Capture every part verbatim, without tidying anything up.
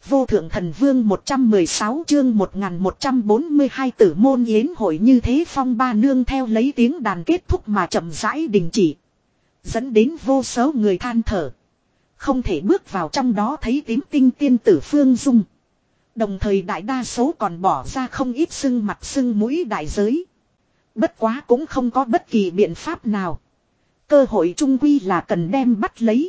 Vô thượng thần vương một trăm mười sáu chương một nghìn một trăm bốn mươi hai tử môn yến hội như thế phong ba nương theo lấy tiếng đàn kết thúc mà chậm rãi đình chỉ. Dẫn đến vô số người than thở. Không thể bước vào trong đó thấy tím tinh tiên tử Phương Dung. Đồng thời đại đa số còn bỏ ra không ít sưng mặt sưng mũi đại giới. Bất quá cũng không có bất kỳ biện pháp nào. Cơ hội trung quy là cần đem bắt lấy.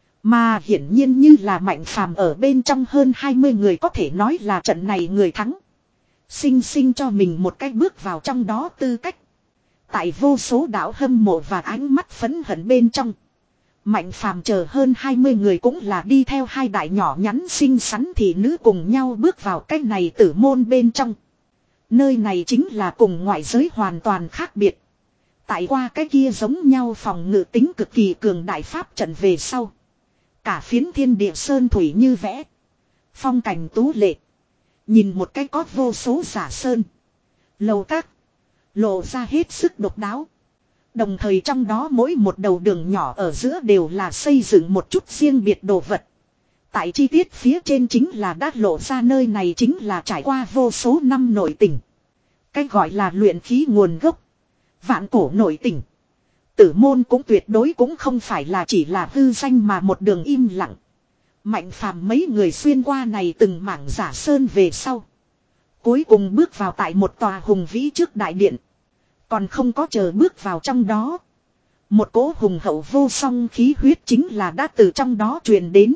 Mà hiển nhiên như là Mạnh Phàm ở bên trong hơn hai mươi người có thể nói là trận này người thắng. Sinh sinh cho mình một cách bước vào trong đó tư cách. Tại vô số đạo hâm mộ và ánh mắt phấn hận bên trong. Mạnh Phàm chờ hơn hai mươi người cũng là đi theo hai đại nhỏ nhắn xinh xắn thị nữ cùng nhau bước vào cách này tử môn bên trong. Nơi này chính là cùng ngoại giới hoàn toàn khác biệt. Tại qua cái kia giống nhau phòng ngự tính cực kỳ cường đại pháp trận về sau. Cả phiến thiên địa sơn thủy như vẽ. Phong cảnh tú lệ. Nhìn một cái có vô số giả sơn. Lầu các. Lộ ra hết sức độc đáo. Đồng thời trong đó mỗi một đầu đường nhỏ ở giữa đều là xây dựng một chút riêng biệt đồ vật. Tại chi tiết phía trên chính là đã lộ ra nơi này chính là trải qua vô số năm nội tình. Cái gọi là luyện khí nguồn gốc. Vạn cổ nội tình. Tử môn cũng tuyệt đối cũng không phải là chỉ là hư danh mà một đường im lặng. Mạnh Phàm mấy người xuyên qua này từng mảng giả sơn về sau. Cuối cùng bước vào tại một tòa hùng vĩ trước đại điện. Còn không có chờ bước vào trong đó. Một cỗ hùng hậu vô song khí huyết chính là đã từ trong đó truyền đến.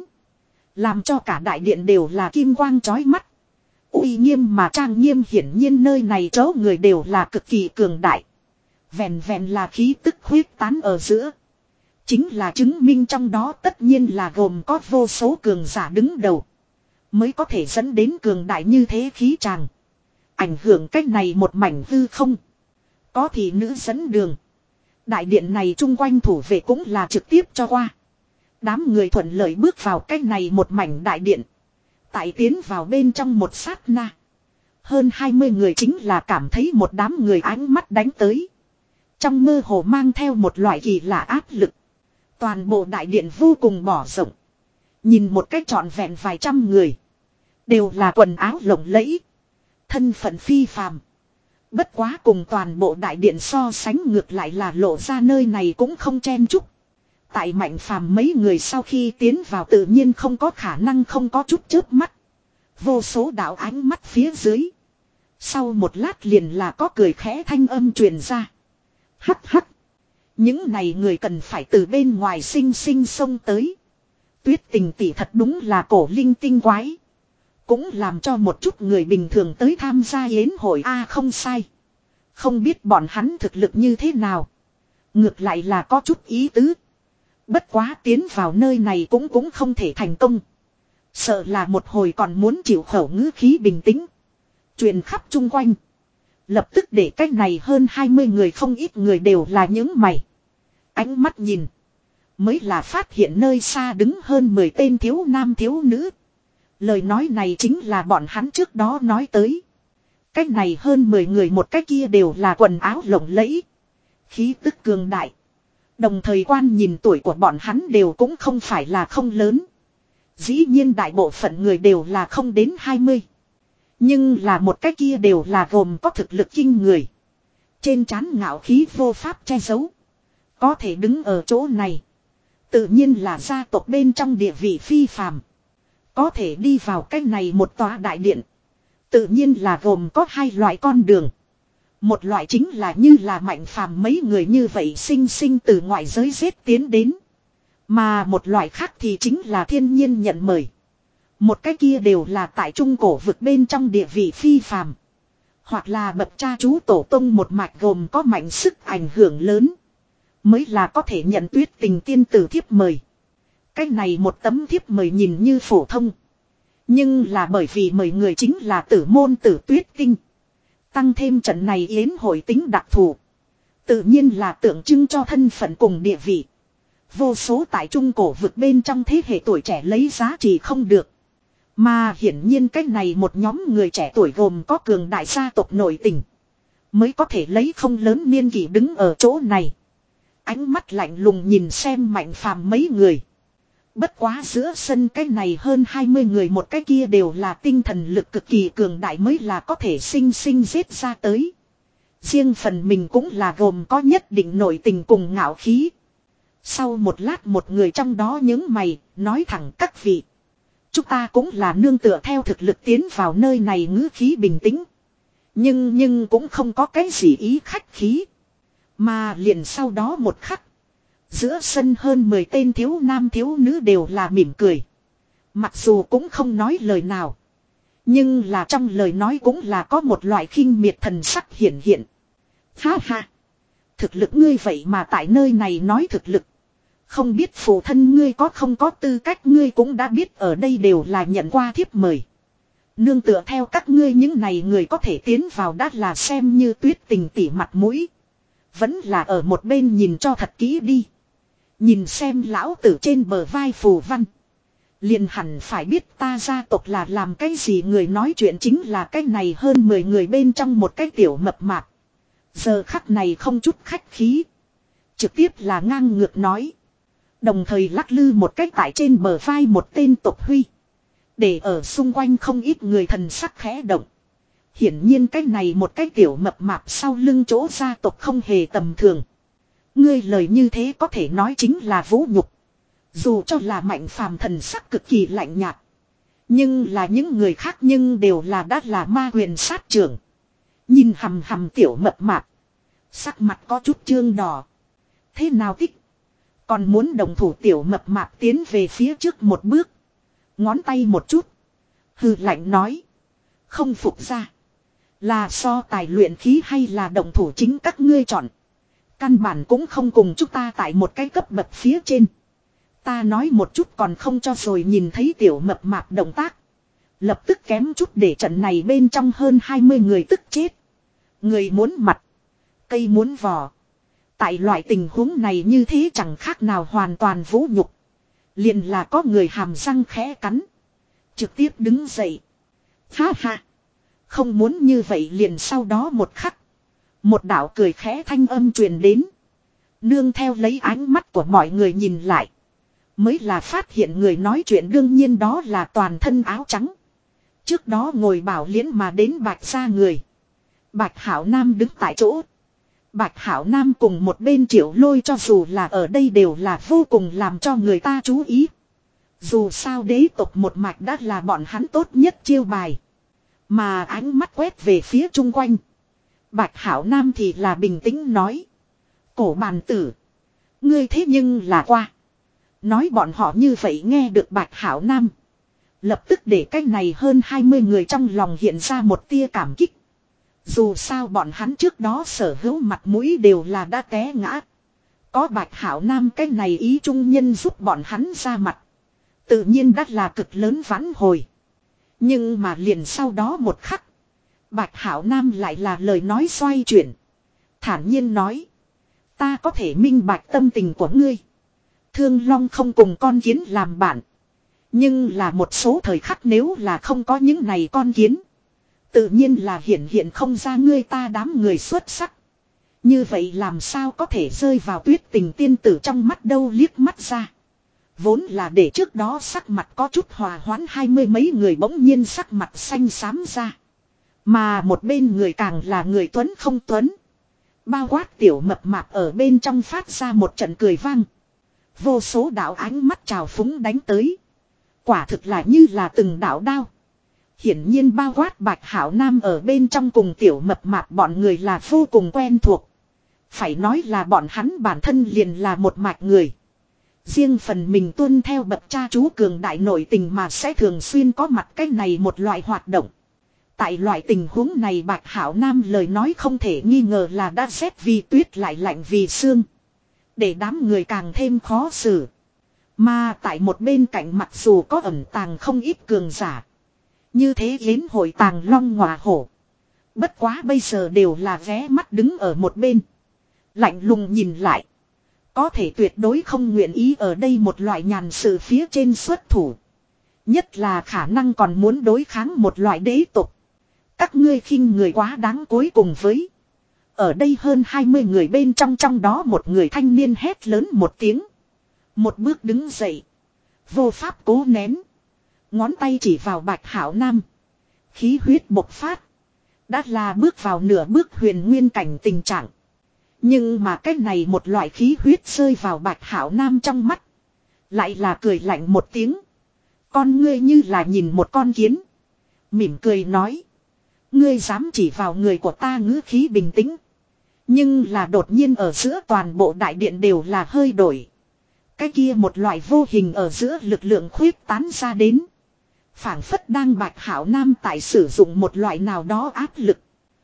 Làm cho cả đại điện đều là kim quang chói mắt. Uy nghiêm mà trang nghiêm hiển nhiên nơi này chỗ người đều là cực kỳ cường đại. Vẹn vẹn là khí tức huyết tán ở giữa. Chính là chứng minh trong đó tất nhiên là gồm có vô số cường giả đứng đầu. Mới có thể dẫn đến cường đại như thế khí tràng. Ảnh hưởng cách này một mảnh hư không. Có thị nữ dẫn đường. Đại điện này chung quanh thủ vệ cũng là trực tiếp cho qua. Đám người thuận lợi bước vào cách này một mảnh đại điện. Tại tiến vào bên trong một sát na. Hơn hai mươi người chính là cảm thấy một đám người ánh mắt đánh tới. Trong mơ hồ mang theo một loại kỳ lạ áp lực. Toàn bộ đại điện vô cùng bỏ rộng. Nhìn một cách trọn vẹn vài trăm người. Đều là quần áo lộng lẫy. Thân phận phi phàm. Bất quá cùng toàn bộ đại điện so sánh ngược lại là lộ ra nơi này cũng không chen chúc. Tại Mạnh Phàm mấy người sau khi tiến vào tự nhiên không có khả năng không có chút chớp mắt. Vô số đạo ánh mắt phía dưới. Sau một lát liền là có cười khẽ thanh âm truyền ra. Hắc hắc. Những này người cần phải từ bên ngoài sinh sinh xông tới. Tuyết Tình tỷ thật đúng là cổ linh tinh quái. Cũng làm cho một chút người bình thường tới tham gia yến hội a không sai. Không biết bọn hắn thực lực như thế nào. Ngược lại là có chút ý tứ. Bất quá tiến vào nơi này cũng cũng không thể thành công. Sợ là một hồi còn muốn chịu khẩu ngữ khí bình tĩnh. Truyền khắp chung quanh. Lập tức để cách này hơn hai mươi người không ít người đều là những mày. Ánh mắt nhìn. Mới là phát hiện nơi xa đứng hơn mười tên thiếu nam thiếu nữ. Lời nói này chính là bọn hắn trước đó nói tới. Cách này hơn mười người một cách kia đều là quần áo lộng lẫy. Khí tức cường đại. Đồng thời quan nhìn tuổi của bọn hắn đều cũng không phải là không lớn. Dĩ nhiên đại bộ phận người đều là không đến hai mươi. Nhưng là một cách kia đều là gồm có thực lực kinh người. Trên trán ngạo khí vô pháp che giấu. Có thể đứng ở chỗ này. Tự nhiên là gia tộc bên trong địa vị phi phàm. Có thể đi vào cách này một tòa đại điện. Tự nhiên là gồm có hai loại con đường. Một loại chính là như là Mạnh Phàm mấy người như vậy sinh sinh từ ngoại giới giết tiến đến. Mà một loại khác thì chính là thiên nhiên nhận mời. Một cái kia đều là tại trung cổ vực bên trong địa vị phi phàm. Hoặc là bậc cha chú tổ tông một mạch gồm có mạnh sức ảnh hưởng lớn. Mới là có thể nhận Tuyết Tình tiên tử thiếp mời. Cái này một tấm thiếp mời nhìn như phổ thông. Nhưng là bởi vì mời người chính là tử môn tử Tuyết Tinh. Tăng thêm trận này yến hội tính đặc thù. Tự nhiên là tượng trưng cho thân phận cùng địa vị. Vô số tại trung cổ vực bên trong thế hệ tuổi trẻ lấy giá trị không được. Mà hiển nhiên cách này một nhóm người trẻ tuổi gồm có cường đại gia tộc nội tình. Mới có thể lấy không lớn niên kỷ đứng ở chỗ này. Ánh mắt lạnh lùng nhìn xem Mạnh Phàm mấy người. Bất quá giữa sân cái này hơn hai mươi người một cái kia đều là tinh thần lực cực kỳ cường đại mới là có thể sinh sinh giết ra tới. Riêng phần mình cũng là gồm có nhất định nội tình cùng ngạo khí. Sau một lát một người trong đó những mày, nói thẳng các vị. Chúng ta cũng là nương tựa theo thực lực tiến vào nơi này, ngữ khí bình tĩnh. Nhưng nhưng cũng không có cái gì ý khách khí. Mà liền sau đó một khắc. Giữa sân hơn mười tên thiếu nam thiếu nữ đều là mỉm cười. Mặc dù cũng không nói lời nào. Nhưng là trong lời nói cũng là có một loại khinh miệt thần sắc hiển hiện. Ha ha. Thực lực ngươi vậy mà tại nơi này nói thực lực. Không biết phụ thân ngươi có không có tư cách, ngươi cũng đã biết ở đây đều là nhận qua thiếp mời. Nương tựa theo các ngươi những này người có thể tiến vào đã là xem như Tuyết Tình tỉ mặt mũi. Vẫn là ở một bên nhìn cho thật kỹ đi. Nhìn xem lão tử trên bờ vai phù văn. Liền hẳn phải biết ta gia tộc là làm cái gì, người nói chuyện chính là cái này hơn mười người bên trong một cái tiểu mập mạp. Giờ khắc này không chút khách khí. Trực tiếp là ngang ngược nói. Đồng thời lắc lư một cách tại trên bờ vai một tên tộc huy. Để ở xung quanh không ít người thần sắc khẽ động. Hiển nhiên cái này một cái tiểu mập mạp sau lưng chỗ gia tộc không hề tầm thường. Ngươi lời như thế có thể nói chính là vũ nhục. Dù cho là Mạnh Phàm thần sắc cực kỳ lạnh nhạt. Nhưng là những người khác nhưng đều là đã là ma quyền sát trưởng. Nhìn hầm hầm tiểu mập mạp. Sắc mặt có chút chương đỏ. Thế nào thích? Còn muốn đồng thủ tiểu mập mạp tiến về phía trước một bước. Ngón tay một chút. Hừ lạnh nói. Không phục ra. Là so tài luyện khí hay là đồng thủ chính các ngươi chọn. Căn bản cũng không cùng chúng ta tại một cái cấp bậc phía trên. Ta nói một chút còn không cho rồi, nhìn thấy tiểu mập mạp động tác. Lập tức kém chút để trận này bên trong hơn hai mươi người tức chết. Người muốn mặt. Cây muốn vỏ. Tại loại tình huống này như thế chẳng khác nào hoàn toàn vũ nhục. Liền là có người hàm răng khẽ cắn. Trực tiếp đứng dậy. Ha ha. Không muốn như vậy, liền sau đó một khắc. Một đạo cười khẽ thanh âm truyền đến. Nương theo lấy ánh mắt của mọi người nhìn lại. Mới là phát hiện người nói chuyện đương nhiên đó là toàn thân áo trắng. Trước đó ngồi bảo liễn mà đến Bạch gia người. Bạch Hảo Nam đứng tại chỗ. Bạch Hảo Nam cùng một bên Triệu Lôi cho dù là ở đây đều là vô cùng làm cho người ta chú ý. Dù sao đế tộc một mạch đã là bọn hắn tốt nhất chiêu bài. Mà ánh mắt quét về phía chung quanh. Bạch Hảo Nam thì là bình tĩnh nói. Cổ bàn tử. Ngươi thế nhưng là qua. Nói bọn họ như vậy nghe được Bạch Hảo Nam. Lập tức để cái này hơn hai mươi người trong lòng hiện ra một tia cảm kích. Dù sao bọn hắn trước đó sở hữu mặt mũi đều là đã té ngã. Có Bạch Hảo Nam cái này ý trung nhân giúp bọn hắn ra mặt. Tự nhiên đã là cực lớn vãn hồi. Nhưng mà liền sau đó một khắc. Bạch Hảo Nam lại là lời nói xoay chuyển. Thản nhiên nói. Ta có thể minh bạch tâm tình của ngươi. Thương Long không cùng con kiến làm bạn. Nhưng là một số thời khắc nếu là không có những này con kiến. Tự nhiên là hiện hiện không ra ngươi ta đám người xuất sắc. Như vậy làm sao có thể rơi vào Tuyết Tình tiên tử trong mắt đâu, liếc mắt ra. Vốn là để trước đó sắc mặt có chút hòa hoãn hai mươi mấy người bỗng nhiên sắc mặt xanh xám ra. Mà một bên người càng là người tuấn không tuấn. Bao quát tiểu mập mạp ở bên trong phát ra một trận cười vang. Vô số đạo ánh mắt trào phúng đánh tới. Quả thực là như là từng đạo đao. Hiển nhiên bao quát Bạch Hảo Nam ở bên trong cùng tiểu mập mạp bọn người là vô cùng quen thuộc. Phải nói là bọn hắn bản thân liền là một mạch người. Riêng phần mình tuân theo bậc cha chú cường đại nội tình mà sẽ thường xuyên có mặt cái này một loại hoạt động. Tại loại tình huống này Bạch Hảo Nam lời nói không thể nghi ngờ là đã rét vì tuyết lại lạnh vì xương. Để đám người càng thêm khó xử. Mà tại một bên cạnh mặc dù có ẩn tàng không ít cường giả. Như thế yến hội tàng long ngọa hổ. Bất quá bây giờ đều là ghé mắt đứng ở một bên. Lạnh lùng nhìn lại. Có thể tuyệt đối không nguyện ý ở đây một loại nhàn sự phía trên xuất thủ. Nhất là khả năng còn muốn đối kháng một loại đế tục. Các ngươi khinh người quá đáng cuối cùng với. Ở đây hơn hai mươi người bên trong trong đó một người thanh niên hét lớn một tiếng. Một bước đứng dậy. Vô pháp cố nén. Ngón tay chỉ vào Bạch Hảo Nam. Khí huyết bộc phát. Đã là bước vào nửa bước huyền nguyên cảnh tình trạng. Nhưng mà cái này một loại khí huyết rơi vào Bạch Hảo Nam trong mắt. Lại là cười lạnh một tiếng. Con ngươi như là nhìn một con kiến. Mỉm cười nói. Ngươi dám chỉ vào người của ta, ngữ khí bình tĩnh. Nhưng là đột nhiên ở giữa toàn bộ đại điện đều là hơi đổi. Cái kia một loại vô hình ở giữa lực lượng khuyết tán ra đến. Phảng phất đang Bạch Hảo Nam tại sử dụng một loại nào đó áp lực.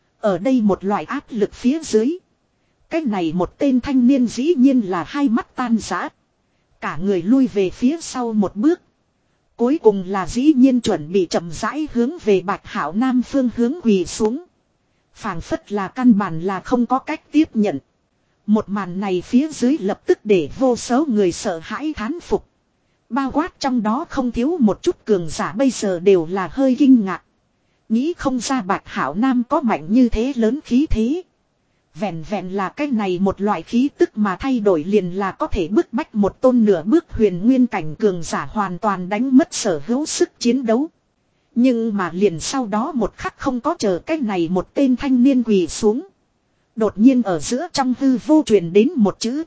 Ở đây một loại áp lực phía dưới. Cái này một tên thanh niên dĩ nhiên là hai mắt tan rã. Cả người lui về phía sau một bước. Cuối cùng là dĩ nhiên chuẩn bị chậm rãi hướng về Bạch Hảo Nam phương hướng quỳ xuống. Phảng phất là căn bản là không có cách tiếp nhận. Một màn này phía dưới lập tức để vô số người sợ hãi thán phục. Bao quát trong đó không thiếu một chút cường giả bây giờ đều là hơi kinh ngạc. Nghĩ không ra Bạch Hảo Nam có mạnh như thế lớn khí thế. Vẹn vẹn là cái này một loại khí tức mà thay đổi liền là có thể bức bách một tôn nửa bước huyền nguyên cảnh cường giả hoàn toàn đánh mất sở hữu sức chiến đấu. Nhưng mà liền sau đó một khắc không có chờ cái này một tên thanh niên quỳ xuống. Đột nhiên ở giữa trong hư vô truyền đến một chữ.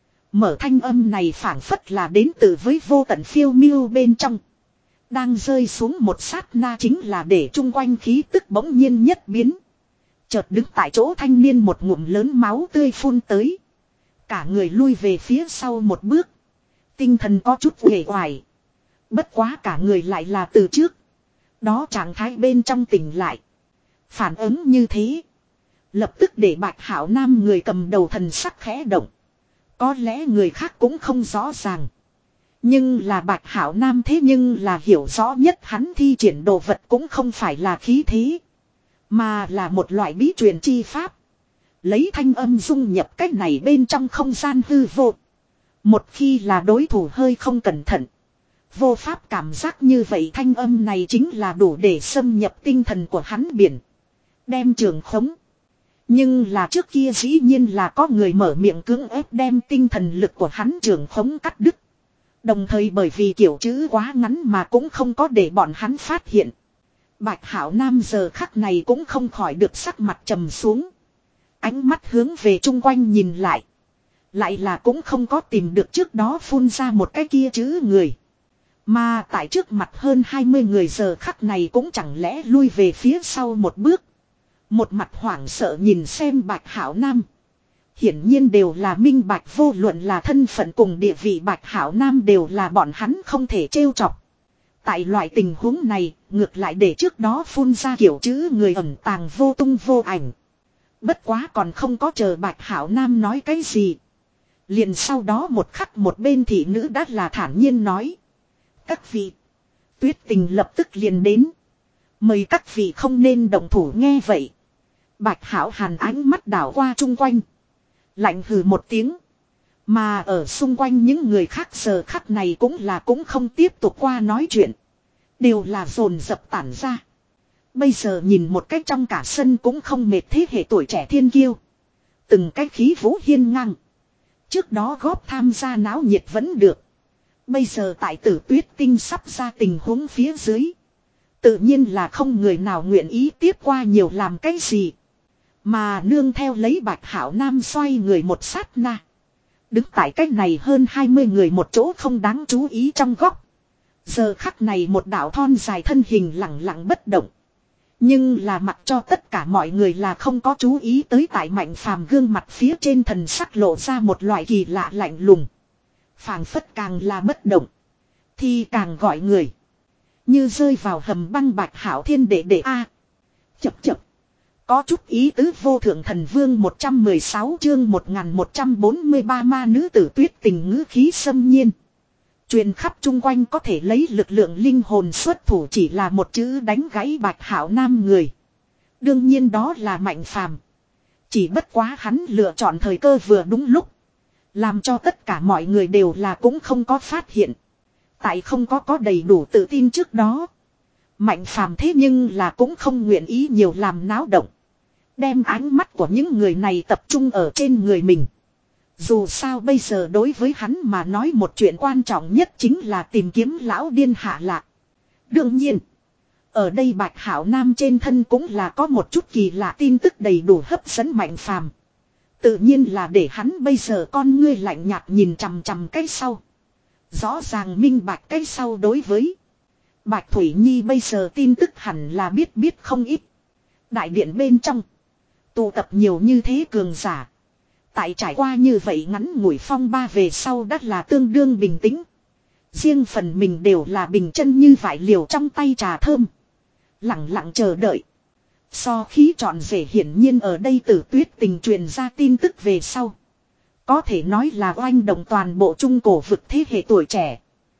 Mở thanh âm này phảng phất là đến từ với vô tận phiêu miêu bên trong. Đang rơi xuống một sát na chính là để chung quanh khí tức bỗng nhiên nhất biến. Chợt đứng tại chỗ thanh niên một ngụm lớn máu tươi phun tới. Cả người lui về phía sau một bước. Tinh thần có chút uể oải. Bất quá cả người lại là từ trước. Đó trạng thái bên trong tỉnh lại. Phản ứng như thế. Lập tức để Bạch Hảo Nam người cầm đầu thần sắc khẽ động. Có lẽ người khác cũng không rõ ràng. Nhưng là Bạch Hảo Nam thế nhưng là hiểu rõ nhất hắn thi triển đồ vật cũng không phải là khí thế. Mà là một loại bí truyền chi pháp. Lấy thanh âm dung nhập cách này bên trong không gian hư vô. Một khi là đối thủ hơi không cẩn thận. Vô pháp cảm giác như vậy thanh âm này chính là đủ để xâm nhập tinh thần của hắn biển. Đem trường khống. Nhưng là trước kia dĩ nhiên là có người mở miệng cưỡng ép đem tinh thần lực của hắn trường khống cắt đứt. Đồng thời bởi vì kiểu chữ quá ngắn mà cũng không có để bọn hắn phát hiện. Bạch Hảo Nam giờ khắc này cũng không khỏi được sắc mặt trầm xuống. Ánh mắt hướng về chung quanh nhìn lại. Lại là cũng không có tìm được trước đó phun ra một cái kia chữ người. Mà tại trước mặt hơn hai mươi người giờ khắc này cũng chẳng lẽ lui về phía sau một bước. Một mặt hoảng sợ nhìn xem Bạch Hảo Nam. Hiển nhiên đều là minh bạch, vô luận là thân phận cùng địa vị Bạch Hảo Nam đều là bọn hắn không thể trêu chọc. Tại loại tình huống này, ngược lại để trước đó phun ra kiểu chữ người ẩn tàng vô tung vô ảnh. Bất quá còn không có chờ Bạch Hảo Nam nói cái gì. Liền sau đó một khắc một bên thị nữ đã là thản nhiên nói. Các vị, Tuyết Tình lập tức liền đến. Mời các vị không nên động thủ. Nghe vậy. Bạch Hảo Hàn ánh mắt đảo qua chung quanh. Lạnh hừ một tiếng. Mà ở xung quanh những người khác giờ khắc này cũng là cũng không tiếp tục qua nói chuyện. Đều là dồn dập tản ra. Bây giờ nhìn một cách trong cả sân cũng không mệt thế hệ tuổi trẻ thiên kiêu. Từng cái khí vũ hiên ngang. Trước đó góp tham gia náo nhiệt vẫn được. Bây giờ tại Tử Tuyết Tinh sắp ra tình huống phía dưới. Tự nhiên là không người nào nguyện ý tiếp qua nhiều làm cái gì. Mà nương theo lấy Bạch Hảo Nam xoay người một sát na. Đứng tại cách này hơn hai mươi người một chỗ không đáng chú ý trong góc. Giờ khắc này một đạo thon dài thân hình lặng lặng bất động. Nhưng là mặc cho tất cả mọi người là không có chú ý tới tại Mạnh Phàm gương mặt phía trên thần sắc lộ ra một loại kỳ lạ lạnh lùng. Phảng phất càng là bất động. Thì càng gọi người. Như rơi vào hầm băng Bạch Hảo Thiên đệ đệ A. Chập chập. Có chút ý tứ vô thượng thần vương một trăm mười sáu chương một nghìn một trăm bốn mươi ba ma nữ tử Tuyết Tình ngữ khí xâm nhiên. Truyền khắp chung quanh có thể lấy lực lượng linh hồn xuất thủ chỉ là một chữ đánh gãy Bạch Hảo Nam người. Đương nhiên đó là Mạnh Phàm. Chỉ bất quá hắn lựa chọn thời cơ vừa đúng lúc. Làm cho tất cả mọi người đều là cũng không có phát hiện. Tại không có có đầy đủ tự tin trước đó. Mạnh Phàm thế nhưng là cũng không nguyện ý nhiều làm náo động. Đem ánh mắt của những người này tập trung ở trên người mình. Dù sao bây giờ đối với hắn mà nói một chuyện quan trọng nhất chính là tìm kiếm lão điên hạ lạc. Đương nhiên, ở đây Bạch Hảo Nam trên thân cũng là có một chút kỳ lạ tin tức đầy đủ hấp dẫn Mạnh Phàm. Tự nhiên là để hắn bây giờ con ngươi lạnh nhạt nhìn chằm chằm cái sau. Rõ ràng minh bạch cái sau đối với Bạch Thủy Nhi bây giờ tin tức hẳn là biết biết không ít. Đại điện bên trong tụ tập nhiều như thế cường giả. Tại trải qua như vậy ngắn ngủi phong ba về sau đã là tương đương bình tĩnh. Riêng phần mình đều là bình chân như vải liều trong tay trà thơm. Lặng lặng chờ đợi. So khí trọn rể hiển nhiên ở đây Tử Tuyết Tình truyền ra tin tức về sau. Có thể nói là oanh động toàn bộ trung cổ vực thế hệ tuổi trẻ.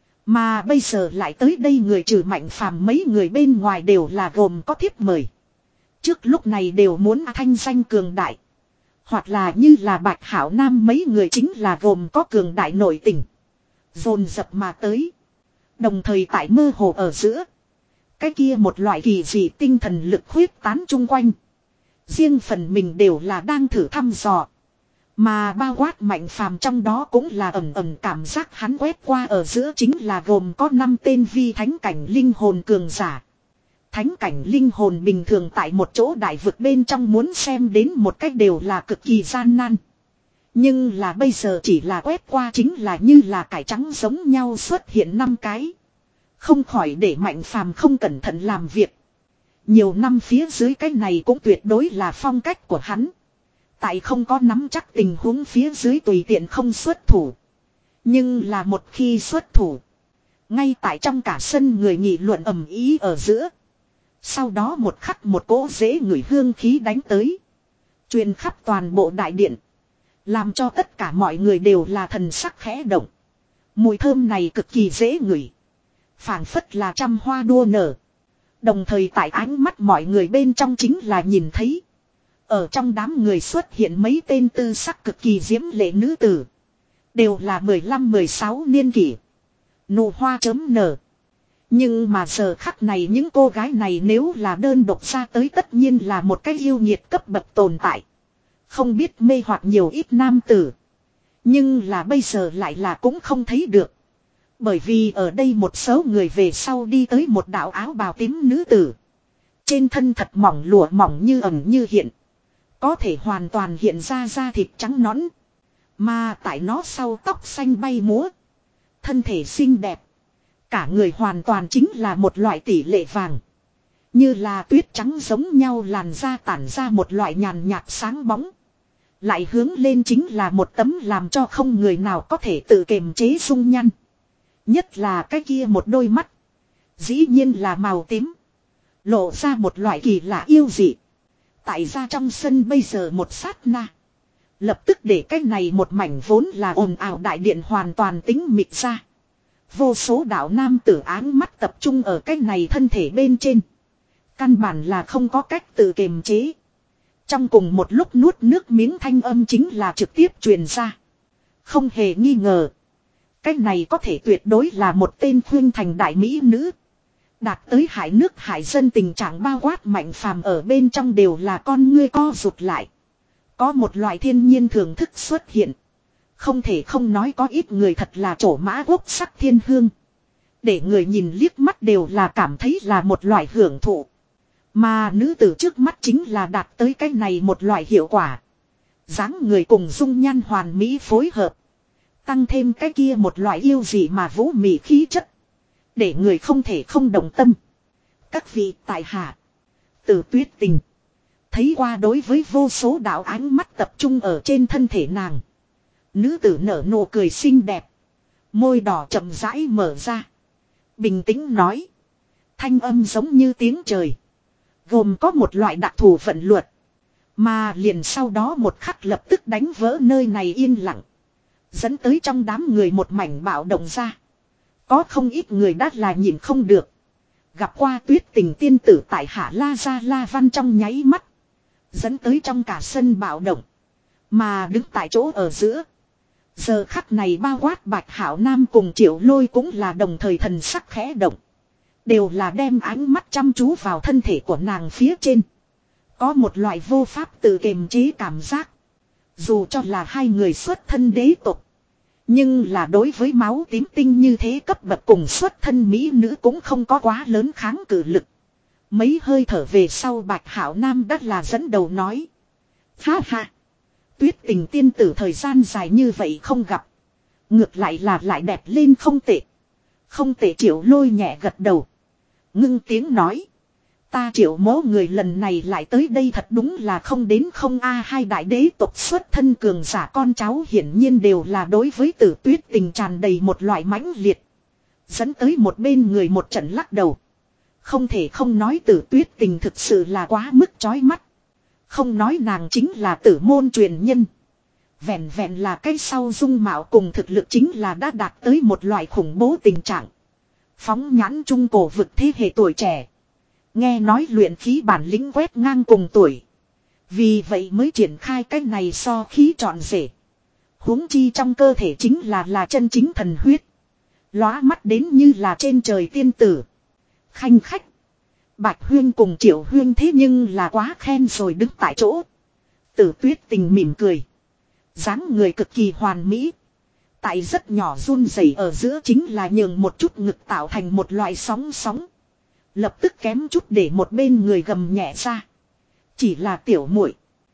Mà bây giờ lại tới đây người trừ Mạnh Phàm mấy người bên ngoài đều là gồm có thiếp mời. Trước lúc này đều muốn thanh danh cường đại. Hoặc là như là Bạch Hảo Nam mấy người chính là gồm có cường đại nội tình. Dồn dập mà tới. Đồng thời tại mơ hồ ở giữa. Cái kia một loại kỳ dị tinh thần lực khuyết tán chung quanh. Riêng phần mình đều là đang thử thăm dò. Mà bao quát Mạnh Phàm trong đó cũng là ẩm ẩm cảm giác hắn quét qua ở giữa chính là gồm có năm tên vi thánh cảnh linh hồn cường giả. Thánh cảnh linh hồn bình thường tại một chỗ đại vực bên trong muốn xem đến một cách đều là cực kỳ gian nan. Nhưng là bây giờ chỉ là quét qua chính là như là cải trắng giống nhau xuất hiện năm cái. Không khỏi để Mạnh Phàm không cẩn thận làm việc. Nhiều năm phía dưới cái này cũng tuyệt đối là phong cách của hắn. Tại không có nắm chắc tình huống phía dưới tùy tiện không xuất thủ. Nhưng là một khi xuất thủ. Ngay tại trong cả sân người nghị luận ầm ý ở giữa. Sau đó một khắc một cỗ dễ ngửi hương khí đánh tới. Truyền khắp toàn bộ đại điện. Làm cho tất cả mọi người đều là thần sắc khẽ động. Mùi thơm này cực kỳ dễ ngửi. Phảng phất là trăm hoa đua nở. Đồng thời tại ánh mắt mọi người bên trong chính là nhìn thấy. Ở trong đám người xuất hiện mấy tên tư sắc cực kỳ diễm lệ nữ tử. Đều là mười lăm mười sáu niên kỷ. Nụ hoa chớm nở. Nhưng mà giờ khắc này những cô gái này nếu là đơn độc ra tới tất nhiên là một cái yêu nghiệt cấp bậc tồn tại. Không biết mê hoặc nhiều ít nam tử. Nhưng là bây giờ lại là cũng không thấy được. Bởi vì ở đây một số người về sau đi tới một đạo áo bào tím nữ tử. Trên thân thật mỏng lụa mỏng như ẩn như hiện. Có thể hoàn toàn hiện ra da thịt trắng nõn. Mà tại nó sau tóc xanh bay múa. Thân thể xinh đẹp. Cả người hoàn toàn chính là một loại tỷ lệ vàng. Như là tuyết trắng giống nhau làn da tản ra một loại nhàn nhạt sáng bóng. Lại hướng lên chính là một tấm làm cho không người nào có thể tự kiềm chế dung nhăn. Nhất là cái kia một đôi mắt. Dĩ nhiên là màu tím. Lộ ra một loại kỳ lạ yêu dị. Tại ra trong sân bây giờ một sát na. Lập tức để cái này một mảnh vốn là ồn ào đại điện hoàn toàn tính mịt ra. Vô số đạo nam tử áng mắt tập trung ở cái này thân thể bên trên. Căn bản là không có cách tự kiềm chế. Trong cùng một lúc nuốt nước miếng thanh âm chính là trực tiếp truyền ra. Không hề nghi ngờ. Cái này có thể tuyệt đối là một tên khuyên thành đại mỹ nữ. Đạt tới hải nước hải dân tình trạng bao quát Mạnh Phàm ở bên trong đều là con ngươi co rụt lại. Có một loại thiên nhiên thưởng thức xuất hiện. Không thể không nói có ít người thật là trổ mã quốc sắc thiên hương. Để người nhìn liếc mắt đều là cảm thấy là một loại hưởng thụ. Mà nữ tử trước mắt chính là đạt tới cái này một loại hiệu quả. Dáng người cùng dung nhan hoàn mỹ phối hợp. Tăng thêm cái kia một loại yêu dị mà vũ mị khí chất. Để người không thể không động tâm. Các vị tại hạ. Tử Tuyết Tình. Thấy qua đối với vô số đạo ánh mắt tập trung ở trên thân thể nàng. Nữ tử nở nụ cười xinh đẹp. Môi đỏ chậm rãi mở ra. Bình tĩnh nói. Thanh âm giống như tiếng trời. Gồm có một loại đặc thù vận luật. Mà liền sau đó một khắc lập tức đánh vỡ nơi này yên lặng. Dẫn tới trong đám người một mảnh bạo động ra. Có không ít người đã là nhìn không được. Gặp qua Tuyết Tình tiên tử tại Hạ La Gia La Văn trong nháy mắt. Dẫn tới trong cả sân bạo động. Mà đứng tại chỗ ở giữa. Giờ khắc này bao quát Bạch Hảo Nam cùng Triệu Lôi cũng là đồng thời thần sắc khẽ động. Đều là đem ánh mắt chăm chú vào thân thể của nàng phía trên. Có một loại vô pháp tự kiềm chế cảm giác. Dù cho là hai người xuất thân đế tộc. Nhưng là đối với máu tím tinh như thế cấp bậc cùng xuất thân mỹ nữ cũng không có quá lớn kháng cự lực. Mấy hơi thở về sau Bạch Hạo Nam đắt là dẫn đầu nói. Ha ha. Tuyết tình tiên tử thời gian dài như vậy không gặp. Ngược lại là lại đẹp lên không tệ. Không tệ Triệu Lôi nhẹ gật đầu. Ngưng tiếng nói. Ta Triệu mố người lần này lại tới đây thật đúng là không đến không a hai đại đế tộc xuất thân cường giả con cháu hiển nhiên đều là đối với Tử Tuyết tình tràn đầy một loại mãnh liệt. Dẫn tới một bên người một trận lắc đầu. Không thể không nói Tử Tuyết tình thực sự là quá mức chói mắt. Không nói nàng chính là tử môn truyền nhân. Vẹn vẹn là cái sau dung mạo cùng thực lực chính là đã đạt tới một loại khủng bố tình trạng. Phóng nhãn trung cổ vực thế hệ tuổi trẻ. Nghe nói luyện khí bản lĩnh quét ngang cùng tuổi. Vì vậy mới triển khai cái này so khí trọn rể. Huống chi trong cơ thể chính là là chân chính thần huyết. Lóa mắt đến như là trên trời tiên tử. Khanh khách. Bạch Huyên cùng Triệu Huyên thế nhưng là quá khen rồi đứng tại chỗ. Tử Tuyết tình mỉm cười. Dáng người cực kỳ hoàn mỹ. Tại rất nhỏ run rẩy ở giữa chính là nhường một chút ngực tạo thành một loại sóng sóng. Lập tức kém chút để một bên người gầm nhẹ ra. Chỉ là tiểu muội,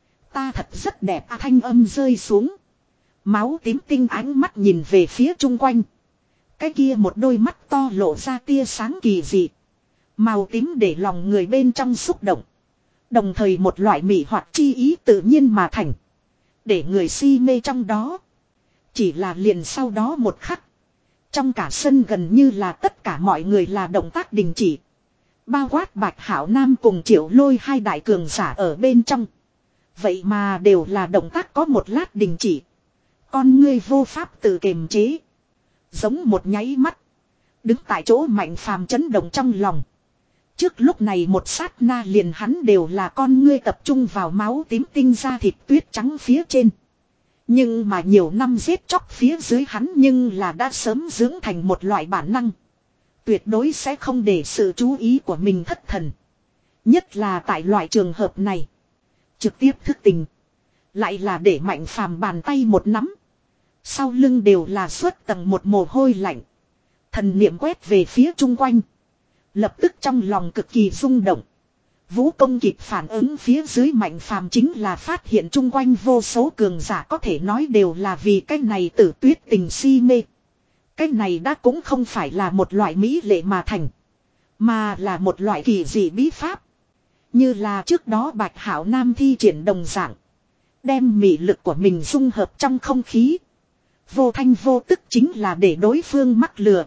ta thật rất đẹp à, thanh âm rơi xuống. Máu tím tinh ánh mắt nhìn về phía chung quanh. Cái kia một đôi mắt to lộ ra tia sáng kỳ dị. Màu tím để lòng người bên trong xúc động. Đồng thời một loại mị hoặc chi ý tự nhiên mà thành. Để người si mê trong đó. Chỉ là liền sau đó một khắc. Trong cả sân gần như là tất cả mọi người là động tác đình chỉ. Bao quát Bạch Hạo Nam cùng Triệu Lôi hai đại cường giả ở bên trong. Vậy mà đều là động tác có một lát đình chỉ. Con ngươi vô pháp tự kiềm chế. Giống một nháy mắt. Đứng tại chỗ Mạnh Phàm chấn động trong lòng. Trước lúc này một sát na liền hắn đều là con ngươi tập trung vào máu tím tinh ra thịt tuyết trắng phía trên. Nhưng mà nhiều năm giết chóc phía dưới hắn nhưng là đã sớm dưỡng thành một loại bản năng. Tuyệt đối sẽ không để sự chú ý của mình thất thần. Nhất là tại loại trường hợp này. Trực tiếp thức tình. Lại là để Mạnh Phàm bàn tay một nắm. Sau lưng đều là xuất tầng một mồ hôi lạnh. Thần niệm quét về phía chung quanh. Lập tức trong lòng cực kỳ rung động. Vũ công kịp phản ứng phía dưới Mạnh Phàm chính là phát hiện chung quanh vô số cường giả có thể nói đều là vì cái này Tử Tuyết tình si mê. Cái này đã cũng không phải là một loại mỹ lệ mà thành. Mà là một loại kỳ dị bí pháp. Như là trước đó Bạch Hạo Nam thi triển đồng dạng. Đem mị lực của mình dung hợp trong không khí. Vô thanh vô tức chính là để đối phương mắc lừa.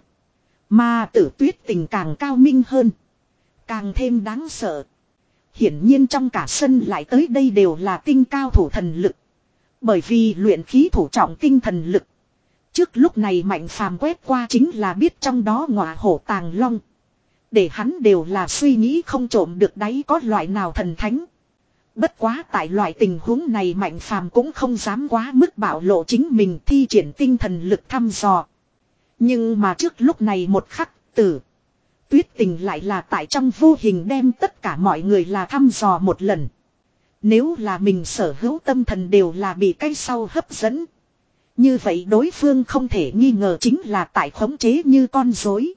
Mà Tử Tuyết tình càng cao minh hơn. Càng thêm đáng sợ. Hiển nhiên trong cả sân lại tới đây đều là tinh cao thủ thần lực. Bởi vì luyện khí thủ trọng tinh thần lực. Trước lúc này Mạnh Phàm quét qua chính là biết trong đó ngọa hổ tàng long. Để hắn đều là suy nghĩ không trộm được đáy có loại nào thần thánh. Bất quá tại loại tình huống này Mạnh Phàm cũng không dám quá mức bạo lộ chính mình thi triển tinh thần lực thăm dò. Nhưng mà trước lúc này một khắc Tử Tuyết tình lại là tại trong vô hình đem tất cả mọi người là thăm dò một lần. Nếu là mình sở hữu tâm thần đều là bị cái sau hấp dẫn. Như vậy đối phương không thể nghi ngờ chính là tại khống chế như con rối.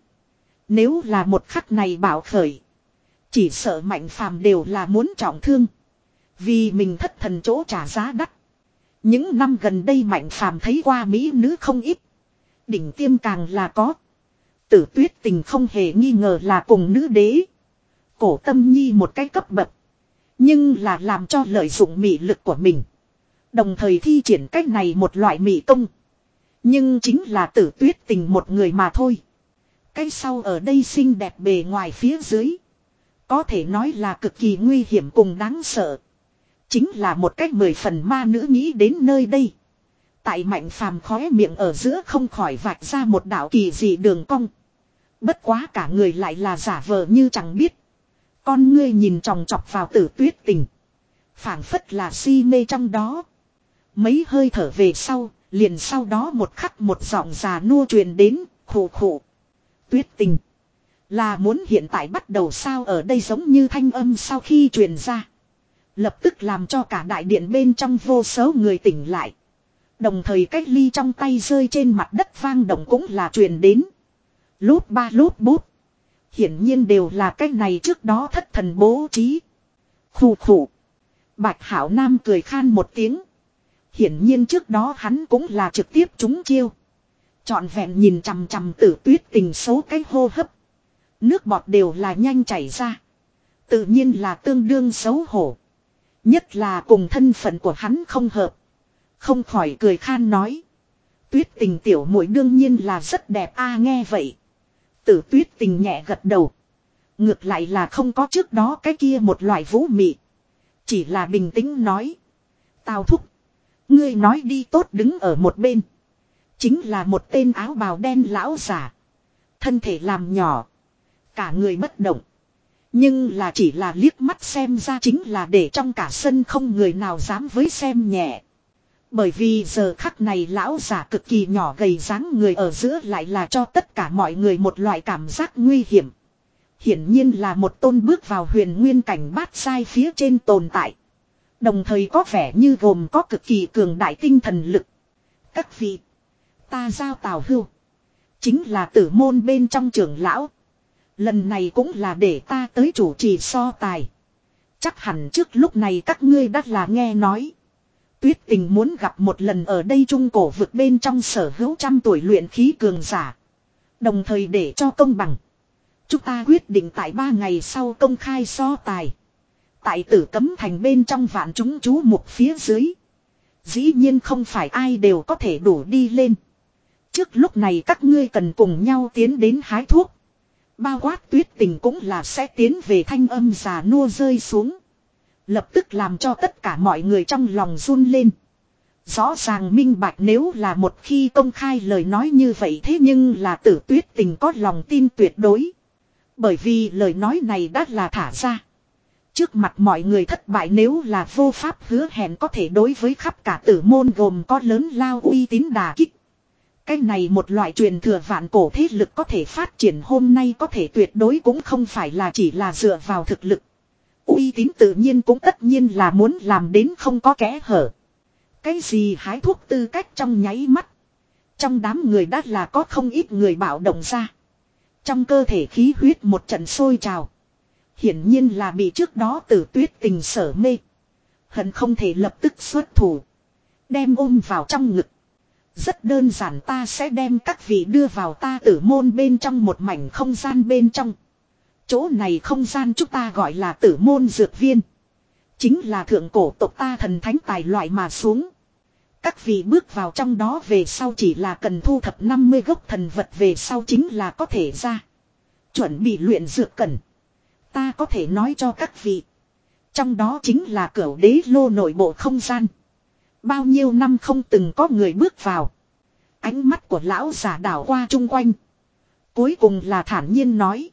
Nếu là một khắc này bảo khởi. Chỉ sợ Mạnh Phàm đều là muốn trọng thương. Vì mình thất thần chỗ trả giá đắt. Những năm gần đây Mạnh Phàm thấy qua mỹ nữ không ít. Đỉnh tiêm càng là có. Tử Tuyết tình không hề nghi ngờ là cùng nữ đế. Cổ Tâm Nhi một cái cấp bậc. Nhưng là làm cho lợi dụng mị lực của mình. Đồng thời thi triển cách này một loại mị công. Nhưng chính là Tử Tuyết tình một người mà thôi. Cái sau ở đây xinh đẹp bề ngoài phía dưới. Có thể nói là cực kỳ nguy hiểm cùng đáng sợ. Chính là một cách mười phần ma nữ nghĩ đến nơi đây. Tại Mạnh Phàm khóe miệng ở giữa không khỏi vạch ra một đạo kỳ dị đường cong. Bất quá cả người lại là giả vờ như chẳng biết. Con ngươi nhìn tròng trọc vào Tử Tuyết tình. Phảng phất là si mê trong đó. Mấy hơi thở về sau, liền sau đó một khắc một giọng già nua truyền đến, khổ khổ. Tuyết tình. Là muốn hiện tại bắt đầu sao ở đây giống như thanh âm sau khi truyền ra. Lập tức làm cho cả đại điện bên trong vô số người tỉnh lại. Đồng thời cách ly trong tay rơi trên mặt đất vang động cũng là truyền đến. Lút ba lút bút. Hiển nhiên đều là cách này trước đó thất thần bố trí. Khủ khủ. Bạch Hảo Nam cười khan một tiếng. Hiển nhiên trước đó hắn cũng là trực tiếp trúng chiêu. Trọn vẹn nhìn chằm chằm Tử Tuyết Tình số cái hô hấp. Nước bọt đều là nhanh chảy ra. Tự nhiên là tương đương xấu hổ. Nhất là cùng thân phận của hắn không hợp. Không khỏi cười khan nói. Tuyết Tình tiểu muội đương nhiên là rất đẹp a. Nghe vậy. Tử Tuyết Tình nhẹ gật đầu. Ngược lại là không có trước đó cái kia một loại vũ mị. Chỉ là bình tĩnh nói. Tào thúc. Ngươi nói đi tốt đứng ở một bên. Chính là một tên áo bào đen lão giả. Thân thể làm nhỏ. Cả người bất động. Nhưng là chỉ là liếc mắt xem ra chính là để trong cả sân không người nào dám với xem nhẹ. Bởi vì giờ khắc này lão giả cực kỳ nhỏ gầy dáng người ở giữa lại là cho tất cả mọi người một loại cảm giác nguy hiểm. Hiển nhiên là một tôn bước vào huyền nguyên cảnh bát sai phía trên tồn tại. Đồng thời có vẻ như gồm có cực kỳ cường đại tinh thần lực. Các vị, ta giao Tào Hưu. Chính là tử môn bên trong trưởng lão. Lần này cũng là để ta tới chủ trì so tài. Chắc hẳn trước lúc này các ngươi đã là nghe nói. Tuyết Tình muốn gặp một lần ở đây trung cổ vực bên trong sở hữu trăm tuổi luyện khí cường giả. Đồng thời để cho công bằng. Chúng ta quyết định tại ba ngày sau công khai so tài. Tại Tử Cấm Thành bên trong vạn chúng chú mục phía dưới. Dĩ nhiên không phải ai đều có thể đủ đi lên. Trước lúc này các ngươi cần cùng nhau tiến đến hái thuốc. Bao quát Tuyết Tình cũng là sẽ tiến về thanh âm già nua rơi xuống. Lập tức làm cho tất cả mọi người trong lòng run lên. Rõ ràng minh bạch nếu là một khi công khai lời nói như vậy thế nhưng là Tử Tuyết Tình có lòng tin tuyệt đối. Bởi vì lời nói này đã là thả ra. Trước mặt mọi người thất bại nếu là vô pháp hứa hẹn có thể đối với khắp cả tử môn gồm có lớn lao uy tín đả kích. Cái này một loại truyền thừa vạn cổ thế lực có thể phát triển hôm nay có thể tuyệt đối cũng không phải là chỉ là dựa vào thực lực. Uy tín tự nhiên cũng tất nhiên là muốn làm đến không có kẽ hở. Cái gì hái thuốc tư cách trong nháy mắt. Trong đám người đã là có không ít người bạo động ra. Trong cơ thể khí huyết một trận sôi trào. Hiển nhiên là bị trước đó Tử Tuyết Tình sở mê. Hận không thể lập tức xuất thủ. Đem ôm vào trong ngực. Rất đơn giản ta sẽ đem các vị đưa vào ta tử môn bên trong một mảnh không gian bên trong. Chỗ này không gian chúng ta gọi là tử môn dược viên. Chính là thượng cổ tộc ta thần thánh tài loại mà xuống. Các vị bước vào trong đó về sau chỉ là cần thu thập năm mươi gốc thần vật về sau chính là có thể ra. Chuẩn bị luyện dược cần. Ta có thể nói cho các vị. Trong đó chính là cửu đế lô nội bộ không gian. Bao nhiêu năm không từng có người bước vào. Ánh mắt của lão giả đảo qua chung quanh. Cuối cùng là thản nhiên nói.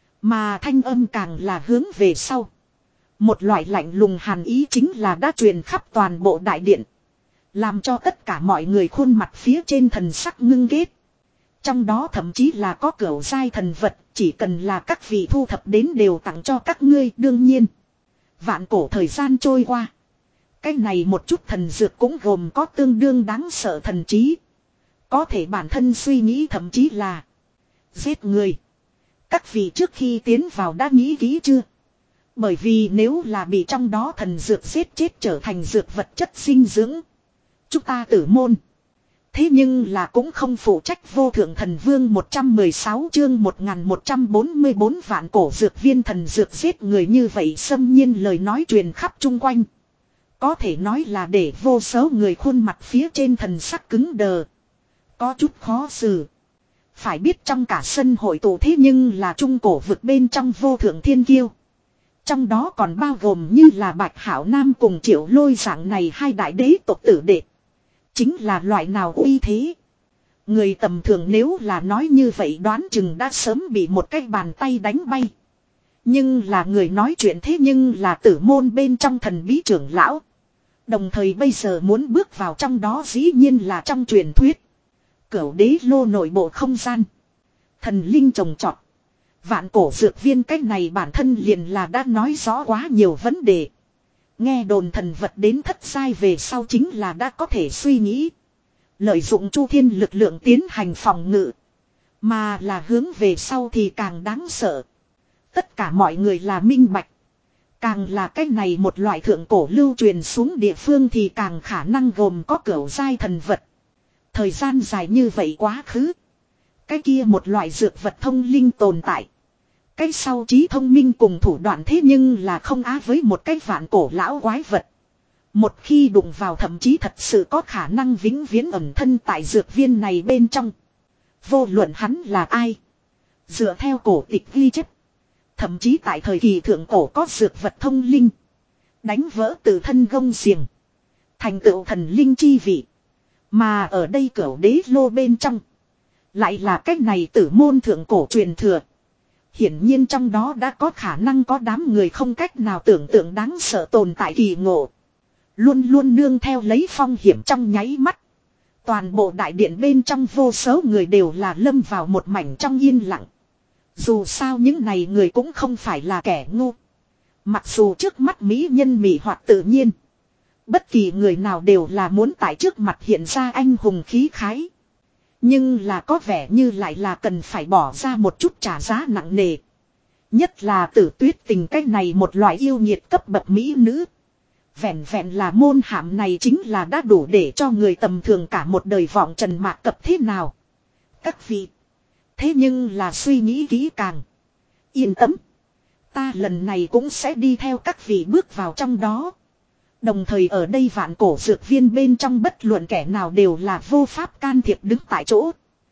Mà thanh âm càng là hướng về sau. Một loại lạnh lùng hàn ý chính là đã truyền khắp toàn bộ đại điện. Làm cho tất cả mọi người khuôn mặt phía trên thần sắc ngưng ghét. Trong đó thậm chí là có cửu giai thần vật. Chỉ cần là các vị thu thập đến đều tặng cho các ngươi đương nhiên. Vạn cổ thời gian trôi qua. Cái này một chút thần dược cũng gồm có tương đương đáng sợ thần trí. Có thể bản thân suy nghĩ thậm chí là giết người. Các vị trước khi tiến vào đã nghĩ kỹ chưa? Bởi vì nếu là bị trong đó thần dược giết chết trở thành dược vật chất dinh dưỡng. Chúng ta tử môn. Thế nhưng là cũng không phụ trách vô thượng thần vương một trăm mười sáu chương một nghìn một trăm bốn mươi bốn vạn cổ dược viên thần dược giết người như vậy xâm nhiên lời nói truyền khắp chung quanh. Có thể nói là để vô số người khuôn mặt phía trên thần sắc cứng đờ. Có chút khó xử. Phải biết trong cả sân hội tụ thế nhưng là trung cổ vực bên trong vô thượng thiên kiêu. Trong đó còn bao gồm như là Bạch Hảo Nam cùng Triệu Lôi dạng này hai đại đế tộc tử đệ. Chính là loại nào uy thế. Người tầm thường nếu là nói như vậy đoán chừng đã sớm bị một cái bàn tay đánh bay. Nhưng là người nói chuyện thế nhưng là tử môn bên trong thần bí trưởng lão. Đồng thời bây giờ muốn bước vào trong đó dĩ nhiên là trong truyền thuyết. Cửu đế lô nội bộ không gian. Thần linh trồng trọt. Vạn cổ dược viên cách này bản thân liền là đã nói rõ quá nhiều vấn đề. Nghe đồn thần vật đến thất giai về sau chính là đã có thể suy nghĩ. Lợi dụng Chu Thiên lực lượng tiến hành phòng ngự. Mà là hướng về sau thì càng đáng sợ. Tất cả mọi người là minh bạch. Càng là cái này một loại thượng cổ lưu truyền xuống địa phương thì càng khả năng gồm có cửu giai thần vật. Thời gian dài như vậy quá khứ. Cái kia một loại dược vật thông linh tồn tại. Cái sau trí thông minh cùng thủ đoạn thế nhưng là không á với một cái vạn cổ lão quái vật. Một khi đụng vào thậm chí thật sự có khả năng vĩnh viễn ẩn thân tại dược viên này bên trong. Vô luận hắn là ai. Dựa theo cổ tịch ghi chép. Thậm chí tại thời kỳ thượng cổ có dược vật thông linh. Đánh vỡ từ thân gông xiềng. Thành tựu thần linh chi vị. Mà ở đây cửu đế lô bên trong. Lại là cách này tử môn thượng cổ truyền thừa. Hiển nhiên trong đó đã có khả năng có đám người không cách nào tưởng tượng đáng sợ tồn tại kỳ ngộ. Luôn luôn nương theo lấy phong hiểm trong nháy mắt. Toàn bộ đại điện bên trong vô số người đều là lâm vào một mảnh trong yên lặng. Dù sao những này người cũng không phải là kẻ ngu. Mặc dù trước mắt mỹ nhân mị hoặc tự nhiên. Bất kỳ người nào đều là muốn tại trước mặt hiện ra anh hùng khí khái. Nhưng là có vẻ như lại là cần phải bỏ ra một chút trả giá nặng nề. Nhất là Tử Tuyết Tình cách này một loại yêu nhiệt cấp bậc mỹ nữ. Vẹn vẹn là môn hàm này chính là đã đủ để cho người tầm thường cả một đời vọng trần mạc cập thế nào. Các vị. Thế nhưng là suy nghĩ kỹ càng. Yên tâm. Ta lần này cũng sẽ đi theo các vị bước vào trong đó. Đồng thời ở đây vạn cổ dược viên bên trong bất luận kẻ nào đều là vô pháp can thiệp đứng tại chỗ.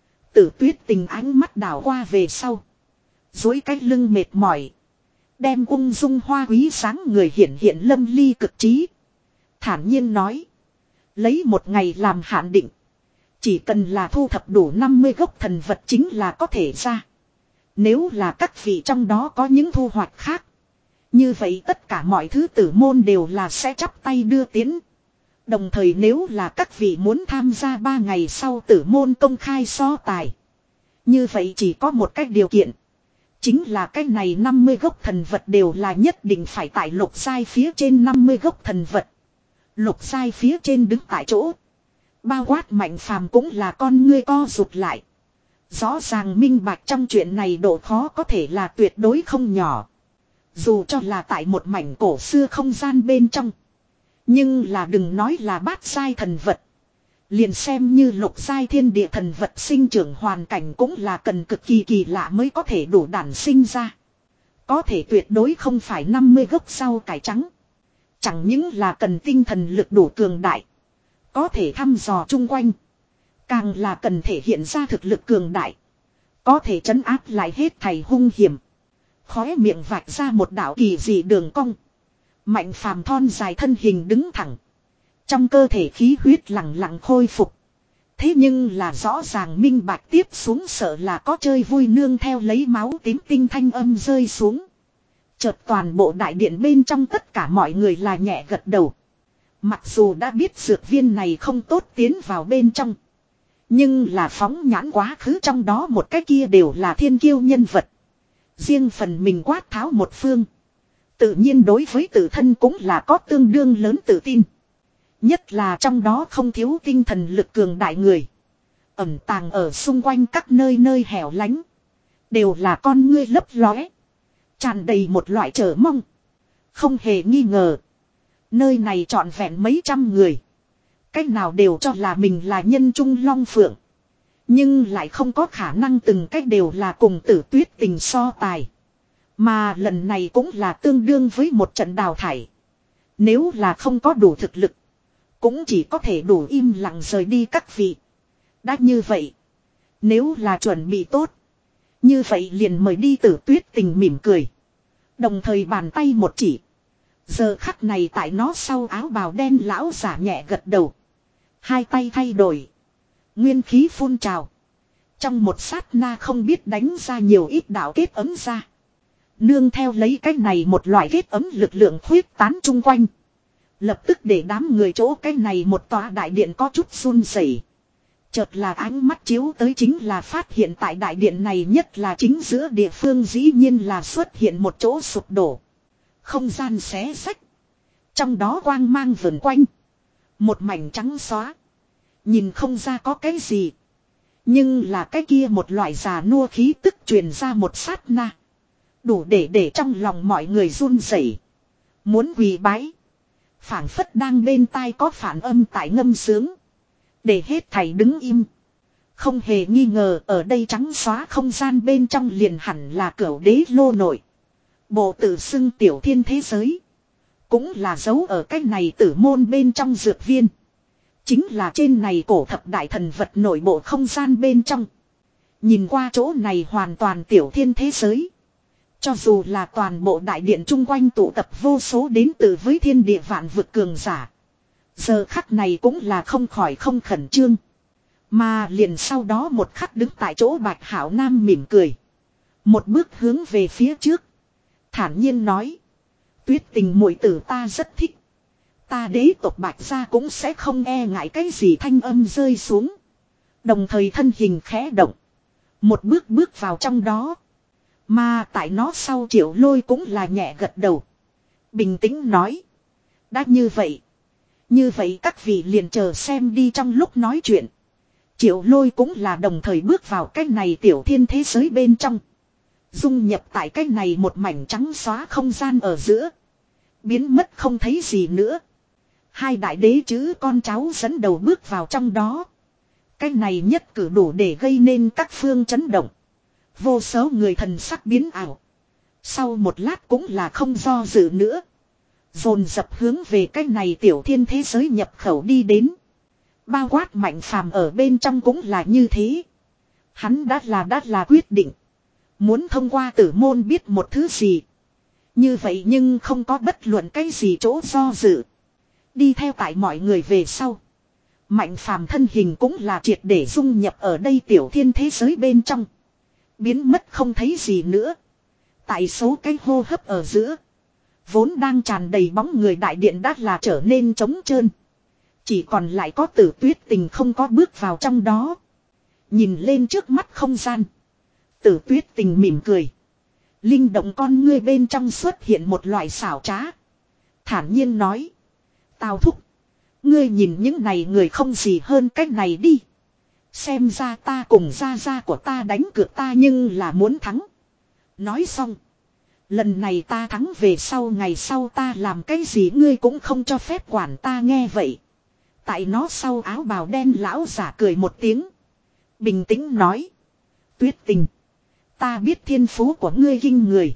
Tử Tuyết Tình ánh mắt đảo qua về sau. Dối cái lưng mệt mỏi. Đem ung dung hoa quý sáng người hiện hiện lâm ly cực trí. Thản nhiên nói. Lấy một ngày làm hạn định. Chỉ cần là thu thập đủ năm mươi gốc thần vật chính là có thể ra. Nếu là các vị trong đó có những thu hoạch khác. Như vậy tất cả mọi thứ tử môn đều là sẽ chắp tay đưa tiến. Đồng thời nếu là các vị muốn tham gia ba ngày sau tử môn công khai so tài. Như vậy chỉ có một cách điều kiện. Chính là cái này năm mươi gốc thần vật đều là nhất định phải tại lục giai phía trên năm mươi gốc thần vật. Lục giai phía trên đứng tại chỗ. Bao quát Mạnh Phàm cũng là con ngươi co rụt lại. Rõ ràng minh bạch trong chuyện này độ khó có thể là tuyệt đối không nhỏ. Dù cho là tại một mảnh cổ xưa không gian bên trong. Nhưng là đừng nói là bát giai thần vật. Liền xem như lục giai thiên địa thần vật sinh trưởng hoàn cảnh cũng là cần cực kỳ kỳ lạ mới có thể đủ đản sinh ra. Có thể tuyệt đối không phải năm mươi gốc rau cải trắng. Chẳng những là cần tinh thần lực đủ cường đại. Có thể thăm dò chung quanh. Càng là cần thể hiện ra thực lực cường đại. Có thể trấn áp lại hết thảy hung hiểm. Khóe miệng vạch ra một đạo kỳ dị đường cong. Mạnh Phàm thon dài thân hình đứng thẳng. Trong cơ thể khí huyết lặng lặng khôi phục. Thế nhưng là rõ ràng minh bạch tiếp xuống sợ là có chơi vui nương theo lấy máu tím tinh thanh âm rơi xuống. Chợt toàn bộ đại điện bên trong tất cả mọi người là nhẹ gật đầu. Mặc dù đã biết dược viên này không tốt tiến vào bên trong. Nhưng là phóng nhãn quá khứ trong đó một cái kia đều là thiên kiêu nhân vật. Riêng phần mình quát tháo một phương. Tự nhiên đối với tự thân cũng là có tương đương lớn tự tin. Nhất là trong đó không thiếu tinh thần lực cường đại người. Ẩn tàng ở xung quanh các nơi nơi hẻo lánh. Đều là con ngươi lấp lóe. Tràn đầy một loại chờ mong. Không hề nghi ngờ. Nơi này trọn vẹn mấy trăm người. Cách nào đều cho là mình là nhân trung long phượng. Nhưng lại không có khả năng từng cách đều là cùng Tử Tuyết Tình so tài. Mà lần này cũng là tương đương với một trận đào thải. Nếu là không có đủ thực lực. Cũng chỉ có thể đủ im lặng rời đi các vị. Đã như vậy. Nếu là chuẩn bị tốt. Như vậy liền mời đi Tử Tuyết Tình mỉm cười. Đồng thời bàn tay một chỉ. Giờ khắc này tại nó sau áo bào đen lão giả nhẹ gật đầu. Hai tay thay đổi. Nguyên khí phun trào. Trong một sát na không biết đánh ra nhiều ít đạo kết ấm ra. Nương theo lấy cách này một loại kết ấm lực lượng khuyết tán chung quanh. Lập tức để đám người chỗ cái này một tòa đại điện có chút run rẩy. Chợt là ánh mắt chiếu tới chính là phát hiện tại đại điện này nhất là chính giữa địa phương dĩ nhiên là xuất hiện một chỗ sụp đổ. Không gian xé rách. Trong đó quang mang vần quanh. Một mảnh trắng xóa. Nhìn không ra có cái gì. Nhưng là cái kia một loại già nua khí tức truyền ra một sát na. Đủ để để trong lòng mọi người run rẩy, muốn quỳ bái. Phảng phất đang bên tai có phản âm tại ngâm sướng. Để hết thảy đứng im. Không hề nghi ngờ ở đây trắng xóa không gian bên trong liền hẳn là cửu đế lô nội. Bộ tự xưng tiểu thiên thế giới. Cũng là dấu ở cái này tử môn bên trong dược viên. Chính là trên này cổ thập đại thần vật nội bộ không gian bên trong. Nhìn qua chỗ này hoàn toàn tiểu thiên thế giới. Cho dù là toàn bộ đại điện chung quanh tụ tập vô số đến từ với thiên địa vạn vực cường giả. Giờ khắc này cũng là không khỏi không khẩn trương. Mà liền sau đó một khắc đứng tại chỗ Bạch Hảo Nam mỉm cười. Một bước hướng về phía trước. Thản nhiên nói. Tuyết Tình muội tử ta rất thích. Ta đế tộc Bạch gia cũng sẽ không e ngại cái gì thanh âm rơi xuống. Đồng thời thân hình khẽ động. Một bước bước vào trong đó. Mà tại nó sau Triệu Lôi cũng là nhẹ gật đầu. Bình tĩnh nói. Đã như vậy. Như vậy các vị liền chờ xem đi. Trong lúc nói chuyện. Triệu Lôi cũng là đồng thời bước vào cái này tiểu thiên thế giới bên trong. Dung nhập tại cái này một mảnh trắng xóa không gian ở giữa. Biến mất không thấy gì nữa. Hai đại đế chứ con cháu dẫn đầu bước vào trong đó. Cái này nhất cử đủ để gây nên các phương chấn động. Vô số người thần sắc biến ảo. Sau một lát cũng là không do dự nữa. Dồn dập hướng về cái này tiểu thiên thế giới nhập khẩu đi đến. Bao quát Mạnh Phàm ở bên trong cũng là như thế. Hắn đã là đã là quyết định. Muốn thông qua tử môn biết một thứ gì. Như vậy nhưng không có bất luận cái gì chỗ do dự. Đi theo tại mọi người về sau. Mạnh Phàm thân hình cũng là triệt để dung nhập ở đây tiểu thiên thế giới bên trong. Biến mất không thấy gì nữa. Tại số cái hô hấp ở giữa. Vốn đang tràn đầy bóng người đại điện đã là trở nên trống trơn. Chỉ còn lại có Tử Tuyết Tình không có bước vào trong đó. Nhìn lên trước mắt không gian. Tử Tuyết Tình mỉm cười. Linh động con ngươi bên trong xuất hiện một loại xảo trá. Thản nhiên nói. Tào thúc. Ngươi nhìn những này người không gì hơn cách này đi. Xem ra ta cùng gia gia của ta đánh cược ta nhưng là muốn thắng. Nói xong. Lần này ta thắng về sau ngày sau ta làm cái gì ngươi cũng không cho phép quản ta nghe vậy. Tại nó sau áo bào đen lão giả cười một tiếng. Bình tĩnh nói. Tuyết Tình. Ta biết thiên phú của ngươi kinh người.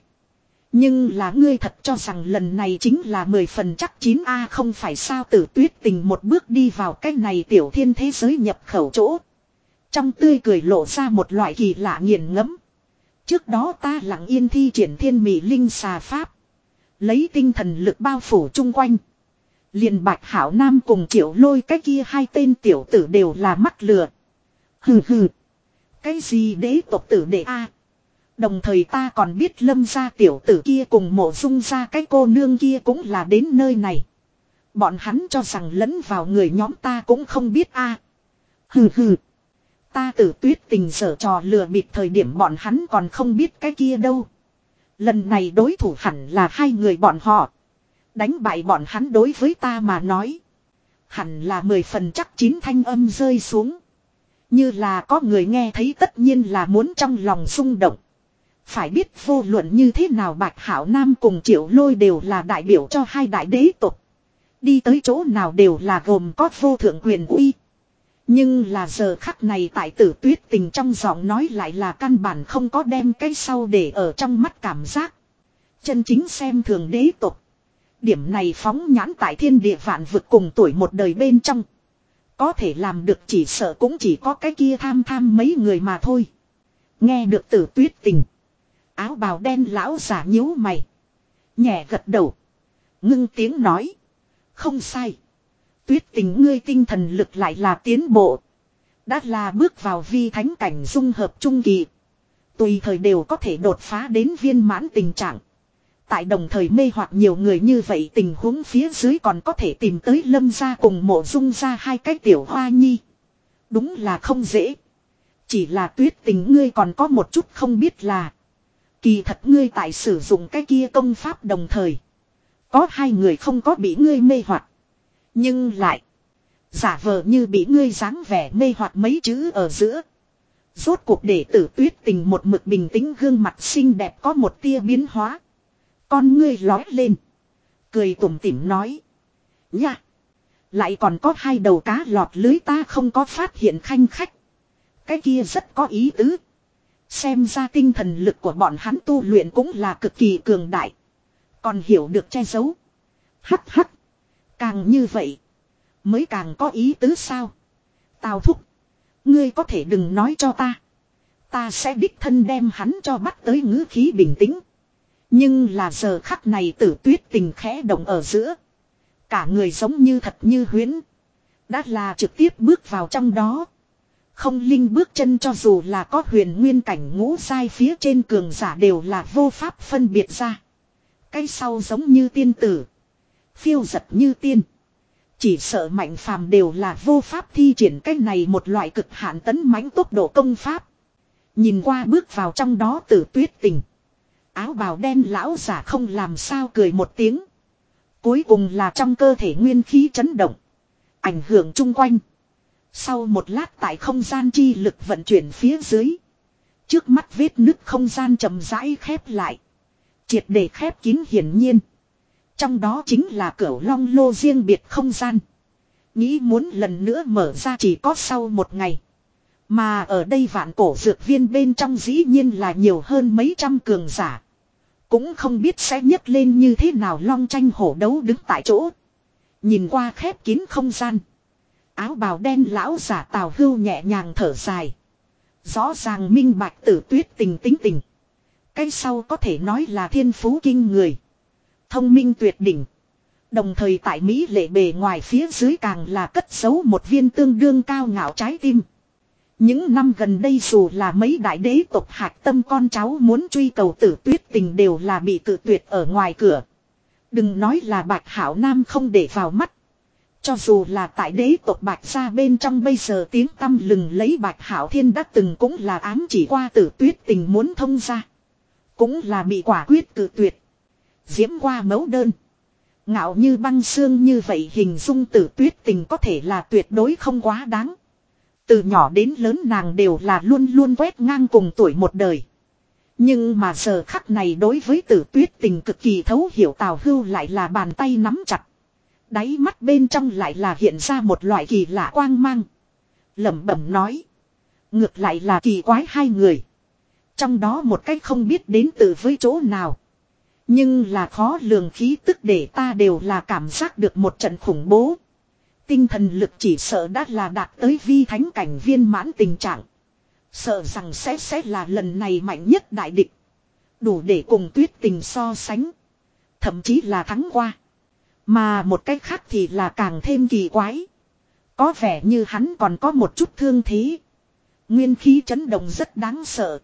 Nhưng là ngươi thật cho rằng lần này chính là mười phần chắc chín a không phải sao Tử Tuyết Tình một bước đi vào cái này tiểu thiên thế giới nhập khẩu chỗ. Trong tươi cười lộ ra một loại kỳ lạ nghiền ngẫm. Trước đó ta lặng yên thi triển thiên mị linh xà pháp. Lấy tinh thần lực bao phủ chung quanh. Liền Bạch Hảo Nam cùng Triệu Lôi cái kia hai tên tiểu tử đều là mắt lừa. Hừ hừ. Cái gì đế tộc tử đệ a? Đồng thời ta còn biết Lâm gia tiểu tử kia cùng Mộ Dung gia cái cô nương kia cũng là đến nơi này. Bọn hắn cho rằng lẫn vào người nhóm ta cũng không biết a. Hừ hừ. Ta Tử Tuyết Tình giở trò lừa bịp thời điểm bọn hắn còn không biết cái kia đâu. Lần này đối thủ hẳn là hai người bọn họ. Đánh bại bọn hắn đối với ta mà nói. Hẳn là mười phần chắc chín thanh âm rơi xuống. Như là có người nghe thấy tất nhiên là muốn trong lòng rung động. Phải biết vô luận như thế nào Bạch Hảo Nam cùng Triệu Lôi đều là đại biểu cho hai đại đế tộc. Đi tới chỗ nào đều là gồm có vô thượng quyền uy. Nhưng là giờ khắc này tại Tử Tuyết Tình trong giọng nói lại là căn bản không có đem cái sau để ở trong mắt cảm giác. Chân chính xem thường đế tộc. Điểm này phóng nhãn tại thiên địa vạn vực cùng tuổi một đời bên trong. Có thể làm được chỉ sợ cũng chỉ có cái kia tham tham mấy người mà thôi. Nghe được Tử Tuyết Tình. Áo bào đen lão giả nhíu mày. Nhẹ gật đầu. Ngưng tiếng nói. Không sai. Tuyết Tình ngươi tinh thần lực lại là tiến bộ. Đã là bước vào vi thánh cảnh dung hợp trung kỳ. Tùy thời đều có thể đột phá đến viên mãn tình trạng. Tại đồng thời mê hoặc nhiều người như vậy tình huống phía dưới còn có thể tìm tới Lâm gia cùng Mộ Dung gia hai cái tiểu hoa nhi. Đúng là không dễ. Chỉ là Tuyết Tình ngươi còn có một chút không biết là. Kỳ thật ngươi tại sử dụng cái kia công pháp đồng thời. Có hai người không có bị ngươi mê hoặc, nhưng lại giả vờ như bị ngươi dáng vẻ mê hoặc mấy chữ ở giữa. Rốt cuộc để Tử Tuyết Tình một mực bình tĩnh gương mặt xinh đẹp có một tia biến hóa. Con ngươi lói lên, cười tủm tỉm nói: nha, lại còn có hai đầu cá lọt lưới ta không có phát hiện khanh khách. Cái kia rất có ý tứ. Xem ra tinh thần lực của bọn hắn tu luyện cũng là cực kỳ cường đại. Còn hiểu được che giấu. Hắc hắc. Càng như vậy mới càng có ý tứ sao? Tào thúc, ngươi có thể đừng nói cho ta. Ta sẽ đích thân đem hắn cho bắt tới. Ngữ khí bình tĩnh. Nhưng là giờ khắc này Tử Tuyết Tình khẽ động ở giữa. Cả người giống như thật như huyễn. Đã là trực tiếp bước vào trong đó. Không linh bước chân cho dù là có huyền nguyên cảnh ngũ giai phía trên cường giả đều là vô pháp phân biệt ra. Cái sau giống như tiên tử, phiêu giật như tiên. Chỉ sợ mạnh phàm đều là vô pháp thi triển cái này một loại cực hạn tấn mãnh tốc độ công pháp. Nhìn qua bước vào trong đó Tử Tuyết Tình, áo bào đen lão giả không làm sao cười một tiếng. Cuối cùng là trong cơ thể nguyên khí chấn động, ảnh hưởng chung quanh. Sau một lát tại không gian chi lực vận chuyển phía dưới, trước mắt vết nứt không gian chậm rãi khép lại, triệt để khép kín. Hiển nhiên trong đó chính là Cửu Long lô riêng biệt không gian. Nghĩ muốn lần nữa mở ra chỉ có sau một ngày. Mà ở đây vạn cổ dược viên bên trong dĩ nhiên là nhiều hơn mấy trăm cường giả. Cũng không biết sẽ nhấc lên như thế nào long tranh hổ đấu đứng tại chỗ. Nhìn qua khép kín không gian, áo bào đen lão giả Tào Hưu nhẹ nhàng thở dài. Rõ ràng minh bạch Tử Tuyết Tình tính tình. Cái sau có thể nói là thiên phú kinh người, thông minh tuyệt đỉnh. Đồng thời tại Mỹ lệ bề ngoài phía dưới càng là cất giấu một viên tương đương cao ngạo trái tim. Những năm gần đây dù là mấy đại đế tộc hạch tâm con cháu muốn truy cầu Tử Tuyết Tình đều là bị cự tuyệt ở ngoài cửa. Đừng nói là Bạch Hảo Nam không để vào mắt. Cho dù là tại đế tộc Bạch gia bên trong bây giờ tiếng tăm lừng lấy Bạch Hảo Thiên đã từng cũng là ám chỉ qua Tử Tuyết Tình muốn thông ra. Cũng là bị quả quyết cự tuyệt. Diễm qua mẫu đơn, ngạo như băng xương như vậy hình dung Tử Tuyết Tình có thể là tuyệt đối không quá đáng. Từ nhỏ đến lớn nàng đều là luôn luôn quét ngang cùng tuổi một đời. Nhưng mà giờ khắc này đối với Tử Tuyết Tình cực kỳ thấu hiểu Tào Hưu lại là bàn tay nắm chặt. Đáy mắt bên trong lại là hiện ra một loại kỳ lạ quang mang. Lẩm bẩm nói: ngược lại là kỳ quái hai người. Trong đó một cách không biết đến từ với chỗ nào. Nhưng là khó lường khí tức để ta đều là cảm giác được một trận khủng bố. Tinh thần lực chỉ sợ đã là đạt tới vi thánh cảnh viên mãn tình trạng. Sợ rằng sẽ sẽ là lần này mạnh nhất đại địch. Đủ để cùng Tuyết Tình so sánh. Thậm chí là thắng qua. Mà một cách khác thì là càng thêm kỳ quái. Có vẻ như hắn còn có một chút thương thế. Nguyên khí chấn động rất đáng sợ.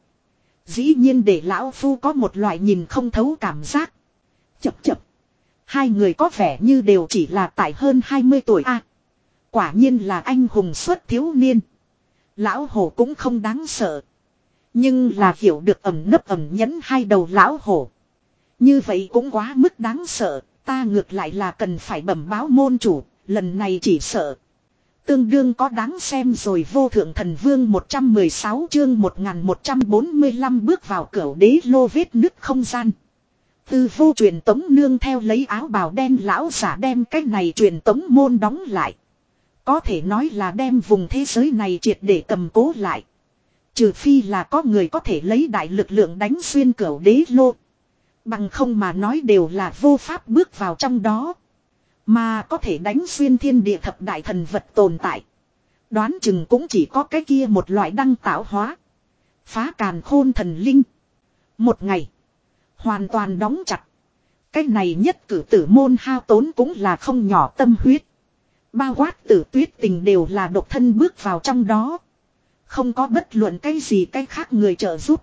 Dĩ nhiên để lão phu có một loại nhìn không thấu cảm giác. Chập chập. Hai người có vẻ như đều chỉ là tại hơn hai mươi tuổi a. À, quả nhiên là anh hùng xuất thiếu niên. Lão hổ cũng không đáng sợ. Nhưng là hiểu được ẩm nấp ẩm nhẫn hai đầu lão hổ. Như vậy cũng quá mức đáng sợ. Ta ngược lại là cần phải bẩm báo môn chủ. Lần này chỉ sợ tương đương có đáng xem rồi. Vô thượng thần vương một trăm mười sáu chương một nghìn một trăm bốn mươi lăm bước vào cửu đế lô vết nứt không gian. Tư vô truyền tống nương theo lấy áo bào đen lão giả đem cái này truyền tống môn đóng lại. Có thể nói là đem vùng thế giới này triệt để cầm cố lại. Trừ phi là có người có thể lấy đại lực lượng đánh xuyên cửu đế lô. Bằng không mà nói đều là vô pháp bước vào trong đó. Mà có thể đánh xuyên thiên địa thập đại thần vật tồn tại. Đoán chừng cũng chỉ có cái kia một loại đăng tạo hóa. Phá càn khôn thần linh. Một ngày. Hoàn toàn đóng chặt. Cái này nhất cử tử môn hao tốn cũng là không nhỏ tâm huyết. Bao quát Tử Tuyết Tình đều là độc thân bước vào trong đó. Không có bất luận cái gì cái khác người trợ giúp.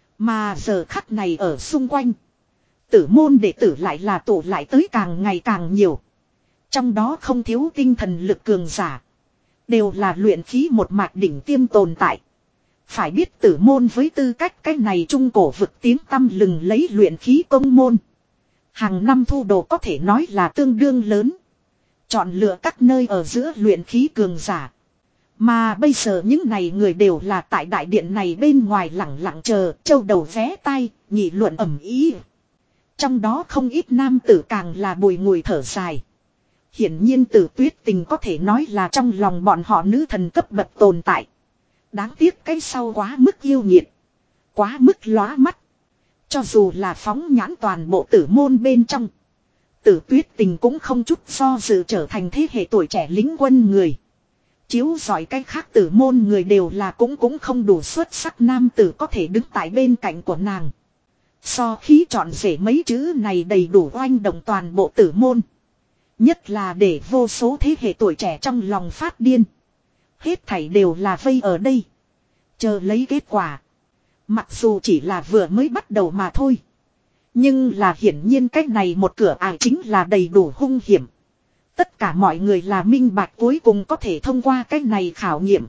Mà giờ khắc này ở xung quanh. Tử môn đệ tử lại là tụ lại tới càng ngày càng nhiều. Trong đó không thiếu tinh thần lực cường giả. Đều là luyện khí một mạch đỉnh tiêm tồn tại. Phải biết tử môn với tư cách cái này trung cổ vực tiếng tăm lừng lấy luyện khí công môn. Hàng năm thu đồ có thể nói là tương đương lớn. Chọn lựa các nơi ở giữa luyện khí cường giả. Mà bây giờ những này người đều là tại đại điện này bên ngoài lặng lặng chờ, châu đầu vé tai, nghị luận ầm ý. Trong đó không ít nam tử càng là bùi ngùi thở dài. Hiển nhiên Tử Tuyết Tình có thể nói là trong lòng bọn họ nữ thần cấp bậc tồn tại. Đáng tiếc cái sau quá mức yêu nghiệt. Quá mức lóa mắt. Cho dù là phóng nhãn toàn bộ tử môn bên trong. Tử Tuyết Tình cũng không chút do dự trở thành thế hệ tuổi trẻ lính quân người. Chiếu giỏi cái khác tử môn người đều là cũng cũng không đủ xuất sắc nam tử có thể đứng tại bên cạnh của nàng. So khí trọn rể mấy chữ này đầy đủ oanh động toàn bộ tử môn. Nhất là để vô số thế hệ tuổi trẻ trong lòng phát điên. Hết thảy đều là vây ở đây. Chờ lấy kết quả. Mặc dù chỉ là vừa mới bắt đầu mà thôi. Nhưng là hiển nhiên cách này một cửa ải chính là đầy đủ hung hiểm. Tất cả mọi người là minh bạch cuối cùng có thể thông qua cách này khảo nghiệm.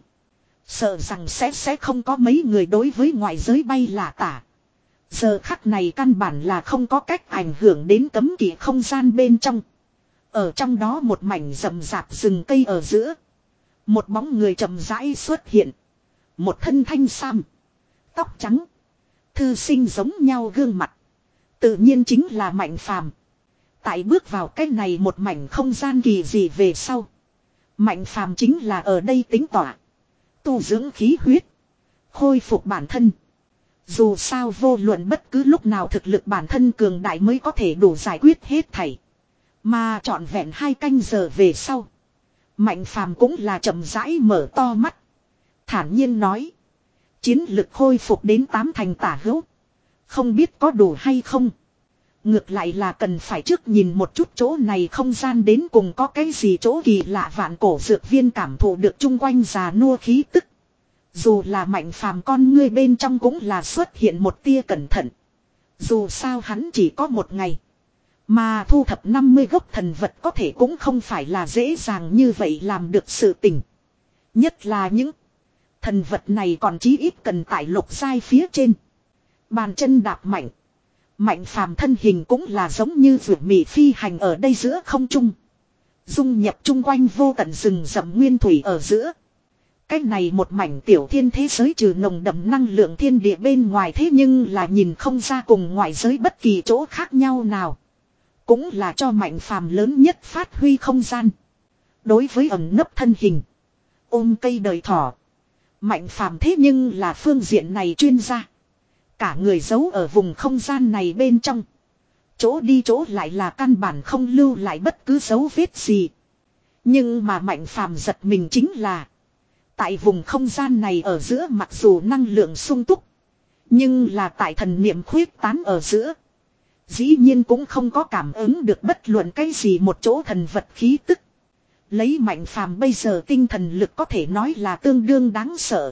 Sợ rằng sẽ sẽ không có mấy người đối với ngoại giới bay lả tả. Giờ khắc này căn bản là không có cách ảnh hưởng đến cấm kỵ không gian bên trong. Ở trong đó một mảnh rậm rạp rừng cây ở giữa. Một bóng người chậm rãi xuất hiện. Một thân thanh sam. Tóc trắng. Thư sinh giống nhau gương mặt. Tự nhiên chính là Mạnh Phàm. Tại bước vào cái này một mảnh không gian kỳ dị về sau. Mạnh Phàm chính là ở đây tính tỏa. Tu dưỡng khí huyết. Khôi phục bản thân. Dù sao vô luận bất cứ lúc nào thực lực bản thân cường đại mới có thể đủ giải quyết hết thảy. Mà trọn vẹn hai canh giờ về sau. Mạnh Phàm cũng là chậm rãi mở to mắt. Thản nhiên nói. Chiến lực khôi phục đến tám thành tả hữu. Không biết có đủ hay không. Ngược lại là cần phải trước nhìn một chút chỗ này không gian đến cùng có cái gì chỗ kỳ lạ. Vạn cổ dược viên cảm thụ được chung quanh già nua khí tức. Dù là Mạnh Phàm con ngươi bên trong cũng là xuất hiện một tia cẩn thận. Dù sao hắn chỉ có một ngày. Mà thu thập năm mươi gốc thần vật có thể cũng không phải là dễ dàng như vậy làm được sự tình. Nhất là những thần vật này còn chí ít cần tại lục giai phía trên. Bàn chân đạp mạnh. Mạnh Phàm thân hình cũng là giống như vượt mị phi hành ở đây giữa không trung. Dung nhập chung quanh vô tận rừng rậm nguyên thủy ở giữa. Cái này một mảnh tiểu thiên thế giới trừ nồng đậm năng lượng thiên địa bên ngoài thế nhưng là nhìn không ra cùng ngoại giới bất kỳ chỗ khác nhau nào. Cũng là cho Mạnh Phàm lớn nhất phát huy không gian. Đối với ẩn nấp thân hình. Ôm cây đời thỏ. Mạnh Phàm thế nhưng là phương diện này chuyên gia. Cả người giấu ở vùng không gian này bên trong. Chỗ đi chỗ lại là căn bản không lưu lại bất cứ dấu vết gì. Nhưng mà Mạnh Phàm giật mình chính là. Tại vùng không gian này ở giữa mặc dù năng lượng sung túc. Nhưng là tại thần niệm khuyết tán ở giữa. Dĩ nhiên cũng không có cảm ứng được bất luận cái gì một chỗ thần vật khí tức. Lấy Mạnh Phàm bây giờ tinh thần lực có thể nói là tương đương đáng sợ.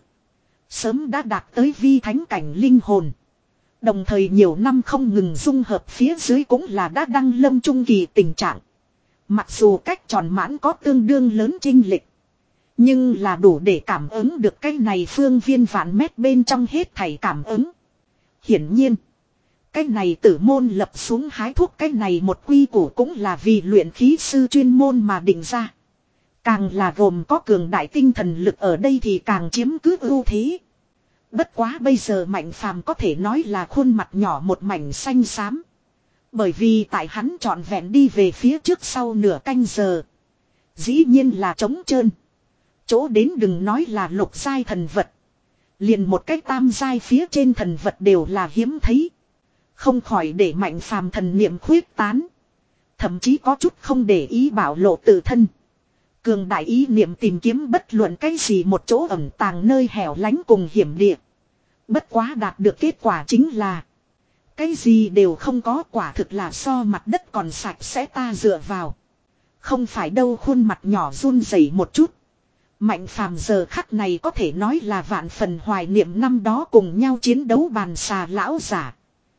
Sớm đã đạt tới vi thánh cảnh linh hồn. Đồng thời nhiều năm không ngừng dung hợp phía dưới cũng là đã đăng lâm trung kỳ tình trạng. Mặc dù cách tròn mãn có tương đương lớn chênh lệch. Nhưng là đủ để cảm ứng được cái này phương viên vạn mét bên trong hết thảy cảm ứng. Hiển nhiên. Cái này tử môn lập xuống hái thuốc cái này một quy củ cũng là vì luyện khí sư chuyên môn mà định ra. Càng là gồm có cường đại tinh thần lực ở đây thì càng chiếm cứ ưu thế. Bất quá bây giờ Mạnh Phàm có thể nói là khuôn mặt nhỏ một mảnh xanh xám. Bởi vì tại hắn trọn vẹn đi về phía trước sau nửa canh giờ. Dĩ nhiên là trống trơn. Chỗ đến đừng nói là lục giai thần vật. Liền một cái tam giai phía trên thần vật đều là hiếm thấy. Không khỏi để Mạnh Phàm thần niệm khuyết tán. Thậm chí có chút không để ý bảo lộ tự thân. Cường đại ý niệm tìm kiếm bất luận cái gì một chỗ ẩn tàng nơi hẻo lánh cùng hiểm địa. Bất quá đạt được kết quả chính là. Cái gì đều không có, quả thực là so mặt đất còn sạch sẽ ta dựa vào. Không phải đâu, khuôn mặt nhỏ run rẩy một chút. Mạnh Phàm giờ khắc này có thể nói là vạn phần hoài niệm năm đó cùng nhau chiến đấu bàn xà lão giả.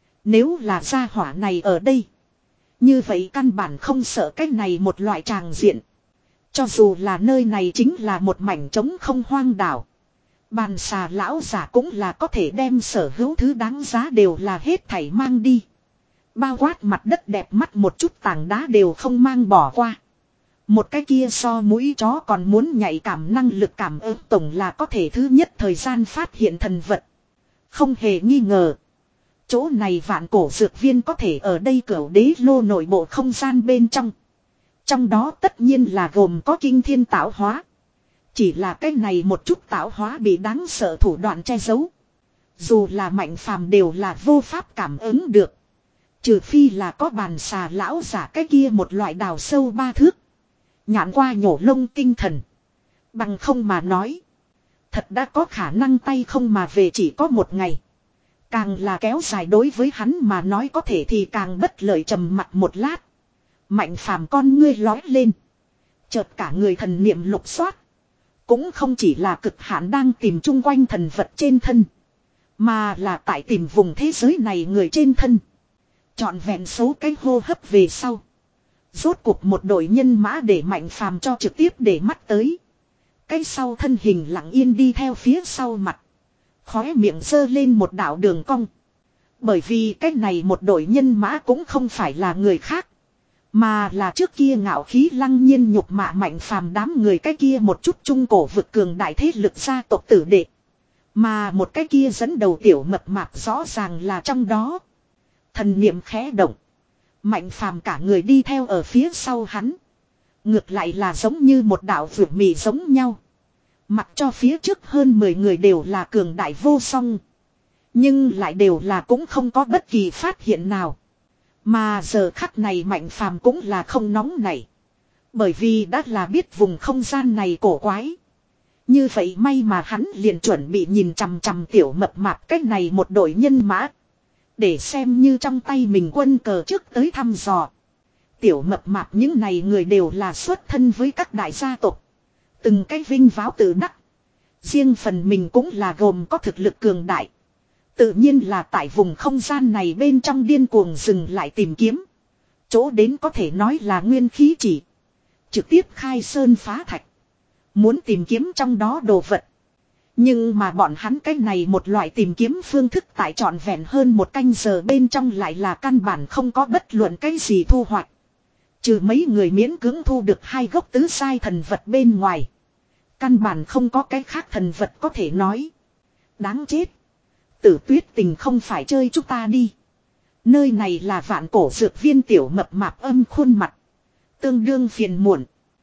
Nếu là gia hỏa này ở đây. Như vậy căn bản không sợ cái này một loại tràng diện. Cho dù là nơi này chính là một mảnh trống không hoang đảo. Bàn xà lão giả cũng là có thể đem sở hữu thứ đáng giá đều là hết thảy mang đi. Bao quát mặt đất đẹp mắt một chút tảng đá đều không mang bỏ qua. Một cái kia so mũi chó còn muốn nhạy cảm năng lực cảm ứng tổng là có thể thứ nhất thời gian phát hiện thần vật. Không hề nghi ngờ. Chỗ này vạn cổ dược viên có thể ở đây cửu đế lô nội bộ không gian bên trong. Trong đó tất nhiên là gồm có kinh thiên tạo hóa. Chỉ là cái này một chút tạo hóa bị đáng sợ thủ đoạn che giấu. Dù là mạnh phàm đều là vô pháp cảm ứng được. Trừ phi là có bàn xà lão giả cái kia một loại đào sâu ba thước. Nhãn qua nhổ lông tinh thần. Bằng không mà nói. Thật đã có khả năng tay không mà về chỉ có một ngày. Càng là kéo dài đối với hắn mà nói có thể thì càng bất lợi trầm mặt một lát. Mạnh phàm con ngươi lói lên. Chợt cả người thần niệm lục soát. Cũng không chỉ là cực hạn đang tìm chung quanh thần vật trên thân. Mà là tại tìm vùng thế giới này người trên thân. Chọn vẹn số cái hô hấp về sau. Rốt cuộc một đội nhân mã để mạnh phàm cho trực tiếp để mắt tới. Cái sau thân hình lặng yên đi theo phía sau mặt. Khóe miệng giơ lên một đạo đường cong. Bởi vì cái này một đội nhân mã cũng không phải là người khác. Mà là trước kia ngạo khí lăng nhiên nhục mạ mạnh phàm đám người cái kia một chút trung cổ vực cường đại thế lực gia tộc tử đệ. Mà một cái kia dẫn đầu tiểu mập mạp rõ ràng là trong đó. Thần niệm khẽ động. Mạnh phàm cả người đi theo ở phía sau hắn. Ngược lại là giống như một đạo vượt mì giống nhau. Mặc cho phía trước hơn mười người đều là cường đại vô song. Nhưng lại đều là cũng không có bất kỳ phát hiện nào. Mà giờ khắc này mạnh phàm cũng là không nóng nảy. Bởi vì đã là biết vùng không gian này cổ quái. Như vậy may mà hắn liền chuẩn bị nhìn chằm chằm tiểu mập mạp cách này một đội nhân mã. Để xem như trong tay mình quân cờ trước tới thăm dò. Tiểu mập mạp những này người đều là xuất thân với các đại gia tộc. Từng cái vinh váo tự đắc. Riêng phần mình cũng là gồm có thực lực cường đại. Tự nhiên là tại vùng không gian này bên trong điên cuồng dừng lại tìm kiếm. Chỗ đến có thể nói là nguyên khí chỉ. Trực tiếp khai sơn phá thạch. Muốn tìm kiếm trong đó đồ vật. Nhưng mà bọn hắn cái này một loại tìm kiếm phương thức tại trọn vẹn hơn một canh giờ bên trong lại là căn bản không có bất luận cái gì thu hoạch. Trừ mấy người miễn cưỡng thu được hai gốc tứ sai thần vật bên ngoài. Căn bản không có cái khác thần vật có thể nói. Đáng chết. Tử Tuyết Tình không phải chơi chúng ta đi. Nơi này là vạn cổ dược viên tiểu mập mạp âm khuôn mặt. Tương đương phiền muộn.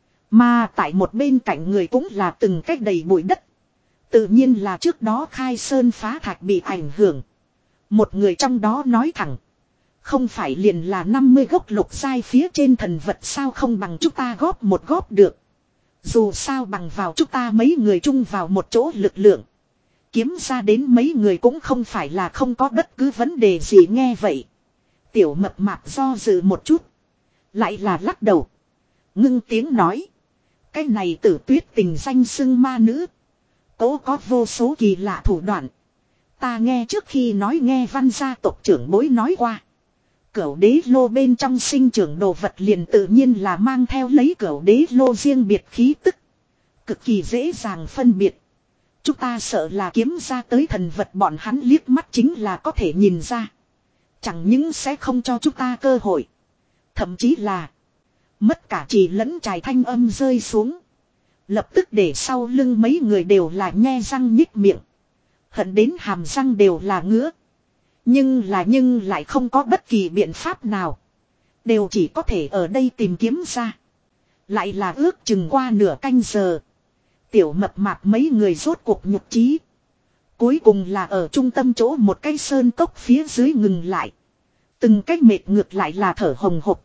Mà tại một bên cạnh người cũng là từng cách đầy bụi đất. Tự nhiên là trước đó khai sơn phá thạch bị ảnh hưởng. Một người trong đó nói thẳng. Không phải liền là năm mươi gốc lục sai phía trên thần vật sao không bằng chúng ta góp một góp được. Dù sao bằng vào chúng ta mấy người chung vào một chỗ lực lượng. Kiếm ra đến mấy người cũng không phải là không có bất cứ vấn đề gì nghe vậy. Tiểu mập mạp do dự một chút. Lại là lắc đầu. Ngưng tiếng nói. Cái này Tử Tuyết Tình danh xưng ma nữ. Cố có vô số kỳ lạ thủ đoạn. Ta nghe trước khi nói nghe văn gia tộc trưởng bối nói qua. Cửu đế lô bên trong sinh trưởng đồ vật liền tự nhiên là mang theo lấy cửu đế lô riêng biệt khí tức. Cực kỳ dễ dàng phân biệt. Chúng ta sợ là kiếm ra tới thần vật bọn hắn liếc mắt chính là có thể nhìn ra. Chẳng những sẽ không cho chúng ta cơ hội. Thậm chí là mất cả trì lẫn trải thanh âm rơi xuống. Lập tức để sau lưng mấy người đều là nhe răng nhích miệng. Hận đến hàm răng đều là ngứa. Nhưng là nhưng lại không có bất kỳ biện pháp nào. Đều chỉ có thể ở đây tìm kiếm ra. Lại là ước chừng qua nửa canh giờ. Tiểu mập mạp mấy người rốt cuộc nhục trí. Cuối cùng là ở trung tâm chỗ một cái sơn cốc phía dưới ngừng lại. Từng cách mệt ngược lại là thở hồng hộc.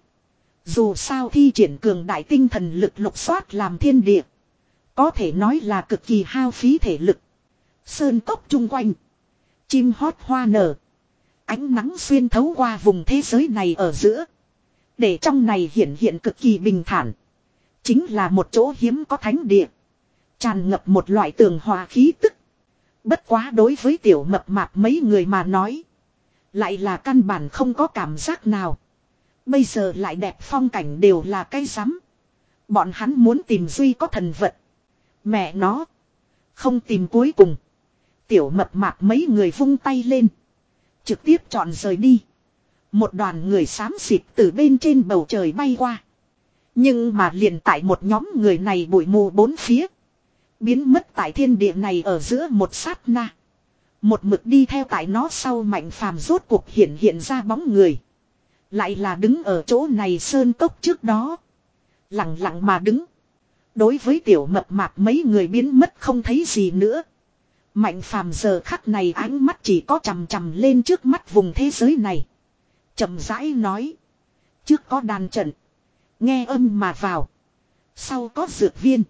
Dù sao thi triển cường đại tinh thần lực lục soát làm thiên địa. Có thể nói là cực kỳ hao phí thể lực. Sơn cốc chung quanh. Chim hót hoa nở. Ánh nắng xuyên thấu qua vùng thế giới này ở giữa. Để trong này hiện hiện cực kỳ bình thản. Chính là một chỗ hiếm có thánh địa. Tràn ngập một loại tường hòa khí tức. Bất quá đối với tiểu mập mạp mấy người mà nói. Lại là căn bản không có cảm giác nào. Bây giờ lại đẹp phong cảnh đều là cái rắm. Bọn hắn muốn tìm duy có thần vật. Mẹ nó. Không tìm cuối cùng. Tiểu mập mạp mấy người vung tay lên. Trực tiếp chọn rời đi. Một đoàn người xám xịt từ bên trên bầu trời bay qua. Nhưng mà liền tại một nhóm người này bụi mù bốn phía. Biến mất tại thiên địa này ở giữa một sát na. Một mực đi theo tại nó sau Mạnh Phàm rốt cuộc hiện hiện ra bóng người. Lại là đứng ở chỗ này sơn cốc trước đó. Lặng lặng mà đứng. Đối với tiểu mập mạp mấy người biến mất không thấy gì nữa. Mạnh Phàm giờ khắc này ánh mắt chỉ có chằm chằm lên trước mắt vùng thế giới này. Chậm rãi nói. Trước có đàn trận. Nghe âm mà vào. Sau có dược viên.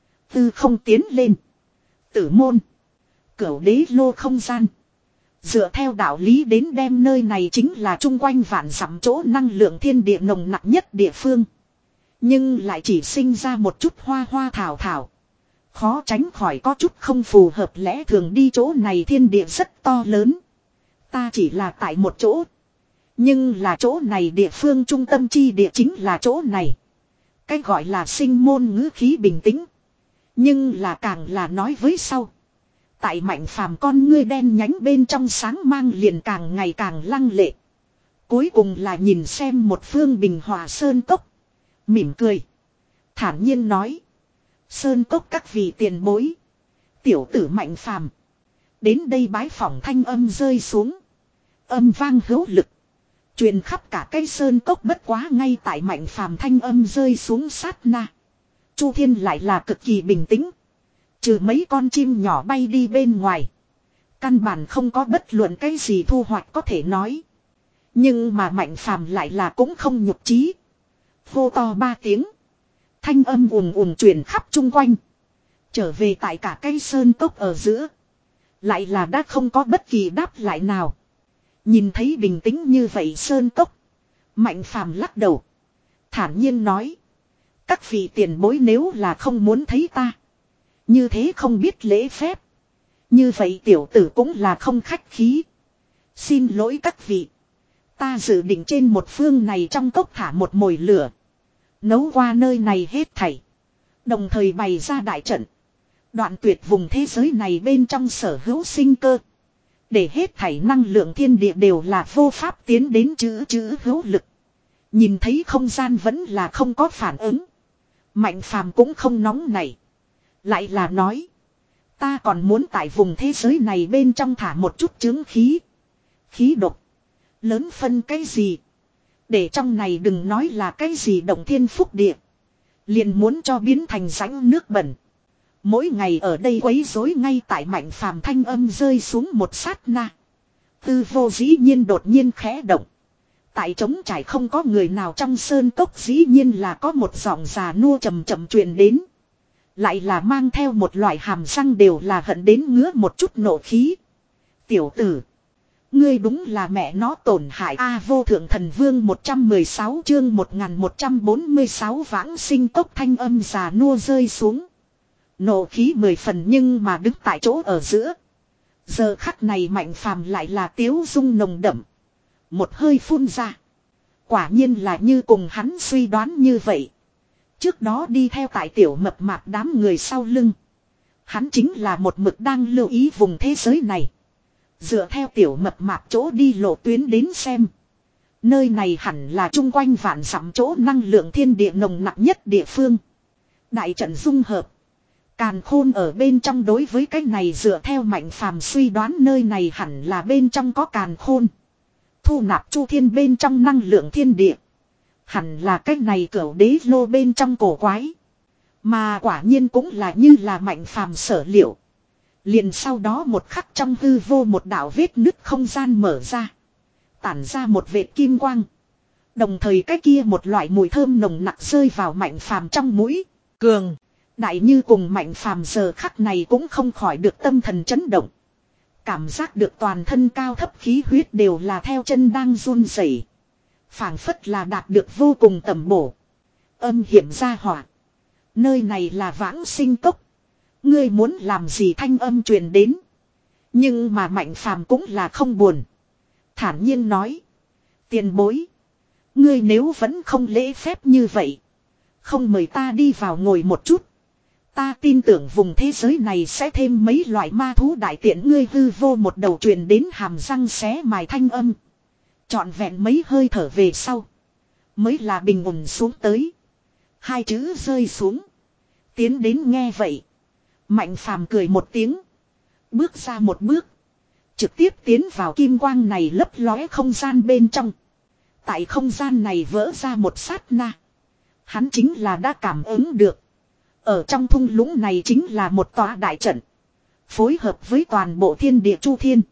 Tư không tiến lên. Tử môn. Cửu đế lô không gian. Dựa theo đạo lý đến đem nơi này chính là chung quanh vạn dặm chỗ năng lượng thiên địa nồng nặng nhất địa phương. Nhưng lại chỉ sinh ra một chút hoa hoa thảo thảo. Khó tránh khỏi có chút không phù hợp lẽ thường đi chỗ này thiên địa rất to lớn. Ta chỉ là tại một chỗ. Nhưng là chỗ này địa phương trung tâm chi địa chính là chỗ này. Cái gọi là sinh môn ngữ khí bình tĩnh. Nhưng là càng là nói với sau. Tại Mạnh Phàm con ngươi đen nhánh bên trong sáng mang liền càng ngày càng lăng lệ. Cuối cùng là nhìn xem một phương bình hòa sơn cốc. Mỉm cười. Thản nhiên nói. Sơn cốc các vị tiền bối. Tiểu tử Mạnh Phàm đến đây bái phỏng thanh âm rơi xuống. Âm vang hữu lực. Truyền khắp cả cây sơn cốc bất quá ngay tại Mạnh Phàm thanh âm rơi xuống sát na. Chu Thiên lại là cực kỳ bình tĩnh. Trừ mấy con chim nhỏ bay đi bên ngoài. Căn bản không có bất luận cái gì thu hoạch có thể nói. Nhưng mà Mạnh Phàm lại là cũng không nhục chí. Hô to ba tiếng. Thanh âm ùm ùm truyền khắp chung quanh. Trở về tại cả cây sơn cốc ở giữa. Lại là đã không có bất kỳ đáp lại nào. Nhìn thấy bình tĩnh như vậy sơn cốc. Mạnh Phàm lắc đầu. Thản nhiên nói. Các vị tiền bối nếu là không muốn thấy ta. Như thế không biết lễ phép. Như vậy tiểu tử cũng là không khách khí. Xin lỗi các vị. Ta dự định trên một phương này trong cốc thả một mồi lửa. Nấu qua nơi này hết thảy. Đồng thời bày ra đại trận. Đoạn tuyệt vùng thế giới này bên trong sở hữu sinh cơ. Để hết thảy năng lượng thiên địa đều là vô pháp tiến đến chữ chữ hữu lực. Nhìn thấy không gian vẫn là không có phản ứng. Mạnh Phàm cũng không nóng nảy. Lại là nói. Ta còn muốn tại vùng thế giới này bên trong thả một chút chứng khí. Khí độc. Lớn phân cái gì. Để trong này đừng nói là cái gì động thiên phúc địa. Liền muốn cho biến thành rãnh nước bẩn. Mỗi ngày ở đây quấy rối ngay tại Mạnh Phàm thanh âm rơi xuống một sát na. Tư vô dĩ nhiên đột nhiên khẽ động. Tại trống trải không có người nào trong sơn cốc dĩ nhiên là có một giọng già nua chậm chậm truyền đến. Lại là mang theo một loại hàm răng đều là hận đến ngứa một chút nộ khí. Tiểu tử. Ngươi đúng là mẹ nó tổn hại A vô thượng thần vương một trăm mười sáu chương một nghìn một trăm bốn mươi sáu vãng sinh cốc thanh âm già nua rơi xuống. Nộ khí mười phần nhưng mà đứng tại chỗ ở giữa. Giờ khắc này Mạnh Phàm lại là tiếu dung nồng đậm. Một hơi phun ra. Quả nhiên là như cùng hắn suy đoán như vậy. Trước đó đi theo tại tiểu mập mạp đám người sau lưng. Hắn chính là một mực đang lưu ý vùng thế giới này. Dựa theo tiểu mập mạp chỗ đi lộ tuyến đến xem. Nơi này hẳn là chung quanh vạn dặm chỗ năng lượng thiên địa nồng nặng nhất địa phương. Đại trận dung hợp. Càn khôn ở bên trong đối với cái này dựa theo Mạnh Phàm suy đoán nơi này hẳn là bên trong có càn khôn. Thu nạp chu thiên bên trong năng lượng thiên địa. Hẳn là cái này cửu đế lô bên trong cổ quái. Mà quả nhiên cũng là như là Mạnh Phàm sở liệu. Liền sau đó một khắc trong hư vô một đạo vết nứt không gian mở ra. Tản ra một vệt kim quang. Đồng thời cái kia một loại mùi thơm nồng nặc rơi vào Mạnh Phàm trong mũi. Cường. Đại như cùng Mạnh Phàm giờ khắc này cũng không khỏi được tâm thần chấn động. Cảm giác được toàn thân cao thấp khí huyết đều là theo chân đang run rẩy. Phảng phất là đạt được vô cùng tầm bổ. Âm hiểm gia hỏa. Nơi này là vãng sinh cốc. Ngươi muốn làm gì thanh âm truyền đến. Nhưng mà Mạnh Phàm cũng là không buồn. Thản nhiên nói. Tiền bối. Ngươi nếu vẫn không lễ phép như vậy. Không mời ta đi vào ngồi một chút. Ta tin tưởng vùng thế giới này sẽ thêm mấy loại ma thú đại tiện ngươi hư vô một đầu truyền đến hàm răng xé mài thanh âm. Trọn vẹn mấy hơi thở về sau. Mới là bình ổn xuống tới. Hai chữ rơi xuống. Tiến đến nghe vậy. Mạnh phàm cười một tiếng. Bước ra một bước. Trực tiếp tiến vào kim quang này lấp lóe không gian bên trong. Tại không gian này vỡ ra một sát na. Hắn chính là đã cảm ứng được. Ở trong thung lũng này chính là một tòa đại trận. Phối hợp với toàn bộ thiên địa chu thiên.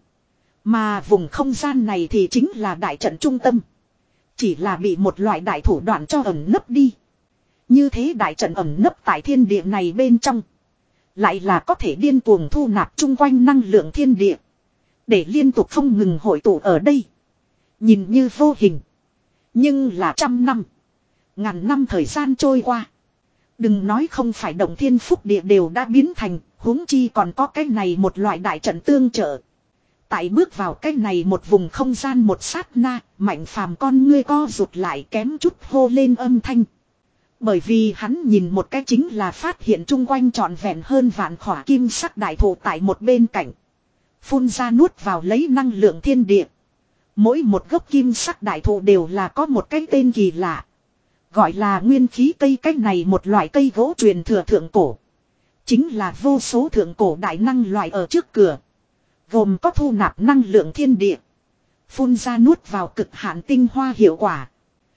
Mà vùng không gian này thì chính là đại trận trung tâm. Chỉ là bị một loại đại thủ đoạn cho ẩn nấp đi. Như thế đại trận ẩn nấp tại thiên địa này bên trong. Lại là có thể điên cuồng thu nạp chung quanh năng lượng thiên địa. Để liên tục không ngừng hội tụ ở đây. Nhìn như vô hình. Nhưng là trăm năm. Ngàn năm thời gian trôi qua. Đừng nói không phải động thiên phúc địa đều đã biến thành. Huống chi còn có cái này một loại đại trận tương trợ. Tại bước vào cái này một vùng không gian một sát na. Mạnh phàm con ngươi co rụt lại kém chút hô lên âm thanh. Bởi vì hắn nhìn một cái chính là phát hiện chung quanh trọn vẹn hơn vạn khỏa kim sắc đại thụ tại một bên cạnh. Phun ra nuốt vào lấy năng lượng thiên địa. Mỗi một gốc kim sắc đại thụ đều là có một cái tên kỳ lạ. Gọi là nguyên khí cây, cách này một loại cây gỗ truyền thừa thượng cổ. Chính là vô số thượng cổ đại năng loại ở trước cửa. Gồm có thu nạp năng lượng thiên địa. Phun ra nuốt vào cực hạn tinh hoa hiệu quả.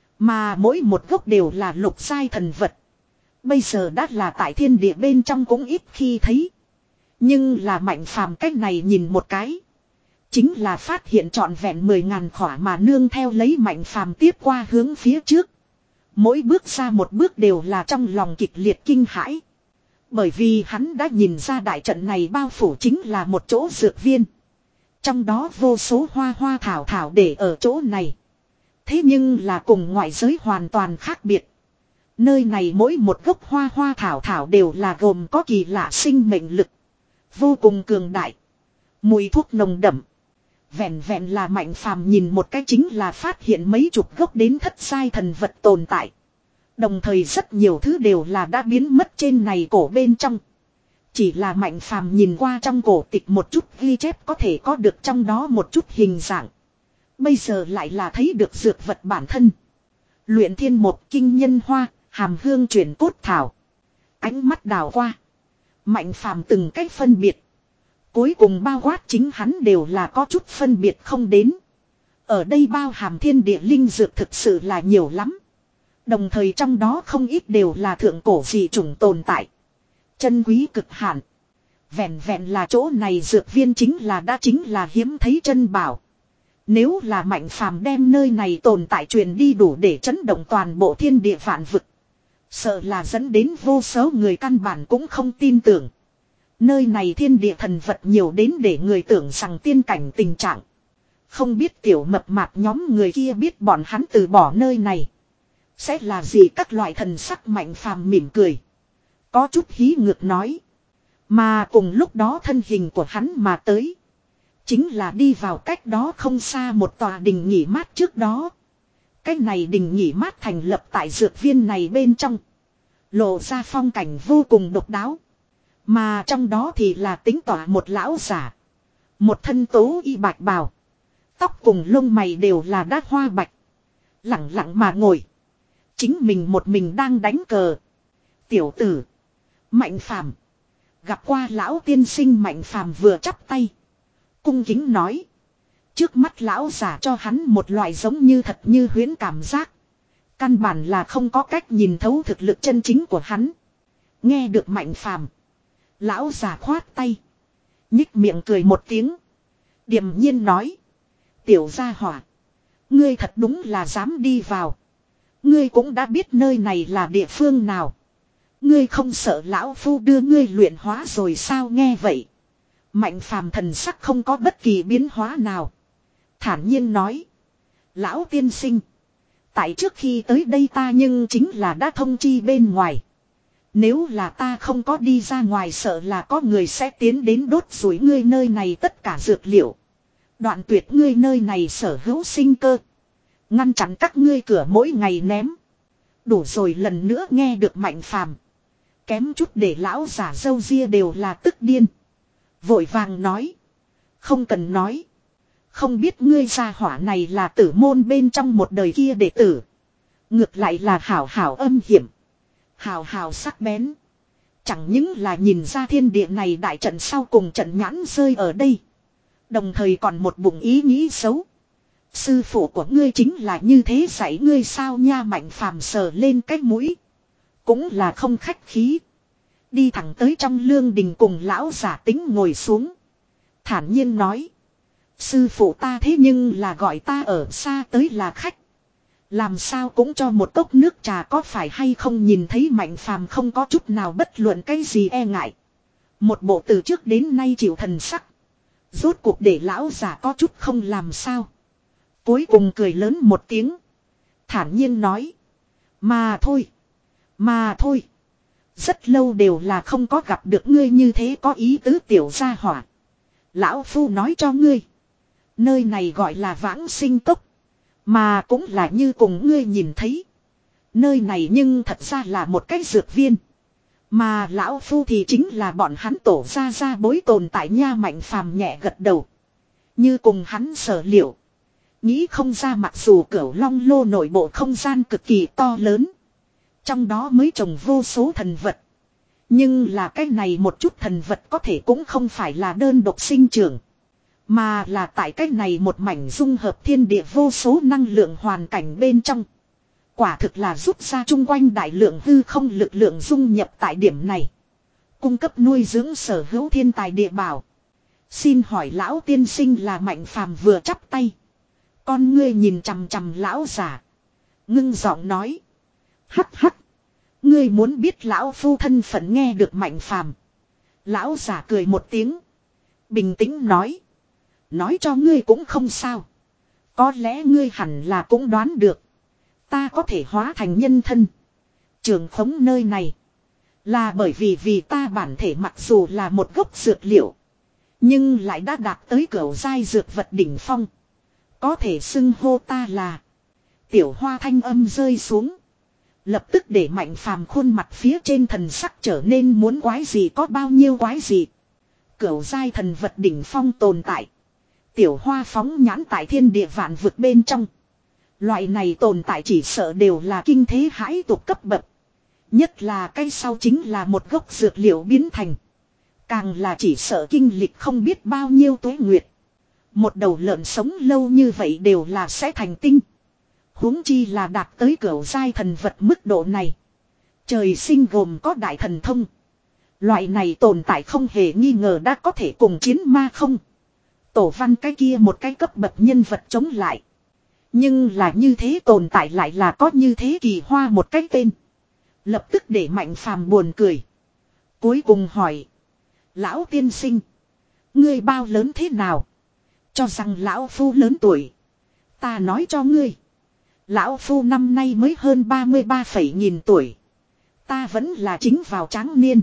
Mà mỗi một gốc đều là lục giai thần vật. Bây giờ đã là tại thiên địa bên trong cũng ít khi thấy. Nhưng là Mạnh phàm cách này nhìn một cái. Chính là phát hiện trọn vẹn mười ngàn khỏa mà nương theo lấy Mạnh phàm tiếp qua hướng phía trước. Mỗi bước ra một bước đều là trong lòng kịch liệt kinh hãi. Bởi vì hắn đã nhìn ra đại trận này bao phủ chính là một chỗ dược viên. Trong đó vô số hoa hoa thảo thảo để ở chỗ này. Thế nhưng là cùng ngoại giới hoàn toàn khác biệt. Nơi này mỗi một gốc hoa hoa thảo thảo đều là gồm có kỳ lạ sinh mệnh lực. Vô cùng cường đại. Mùi thuốc nồng đậm. Vẹn vẹn là Mạnh phàm nhìn một cái chính là phát hiện mấy chục gốc đến thất giai thần vật tồn tại. Đồng thời rất nhiều thứ đều là đã biến mất trên này cổ bên trong. Chỉ là Mạnh phàm nhìn qua trong cổ tịch một chút ghi chép có thể có được trong đó một chút hình dạng. Bây giờ lại là thấy được dược vật bản thân. Luyện thiên một kinh nhân hoa, hàm hương chuyển cốt thảo. Ánh mắt đào qua. Mạnh phàm từng cách phân biệt. Cuối cùng bao quát chính hắn đều là có chút phân biệt không đến. Ở đây bao hàm thiên địa linh dược thực sự là nhiều lắm. Đồng thời trong đó không ít đều là thượng cổ dị chủng tồn tại. Chân quý cực hạn. Vẹn vẹn là chỗ này dược viên chính là đã chính là hiếm thấy chân bảo. Nếu là Mạnh phàm đem nơi này tồn tại truyền đi đủ để chấn động toàn bộ thiên địa vạn vực. Sợ là dẫn đến vô số người căn bản cũng không tin tưởng. Nơi này thiên địa thần vật nhiều đến để người tưởng rằng tiên cảnh tình trạng. Không biết tiểu mập mạp nhóm người kia biết bọn hắn từ bỏ nơi này. Sẽ là gì các loại thần sắc Mạnh phàm mỉm cười. Có chút hí ngược nói. Mà cùng lúc đó thân hình của hắn mà tới. Chính là đi vào cách đó không xa một tòa đình nghỉ mát trước đó. Cách này đình nghỉ mát thành lập tại dược viên này bên trong. Lộ ra phong cảnh vô cùng độc đáo. Mà trong đó thì là tính tỏa một lão giả. Một thân tố y bạch bào. Tóc cùng lông mày đều là đát hoa bạch. Lặng lặng mà ngồi. Chính mình một mình đang đánh cờ. Tiểu tử. Mạnh phàm. Gặp qua lão tiên sinh Mạnh phàm vừa chắp tay. Cung kính nói. Trước mắt lão giả cho hắn một loại giống như thật như huyễn cảm giác. Căn bản là không có cách nhìn thấu thực lực chân chính của hắn. Nghe được Mạnh phàm. Lão giả khoát tay. Nhích miệng cười một tiếng. Điềm nhiên nói. Tiểu gia hỏa. Ngươi thật đúng là dám đi vào. Ngươi cũng đã biết nơi này là địa phương nào. Ngươi không sợ lão phu đưa ngươi luyện hóa rồi sao nghe vậy. Mạnh phàm thần sắc không có bất kỳ biến hóa nào. Thản nhiên nói. Lão tiên sinh. Tại trước khi tới đây ta nhưng chính là đã thông chi bên ngoài. Nếu là ta không có đi ra ngoài sợ là có người sẽ tiến đến đốt rủi ngươi nơi này tất cả dược liệu. Đoạn tuyệt ngươi nơi này sở hữu sinh cơ. Ngăn chặn các ngươi cửa mỗi ngày ném. Đủ rồi lần nữa nghe được Mạnh phàm. Kém chút để lão giả dâu ria đều là tức điên. Vội vàng nói. Không cần nói. Không biết ngươi gia hỏa này là tử môn bên trong một đời kia đệ tử. Ngược lại là hảo hảo âm hiểm. Hảo hảo sắc bén. Chẳng những là nhìn ra thiên địa này đại trận sau cùng trận nhãn rơi ở đây. Đồng thời còn một bụng ý nghĩ xấu. Sư phụ của ngươi chính là như thế dạy ngươi sao nha. Mạnh phàm sờ lên cái mũi. Cũng là không khách khí. Đi thẳng tới trong lương đình cùng lão giả tính ngồi xuống. Thản nhiên nói. Sư phụ ta thế nhưng là gọi ta ở xa tới là khách. Làm sao cũng cho một cốc nước trà có phải hay không. Nhìn thấy Mạnh phàm không có chút nào bất luận cái gì e ngại. Một bộ từ trước đến nay chịu thần sắc. Rốt cuộc để lão giả có chút không làm sao. Cuối cùng cười lớn một tiếng. Thản nhiên nói. Mà thôi. Mà thôi. Rất lâu đều là không có gặp được ngươi như thế có ý tứ tiểu gia hỏa. Lão phu nói cho ngươi. Nơi này gọi là vãng sinh cốc. Mà cũng là như cùng ngươi nhìn thấy. Nơi này nhưng thật ra là một cái dược viên. Mà lão phu thì chính là bọn hắn tổ ra ra bối tồn tại nha. Mạnh phàm nhẹ gật đầu. Như cùng hắn sở liệu. Nghĩ không ra mặc dù cửu long lô nội bộ không gian cực kỳ to lớn. Trong đó mới trồng vô số thần vật. Nhưng là cái này một chút thần vật có thể cũng không phải là đơn độc sinh trưởng. Mà là tại cái này một mảnh dung hợp thiên địa vô số năng lượng hoàn cảnh bên trong. Quả thực là rút ra chung quanh đại lượng hư không lực lượng dung nhập tại điểm này. Cung cấp nuôi dưỡng sở hữu thiên tài địa bảo. Xin hỏi lão tiên sinh là Mạnh phàm vừa chắp tay. Con ngươi nhìn chằm chằm lão giả. Ngưng giọng nói. Hắc hắc. Ngươi muốn biết lão phu thân phận nghe được Mạnh phàm. Lão giả cười một tiếng. Bình tĩnh nói. Nói cho ngươi cũng không sao. Có lẽ ngươi hẳn là cũng đoán được. Ta có thể hóa thành nhân thân. Trường khống nơi này. Là bởi vì vì ta bản thể mặc dù là một gốc dược liệu. Nhưng lại đã đạt tới cửu giai dược vật đỉnh phong. Có thể xưng hô ta là. Tiểu hoa thanh âm rơi xuống. Lập tức để Mạnh phàm khuôn mặt phía trên thần sắc trở nên muốn quái gì có bao nhiêu quái gì. Cửu giai thần vật đỉnh phong tồn tại. Tiểu hoa phóng nhãn tại thiên địa vạn vực bên trong. Loại này tồn tại chỉ sợ đều là kinh thế hãi tục cấp bậc. Nhất là cái sau chính là một gốc dược liệu biến thành. Càng là chỉ sợ kinh lịch không biết bao nhiêu tuế nguyệt. Một đầu lợn sống lâu như vậy đều là sẽ thành tinh. Huống chi là đạt tới cửu giai thần vật mức độ này. Trời sinh gồm có đại thần thông. Loại này tồn tại không hề nghi ngờ đã có thể cùng chiến ma không. Tổ văn cái kia một cái cấp bậc nhân vật chống lại. Nhưng là như thế tồn tại lại là có như thế kỳ hoa một cái tên. Lập tức để Mạnh phàm buồn cười. Cuối cùng hỏi. Lão tiên sinh. Ngươi bao lớn thế nào? Cho rằng lão phu lớn tuổi. Ta nói cho ngươi. Lão phu năm nay mới hơn ba mươi ba phẩy nghìn tuổi. Ta vẫn là chính vào tráng niên.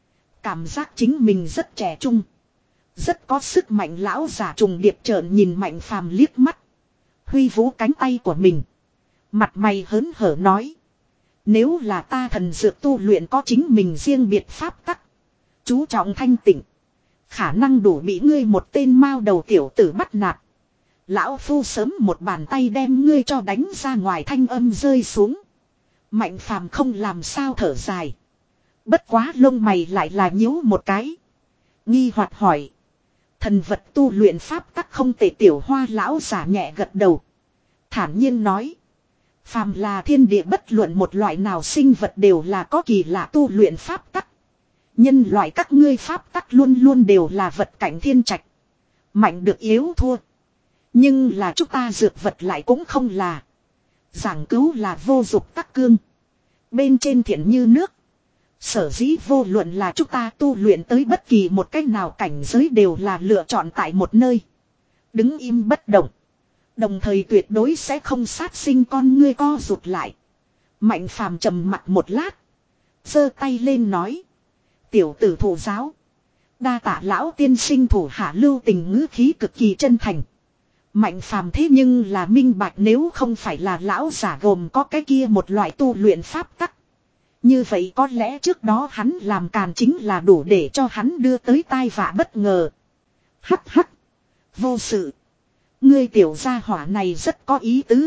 Cảm giác chính mình rất trẻ trung. Rất có sức mạnh. Lão giả trùng điệp trợn nhìn Mạnh phàm liếc mắt. Huy vũ cánh tay của mình. Mặt mày hớn hở nói. Nếu là ta thần dược tu luyện có chính mình riêng biệt pháp tắc. Chú trọng thanh tịnh. Khả năng đủ bị ngươi một tên mao đầu tiểu tử bắt nạt. Lão phu sớm một bàn tay đem ngươi cho đánh ra ngoài. Thanh âm rơi xuống. Mạnh phàm không làm sao thở dài. Bất quá lông mày lại là nhíu một cái. Nghi hoặc hỏi. Thần vật tu luyện pháp tắc không tệ. Tiểu hoa lão giả nhẹ gật đầu. Thản nhiên nói. Phàm là thiên địa bất luận một loại nào sinh vật đều là có kỳ lạ tu luyện pháp tắc. Nhân loại các ngươi pháp tắc luôn luôn đều là vật cảnh thiên trạch. Mạnh được yếu thua. Nhưng là chúng ta dược vật lại cũng không là. Giảng cứu là vô dục tắc cương. Bên trên thiện như nước. Sở dĩ vô luận là chúng ta tu luyện tới bất kỳ một cách nào cảnh giới đều là lựa chọn tại một nơi. Đứng im bất động. Đồng thời tuyệt đối sẽ không sát sinh con ngươi co rụt lại. Mạnh phàm trầm mặt một lát. Giơ tay lên nói. Tiểu tử thủ giáo. Đa tạ lão tiên sinh thủ hạ lưu tình ngữ khí cực kỳ chân thành. Mạnh phàm thế nhưng là minh bạch nếu không phải là lão giả gồm có cái kia một loại tu luyện pháp tắc. Như vậy có lẽ trước đó hắn làm càn chính là đủ để cho hắn đưa tới tai vạ bất ngờ. Hắc hắc. Vô sự. Ngươi tiểu gia hỏa này rất có ý tứ.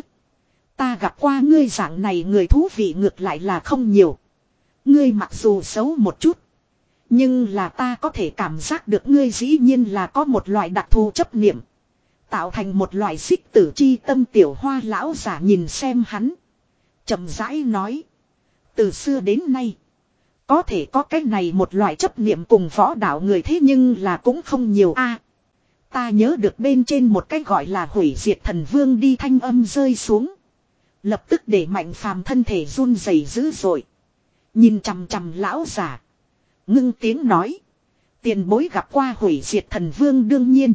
Ta gặp qua ngươi dạng này người thú vị ngược lại là không nhiều. Ngươi mặc dù xấu một chút. Nhưng là ta có thể cảm giác được ngươi dĩ nhiên là có một loại đặc thù chấp niệm. Tạo thành một loại xích tử chi tâm. Tiểu Hoa lão giả nhìn xem hắn. Chậm rãi nói. Từ xưa đến nay. Có thể có cái này một loại chấp niệm cùng võ đạo người thế nhưng là cũng không nhiều a. Ta nhớ được bên trên một cái gọi là hủy diệt thần vương đi thanh âm rơi xuống. Lập tức để Mạnh Phàm thân thể run rẩy dữ dội. Nhìn chằm chằm lão giả. Ngưng tiếng nói. Tiền bối gặp qua hủy diệt thần vương đương nhiên.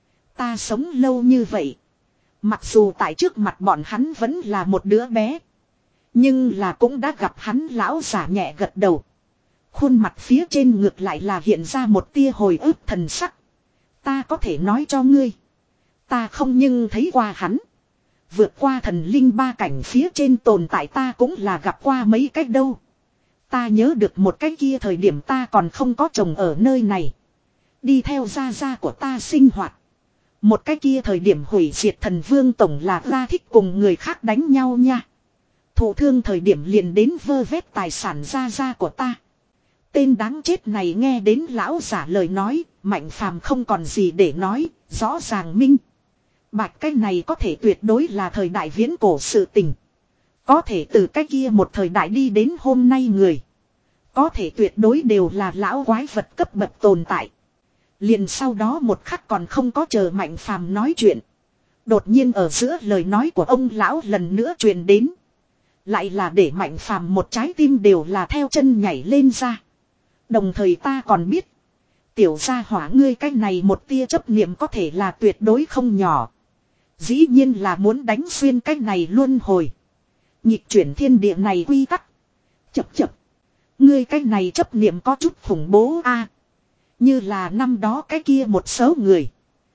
Ta sống lâu như vậy. Mặc dù tại trước mặt bọn hắn vẫn là một đứa bé. Nhưng là cũng đã gặp hắn. Lão giả nhẹ gật đầu. Khuôn mặt phía trên ngược lại là hiện ra một tia hồi ức thần sắc. Ta có thể nói cho ngươi. Ta không nhưng thấy qua hắn. Vượt qua thần linh ba cảnh phía trên tồn tại ta cũng là gặp qua mấy cách đâu. Ta nhớ được một cái kia thời điểm ta còn không có chồng ở nơi này. Đi theo gia gia của ta sinh hoạt. Một cái kia thời điểm hủy diệt thần vương tổng là ra thích cùng người khác đánh nhau nha. Thụ thương thời điểm liền đến vơ vét tài sản gia gia của ta. Tên đáng chết này nghe đến lão giả lời nói, Mạnh Phàm không còn gì để nói, rõ ràng minh. Bạch cái này có thể tuyệt đối là thời đại viễn cổ sự tình. Có thể từ cái kia một thời đại đi đến hôm nay người. Có thể tuyệt đối đều là lão quái vật cấp bậc tồn tại. Liền sau đó một khắc còn không có chờ Mạnh Phàm nói chuyện. Đột nhiên ở giữa lời nói của ông lão lần nữa truyền đến. Lại là để Mạnh Phàm một trái tim đều là theo chân nhảy lên ra. Đồng thời ta còn biết. Tiểu gia hỏa ngươi cái này một tia chấp niệm có thể là tuyệt đối không nhỏ. Dĩ nhiên là muốn đánh xuyên cái này luân hồi. Nhịp chuyển thiên địa này quy tắc. Chập chập. Ngươi cái này chấp niệm có chút khủng bố a. Như là năm đó cái kia một số người.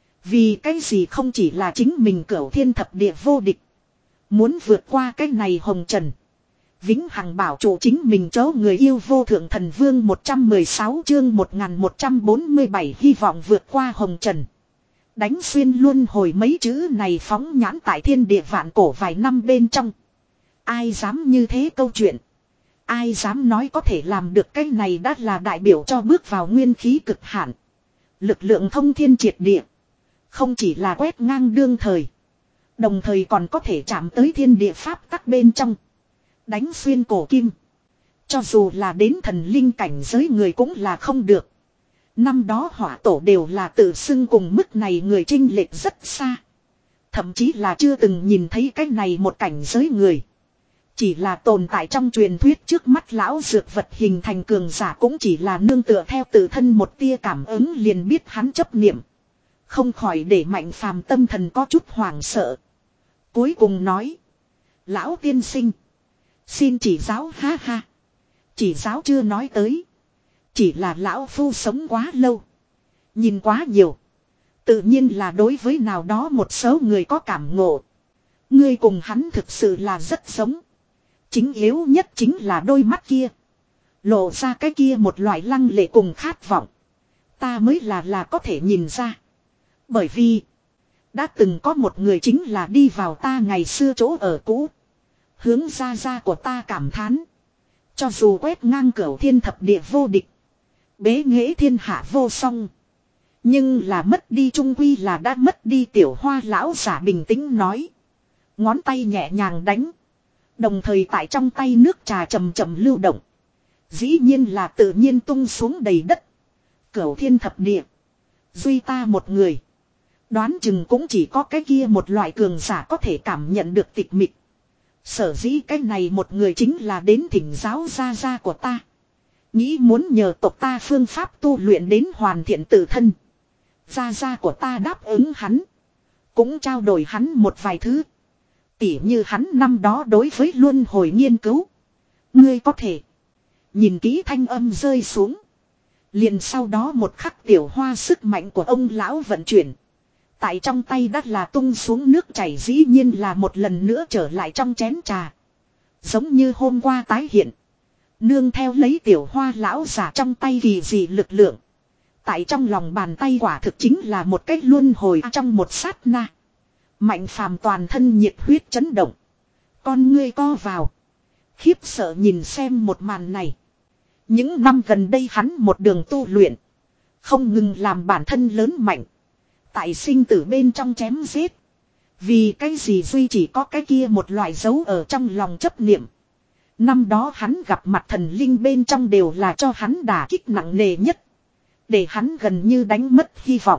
Vì cái gì không chỉ là chính mình cửu thiên thập địa vô địch. Muốn vượt qua cái này hồng trần. Vĩnh hằng bảo trụ chính mình chỗ người yêu vô thượng thần vương một trăm mười sáu chương một nghìn một trăm bốn mươi bảy hy vọng vượt qua hồng trần. Đánh xuyên luân hồi mấy chữ này phóng nhãn tại thiên địa vạn cổ vài năm bên trong. Ai dám như thế câu chuyện. Ai dám nói có thể làm được cái này đã là đại biểu cho bước vào nguyên khí cực hạn. Lực lượng thông thiên triệt địa. Không chỉ là quét ngang đương thời. Đồng thời còn có thể chạm tới thiên địa pháp tắc bên trong. Đánh xuyên cổ kim. Cho dù là đến thần linh cảnh giới người cũng là không được. Năm đó hỏa tổ đều là tự xưng cùng mức này người chênh lệch rất xa. Thậm chí là chưa từng nhìn thấy cái này một cảnh giới người. Chỉ là tồn tại trong truyền thuyết trước mắt lão dược vật hình thành cường giả cũng chỉ là nương tựa theo tự thân một tia cảm ứng liền biết hắn chấp niệm. Không khỏi để Mạnh Phàm tâm thần có chút hoảng sợ. Cuối cùng nói. Lão tiên sinh. Xin chỉ giáo ha ha. Chỉ giáo chưa nói tới. Chỉ là lão phu sống quá lâu. Nhìn quá nhiều. Tự nhiên là đối với nào đó một số người có cảm ngộ. Ngươi cùng hắn thực sự là rất giống. Chính yếu nhất chính là đôi mắt kia. Lộ ra cái kia một loại lăng lệ cùng khát vọng. Ta mới là là có thể nhìn ra. Bởi vì. Đã từng có một người chính là đi vào ta ngày xưa chỗ ở cũ. Hướng ra ra của ta cảm thán. Cho dù quét ngang cửu thiên thập địa vô địch. Bế nghệ thiên hạ vô song. Nhưng là mất đi trung quy là đã mất đi. Tiểu Hoa lão giả bình tĩnh nói. Ngón tay nhẹ nhàng đánh. Đồng thời tại trong tay nước trà chậm chậm lưu động. Dĩ nhiên là tự nhiên tung xuống đầy đất. Cửu thiên thập địa. Duy ta một người. Đoán chừng cũng chỉ có cái kia một loại cường giả có thể cảm nhận được tịch mịch. Sở dĩ cái này một người chính là đến thỉnh giáo gia gia của ta. Nghĩ muốn nhờ tộc ta phương pháp tu luyện đến hoàn thiện tự thân. Gia gia của ta đáp ứng hắn. Cũng trao đổi hắn một vài thứ. Tỉ như hắn năm đó đối với luân hồi nghiên cứu. Ngươi có thể. Nhìn kỹ thanh âm rơi xuống. Liền sau đó một khắc Tiểu Hoa sức mạnh của ông lão vận chuyển. Tại trong tay đắt là tung xuống nước chảy dĩ nhiên là một lần nữa trở lại trong chén trà. Giống như hôm qua tái hiện. Nương theo lấy Tiểu Hoa lão giả trong tay kỳ dị lực lượng. Tại trong lòng bàn tay quả thực chính là một cách luân hồi trong một sát na. Mạnh phàm toàn thân nhiệt huyết chấn động. Con ngươi co vào. Khiếp sợ nhìn xem một màn này. Những năm gần đây hắn một đường tu luyện. Không ngừng làm bản thân lớn mạnh. Tại sinh tử bên trong chém giết. Vì cái gì duy chỉ có cái kia một loại dấu ở trong lòng chấp niệm. Năm đó hắn gặp mặt thần linh bên trong đều là cho hắn đả kích nặng nề nhất. Để hắn gần như đánh mất hy vọng.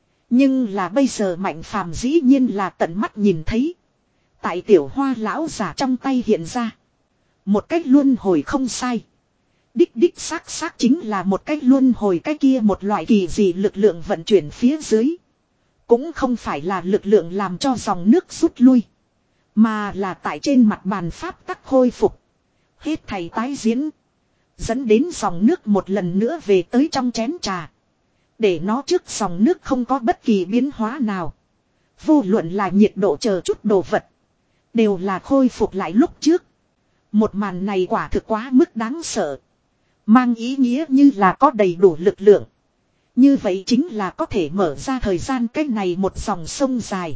Nhưng là bây giờ Mạnh phàm dĩ nhiên là tận mắt nhìn thấy. Tại tiểu hoa lão giả trong tay hiện ra. Một cách luân hồi không sai. Đích đích xác xác chính là một cách luân hồi cái kia một loại kỳ dị lực lượng vận chuyển phía dưới. Cũng không phải là lực lượng làm cho dòng nước rút lui. Mà là tại trên mặt bàn pháp tắc khôi phục. Hết thầy tái diễn. Dẫn đến dòng nước một lần nữa về tới trong chén trà. Để nó trước dòng nước không có bất kỳ biến hóa nào. Vô luận là nhiệt độ chờ chút đồ vật. Đều là khôi phục lại lúc trước. Một màn này quả thực quá mức đáng sợ. Mang ý nghĩa như là có đầy đủ lực lượng. Như vậy chính là có thể mở ra thời gian cái này một dòng sông dài.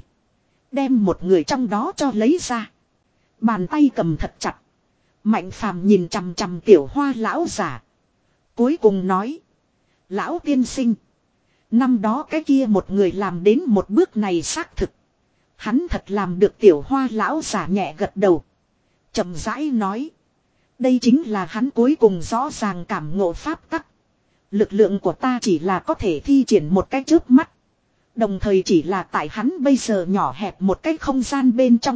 Đem một người trong đó cho lấy ra. Bàn tay cầm thật chặt. Mạnh phàm nhìn chằm chằm tiểu hoa lão giả. Cuối cùng nói. Lão tiên sinh. Năm đó cái kia một người làm đến một bước này xác thực. Hắn thật làm được tiểu hoa lão giả nhẹ gật đầu. Chậm rãi nói. Đây chính là hắn cuối cùng rõ ràng cảm ngộ pháp tắc. Lực lượng của ta chỉ là có thể thi triển một cái chớp mắt. Đồng thời chỉ là tại hắn bây giờ nhỏ hẹp một cái không gian bên trong.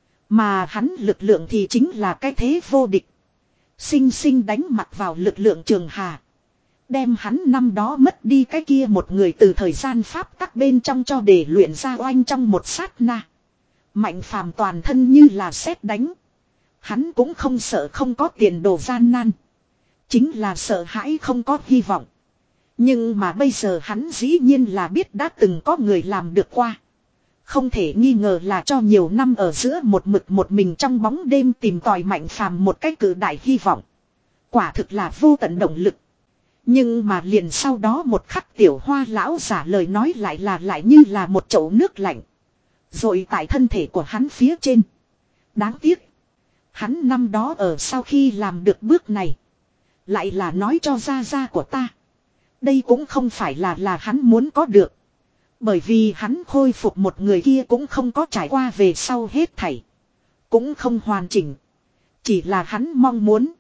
Mà hắn lực lượng thì chính là cái thế vô địch. Sinh sinh đánh mặt vào lực lượng trường hà. Đem hắn năm đó mất đi cái kia một người từ thời gian pháp tắc bên trong cho để luyện ra oanh trong một sát na. Mạnh phàm toàn thân như là sét đánh. Hắn cũng không sợ không có tiền đồ gian nan. Chính là sợ hãi không có hy vọng. Nhưng mà bây giờ hắn dĩ nhiên là biết đã từng có người làm được qua. Không thể nghi ngờ là cho nhiều năm ở giữa một mực một mình trong bóng đêm tìm tòi Mạnh phàm một cách cử đại hy vọng. Quả thực là vô tận động lực. Nhưng mà liền sau đó một khắc tiểu hoa lão giả lời nói lại là lại như là một chậu nước lạnh. Rồi tại thân thể của hắn phía trên. Đáng tiếc. Hắn năm đó ở sau khi làm được bước này. Lại là nói cho gia gia của ta. Đây cũng không phải là là hắn muốn có được. Bởi vì hắn khôi phục một người kia cũng không có trải qua về sau hết thảy. Cũng không hoàn chỉnh. Chỉ là hắn mong muốn.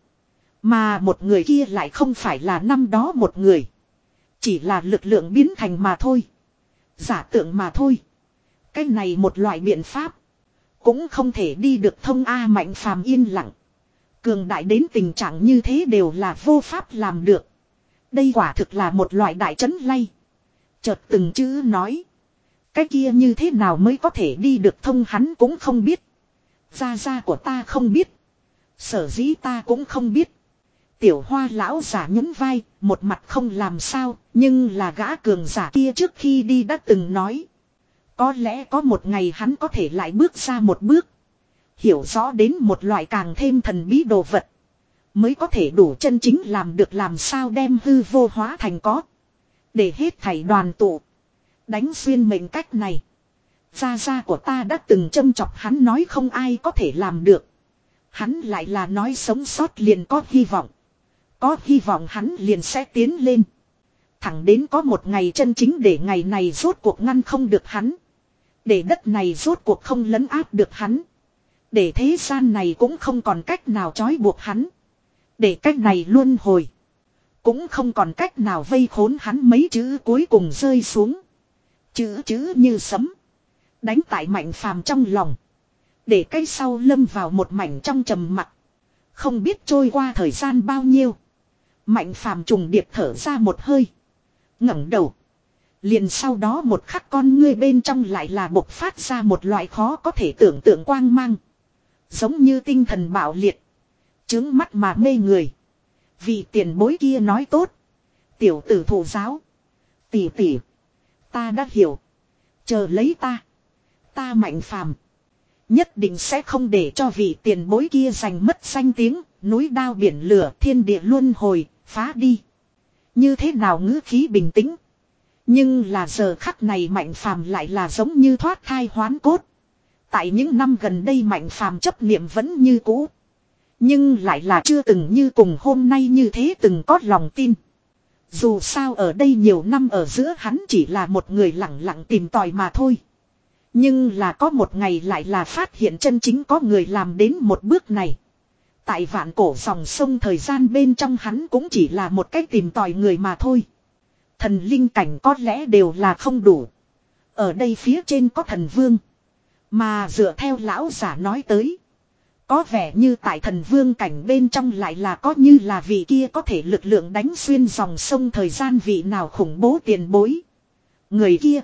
Mà một người kia lại không phải là năm đó một người. Chỉ là lực lượng biến thành mà thôi. Giả tượng mà thôi. Cái này một loại biện pháp. Cũng không thể đi được thông A. Mạnh phàm yên lặng. Cường đại đến tình trạng như thế đều là vô pháp làm được. Đây quả thực là một loại đại trấn lay. Chợt từng chữ nói. Cái kia như thế nào mới có thể đi được thông hắn cũng không biết. Gia gia của ta không biết. Sở dĩ ta cũng không biết. Tiểu hoa lão giả nhún vai, một mặt không làm sao, nhưng là gã cường giả kia trước khi đi đã từng nói. Có lẽ có một ngày hắn có thể lại bước ra một bước. Hiểu rõ đến một loại càng thêm thần bí đồ vật. Mới có thể đủ chân chính làm được làm sao đem hư vô hóa thành có. Để hết thảy đoàn tụ. Đánh xuyên mệnh cách này. Gia gia của ta đã từng châm chọc hắn nói không ai có thể làm được. Hắn lại là nói sống sót liền có hy vọng. Có hy vọng hắn liền sẽ tiến lên. Thẳng đến có một ngày chân chính để ngày này rốt cuộc ngăn không được hắn. Để đất này rốt cuộc không lấn áp được hắn. Để thế gian này cũng không còn cách nào trói buộc hắn. Để cách này luân hồi. Cũng không còn cách nào vây khốn hắn mấy chữ cuối cùng rơi xuống. Chữ chữ như sấm. Đánh tại Mạnh phàm trong lòng. Để cái sau lâm vào một mảnh trong trầm mặc. Không biết trôi qua thời gian bao nhiêu. Mạnh phàm trùng điệp thở ra một hơi. ngẩng đầu. Liền sau đó một khắc con ngươi bên trong lại là bộc phát ra một loại khó có thể tưởng tượng quang mang. Giống như tinh thần bạo liệt. Chướng mắt mà mê người. Vì tiền bối kia nói tốt. Tiểu tử thụ giáo. Tỷ tỷ. Ta đã hiểu. Chờ lấy ta. Ta Mạnh phàm. Nhất định sẽ không để cho vị tiền bối kia giành mất danh tiếng. Núi đao biển lửa thiên địa luân hồi. Phá đi. Như thế nào ngữ khí bình tĩnh. Nhưng là giờ khắc này Mạnh Phàm lại là giống như thoát thai hoán cốt. Tại những năm gần đây Mạnh Phàm chấp niệm vẫn như cũ. Nhưng lại là chưa từng như cùng hôm nay như thế từng có lòng tin. Dù sao ở đây nhiều năm ở giữa hắn chỉ là một người lặng lặng tìm tòi mà thôi. Nhưng là có một ngày lại là phát hiện chân chính có người làm đến một bước này. Tại vạn cổ dòng sông thời gian bên trong hắn cũng chỉ là một cách tìm tòi người mà thôi. Thần linh cảnh có lẽ đều là không đủ. Ở đây phía trên có thần vương. Mà dựa theo lão giả nói tới. Có vẻ như tại thần vương cảnh bên trong lại là có như là vị kia có thể lực lượng đánh xuyên dòng sông thời gian vị nào khủng bố tiền bối. Người kia.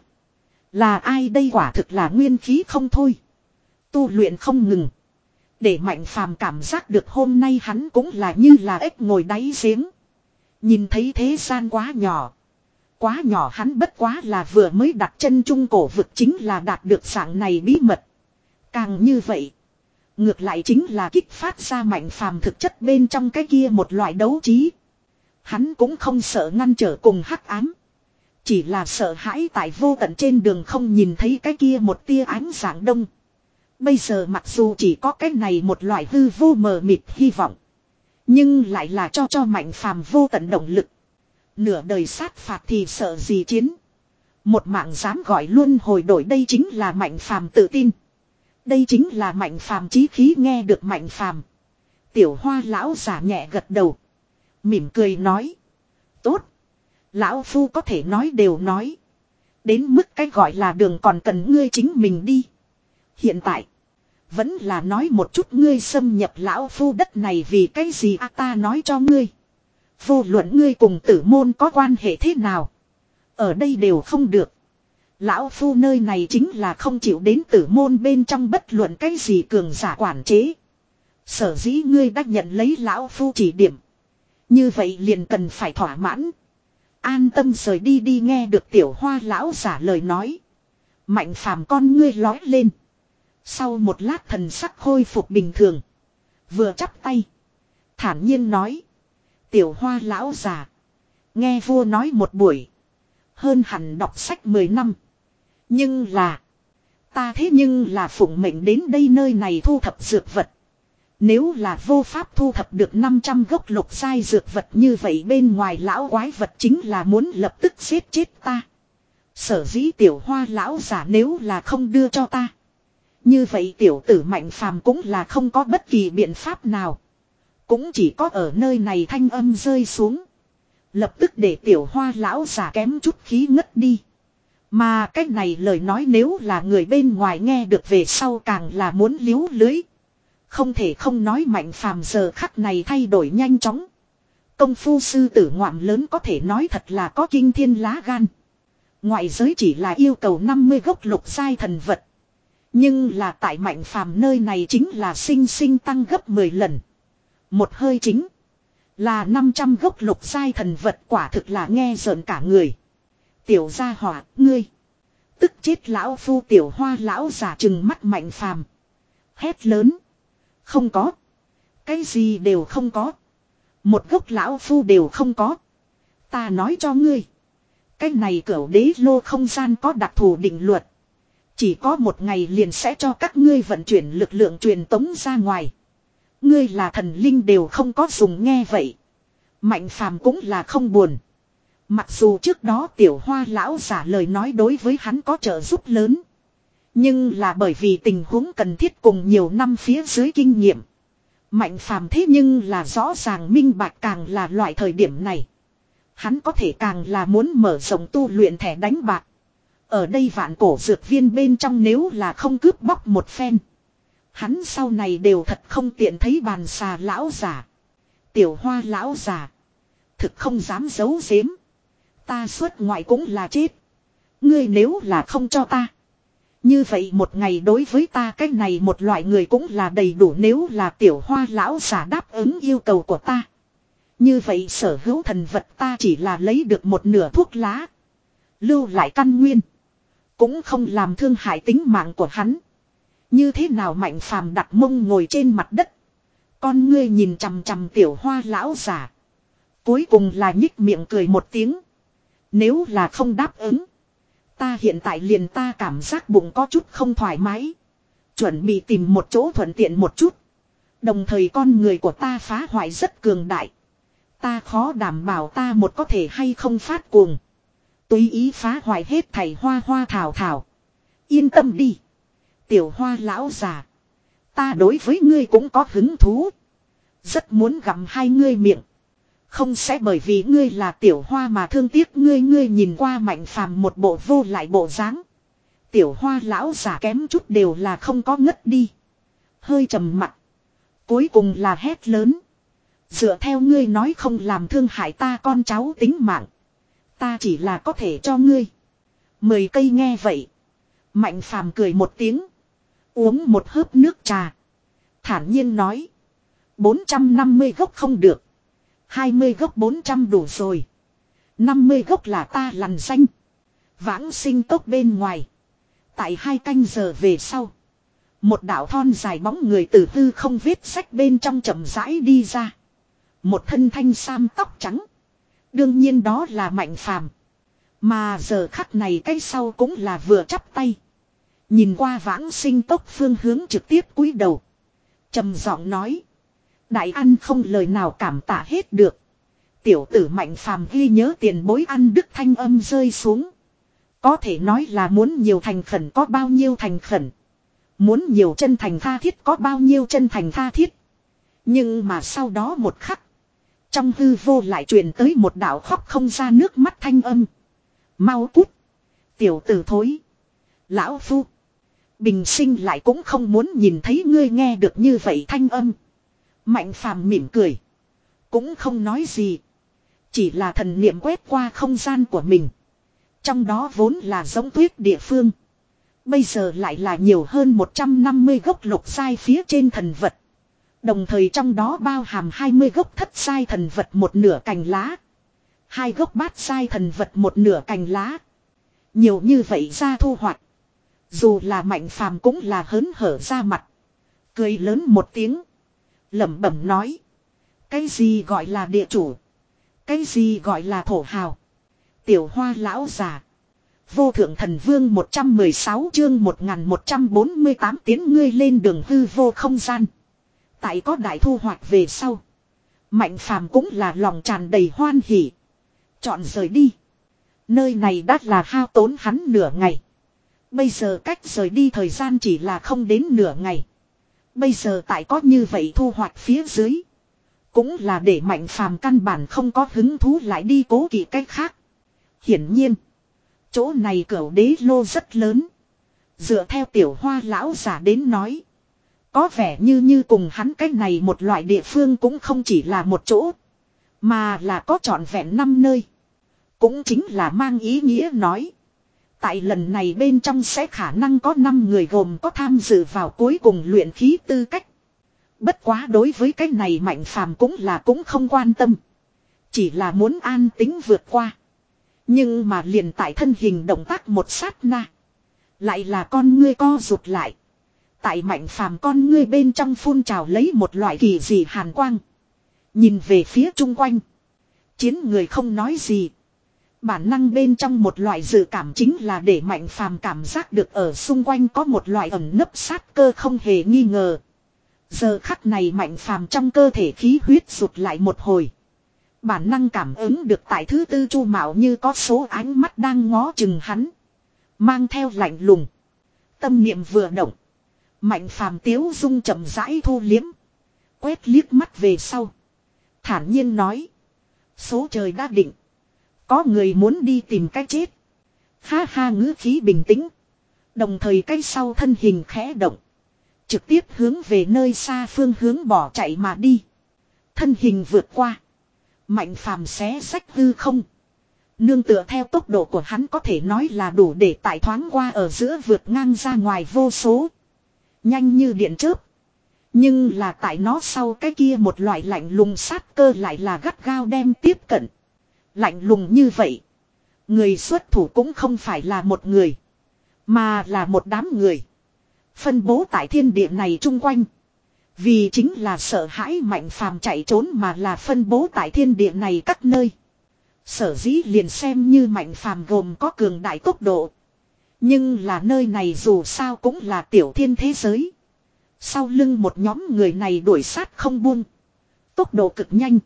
Là ai đây quả thực là nguyên khí không thôi. Tu luyện không ngừng. Để Mạnh Phàm cảm giác được hôm nay hắn cũng là như là ếch ngồi đáy giếng. Nhìn thấy thế gian quá nhỏ. Quá nhỏ hắn bất quá là vừa mới đặt chân trung cổ vực chính là đạt được dạng này bí mật. Càng như vậy. Ngược lại chính là kích phát ra Mạnh Phàm thực chất bên trong cái kia một loại đấu trí. Hắn cũng không sợ ngăn trở cùng hắc ám. Chỉ là sợ hãi tại vô tận trên đường không nhìn thấy cái kia một tia ánh sáng đông. Bây giờ mặc dù chỉ có cái này một loại hư vô mờ mịt hy vọng. Nhưng lại là cho cho Mạnh Phàm vô tận động lực. Nửa đời sát phạt thì sợ gì chiến. Một mạng dám gọi luôn hồi đổi đây chính là Mạnh Phàm tự tin. Đây chính là Mạnh Phàm chí khí nghe được Mạnh Phàm. Tiểu Hoa lão giả nhẹ gật đầu. Mỉm cười nói. Tốt. Lão Phu có thể nói đều nói. Đến mức cái gọi là đường còn cần ngươi chính mình đi. Hiện tại. Vẫn là nói một chút ngươi xâm nhập Lão Phu đất này vì cái gì à, ta nói cho ngươi. Vô luận ngươi cùng tử môn có quan hệ thế nào. Ở đây đều không được. Lão Phu nơi này chính là không chịu đến tử môn bên trong bất luận cái gì cường giả quản chế. Sở dĩ ngươi đã nhận lấy Lão Phu chỉ điểm. Như vậy liền cần phải thỏa mãn. An tâm rời đi đi nghe được Tiểu Hoa lão giả lời nói. Mạnh Phàm con ngươi lói lên. Sau một lát thần sắc khôi phục bình thường. Vừa chắp tay. Thản nhiên nói. Tiểu Hoa lão giả. Nghe vua nói một buổi. Hơn hẳn đọc sách mười năm. Nhưng là. Ta thế nhưng là phụng mệnh đến đây nơi này thu thập dược vật. Nếu là vô pháp thu thập được năm trăm gốc lục giai dược vật như vậy bên ngoài lão quái vật chính là muốn lập tức giết chết ta. Sở dĩ Tiểu Hoa lão giả nếu là không đưa cho ta. Như vậy tiểu tử Mạnh Phàm cũng là không có bất kỳ biện pháp nào. Cũng chỉ có ở nơi này thanh âm rơi xuống. Lập tức để Tiểu Hoa lão giả kém chút khí ngất đi. Mà cách này lời nói nếu là người bên ngoài nghe được về sau càng là muốn liếu lưới. Không thể không nói Mạnh Phàm giờ khắc này thay đổi nhanh chóng. Công phu sư tử ngoạm lớn có thể nói thật là có kinh thiên lá gan. Ngoại giới chỉ là yêu cầu năm mươi gốc lục giai thần vật. Nhưng là tại Mạnh Phàm nơi này chính là sinh sinh tăng gấp mười lần. Một hơi chính là năm trăm gốc lục giai thần vật quả thực là nghe rợn cả người. Tiểu gia hỏa, ngươi. Tức chết lão Phu Tiểu Hoa lão giả trừng mắt Mạnh Phàm. Hét lớn. Không có. Cái gì đều không có. Một gốc lão Phu đều không có. Ta nói cho ngươi. Cái này cửu đế lô không gian có đặc thù định luật. Chỉ có một ngày liền sẽ cho các ngươi vận chuyển lực lượng truyền tống ra ngoài. Ngươi là thần linh đều không có dùng nghe vậy. Mạnh Phàm cũng là không buồn. Mặc dù trước đó Tiểu Hoa lão giả lời nói đối với hắn có trợ giúp lớn. Nhưng là bởi vì tình huống cần thiết cùng nhiều năm phía dưới kinh nghiệm. Mạnh Phàm thế nhưng là rõ ràng minh bạch càng là loại thời điểm này. Hắn có thể càng là muốn mở rộng tu luyện thẻ đánh bạc. Ở đây vạn cổ dược viên bên trong nếu là không cướp bóc một phen. Hắn sau này đều thật không tiện thấy bàn xà lão giả. Tiểu Hoa lão giả. Thực không dám giấu giếm. Ta xuất ngoại cũng là chết. Ngươi nếu là không cho ta. Như vậy một ngày đối với ta cái này một loại người cũng là đầy đủ nếu là Tiểu Hoa lão giả đáp ứng yêu cầu của ta. Như vậy sở hữu thần vật ta chỉ là lấy được một nửa thuốc lá. Lưu lại căn nguyên. Cũng không làm thương hại tính mạng của hắn. Như thế nào Mạnh Phàm đặt mông ngồi trên mặt đất. Con ngươi nhìn chằm chằm Tiểu Hoa lão giả. Cuối cùng là nhích miệng cười một tiếng. Nếu là không đáp ứng. Ta hiện tại liền ta cảm giác bụng có chút không thoải mái. Chuẩn bị tìm một chỗ thuận tiện một chút. Đồng thời con người của ta phá hoại rất cường đại. Ta khó đảm bảo ta một có thể hay không phát cuồng. Tùy ý phá hoại hết thảy hoa hoa thảo thảo. Yên tâm đi. Tiểu Hoa lão già. Ta đối với ngươi cũng có hứng thú. Rất muốn gặm hai ngươi miệng. Không sẽ bởi vì ngươi là Tiểu Hoa mà thương tiếc ngươi. Ngươi nhìn qua Mạnh Phàm một bộ vô lại bộ dáng. Tiểu Hoa lão già kém chút đều là không có ngất đi. Hơi trầm mặt. Cuối cùng là hét lớn. Dựa theo ngươi nói không làm thương hại ta con cháu tính mạng. Ta chỉ là có thể cho ngươi. Mười cây nghe vậy. Mạnh Phàm cười một tiếng. Uống một hớp nước trà. Thản nhiên nói. bốn trăm năm mươi gốc không được. hai mươi gốc bốn trăm đủ rồi. năm mươi gốc là ta lằn xanh. Vãng sinh tốc bên ngoài. Tại hai canh giờ về sau. Một đạo thon dài bóng người từ hư không vết sách bên trong chậm rãi đi ra. Một thân thanh sam tóc trắng. Đương nhiên đó là Mạnh Phàm. Mà giờ khắc này cái sau cũng là vừa chắp tay. Nhìn qua vãng sinh tốc phương hướng trực tiếp cúi đầu. Trầm giọng nói. Đại ăn không lời nào cảm tạ hết được. Tiểu tử Mạnh Phàm ghi nhớ tiền bối ăn đức thanh âm rơi xuống. Có thể nói là muốn nhiều thành khẩn có bao nhiêu thành khẩn. Muốn nhiều chân thành tha thiết có bao nhiêu chân thành tha thiết. Nhưng mà sau đó một khắc. Trong hư vô lại truyền tới một đạo khóc không ra nước mắt thanh âm. Mau cút. Tiểu tử thối. Lão phu. Bình sinh lại cũng không muốn nhìn thấy ngươi nghe được như vậy thanh âm. Mạnh Phàm mỉm cười. Cũng không nói gì. Chỉ là thần niệm quét qua không gian của mình. Trong đó vốn là giống tuyết địa phương. Bây giờ lại là nhiều hơn một trăm năm mươi gốc lục sai phía trên thần vật. Đồng thời trong đó bao hàm hai mươi gốc thất sai thần vật một nửa cành lá. Hai gốc bát sai thần vật một nửa cành lá. Nhiều như vậy ra thu hoạch. Dù là Mạnh Phàm cũng là hớn hở ra mặt. Cười lớn một tiếng. Lẩm bẩm nói. Cái gì gọi là địa chủ? Cái gì gọi là thổ hào? Tiểu Hoa lão già. Vô thượng thần vương một trăm mười sáu chương một nghìn một trăm bốn mươi tám tiến ngươi lên đường hư vô không gian. Tại có đại thu hoạch về sau. Mạnh Phàm cũng là lòng tràn đầy hoan hỉ. Chọn rời đi. Nơi này đã là hao tốn hắn nửa ngày. Bây giờ cách rời đi thời gian chỉ là không đến nửa ngày. Bây giờ tại có như vậy thu hoạch phía dưới. Cũng là để Mạnh Phàm căn bản không có hứng thú lại đi cố kỵ cách khác. Hiển nhiên. Chỗ này cửu đế lô rất lớn. Dựa theo Tiểu Hoa lão giả đến nói. Có vẻ như như cùng hắn cách này một loại địa phương cũng không chỉ là một chỗ. Mà là có trọn vẹn năm nơi. Cũng chính là mang ý nghĩa nói. Tại lần này bên trong sẽ khả năng có năm người gồm có tham dự vào cuối cùng luyện khí tư cách. Bất quá đối với cái này Mạnh Phàm cũng là cũng không quan tâm. Chỉ là muốn an tính vượt qua. Nhưng mà liền tại thân hình động tác một sát na. Lại là con ngươi co rụt lại. Tại Mạnh Phàm con ngươi bên trong phun trào lấy một loại kỳ dị hàn quang. Nhìn về phía chung quanh. Chiến người không nói gì. Bản năng bên trong một loại dự cảm chính là để Mạnh Phàm cảm giác được ở xung quanh có một loại ẩn nấp sát cơ không hề nghi ngờ. Giờ khắc này Mạnh Phàm trong cơ thể khí huyết rụt lại một hồi. Bản năng cảm ứng được tại thứ tư chu mạo như có số ánh mắt đang ngó chừng hắn. Mang theo lạnh lùng. Tâm niệm vừa động. Mạnh Phàm tiếu dung chậm rãi thu liếm. Quét liếc mắt về sau. Thản nhiên nói. Số trời đã định. Có người muốn đi tìm cái chết. Ha ha ngữ khí bình tĩnh. Đồng thời cái sau thân hình khẽ động. Trực tiếp hướng về nơi xa phương hướng bỏ chạy mà đi. Thân hình vượt qua. Mạnh Phàm xé sách hư không. Nương tựa theo tốc độ của hắn có thể nói là đủ để tại thoáng qua ở giữa vượt ngang ra ngoài vô số. Nhanh như điện chớp. Nhưng là tại nó sau cái kia một loại lạnh lùng sát cơ lại là gắt gao đem tiếp cận. Lạnh lùng như vậy. Người xuất thủ cũng không phải là một người. Mà là một đám người. Phân bố tại thiên địa này chung quanh. Vì chính là sợ hãi Mạnh Phàm chạy trốn mà là phân bố tại thiên địa này các nơi. Sở dĩ liền xem như Mạnh Phàm gồm có cường đại tốc độ. Nhưng là nơi này dù sao cũng là tiểu thiên thế giới. Sau lưng một nhóm người này đuổi sát không buông. Tốc độ cực nhanh.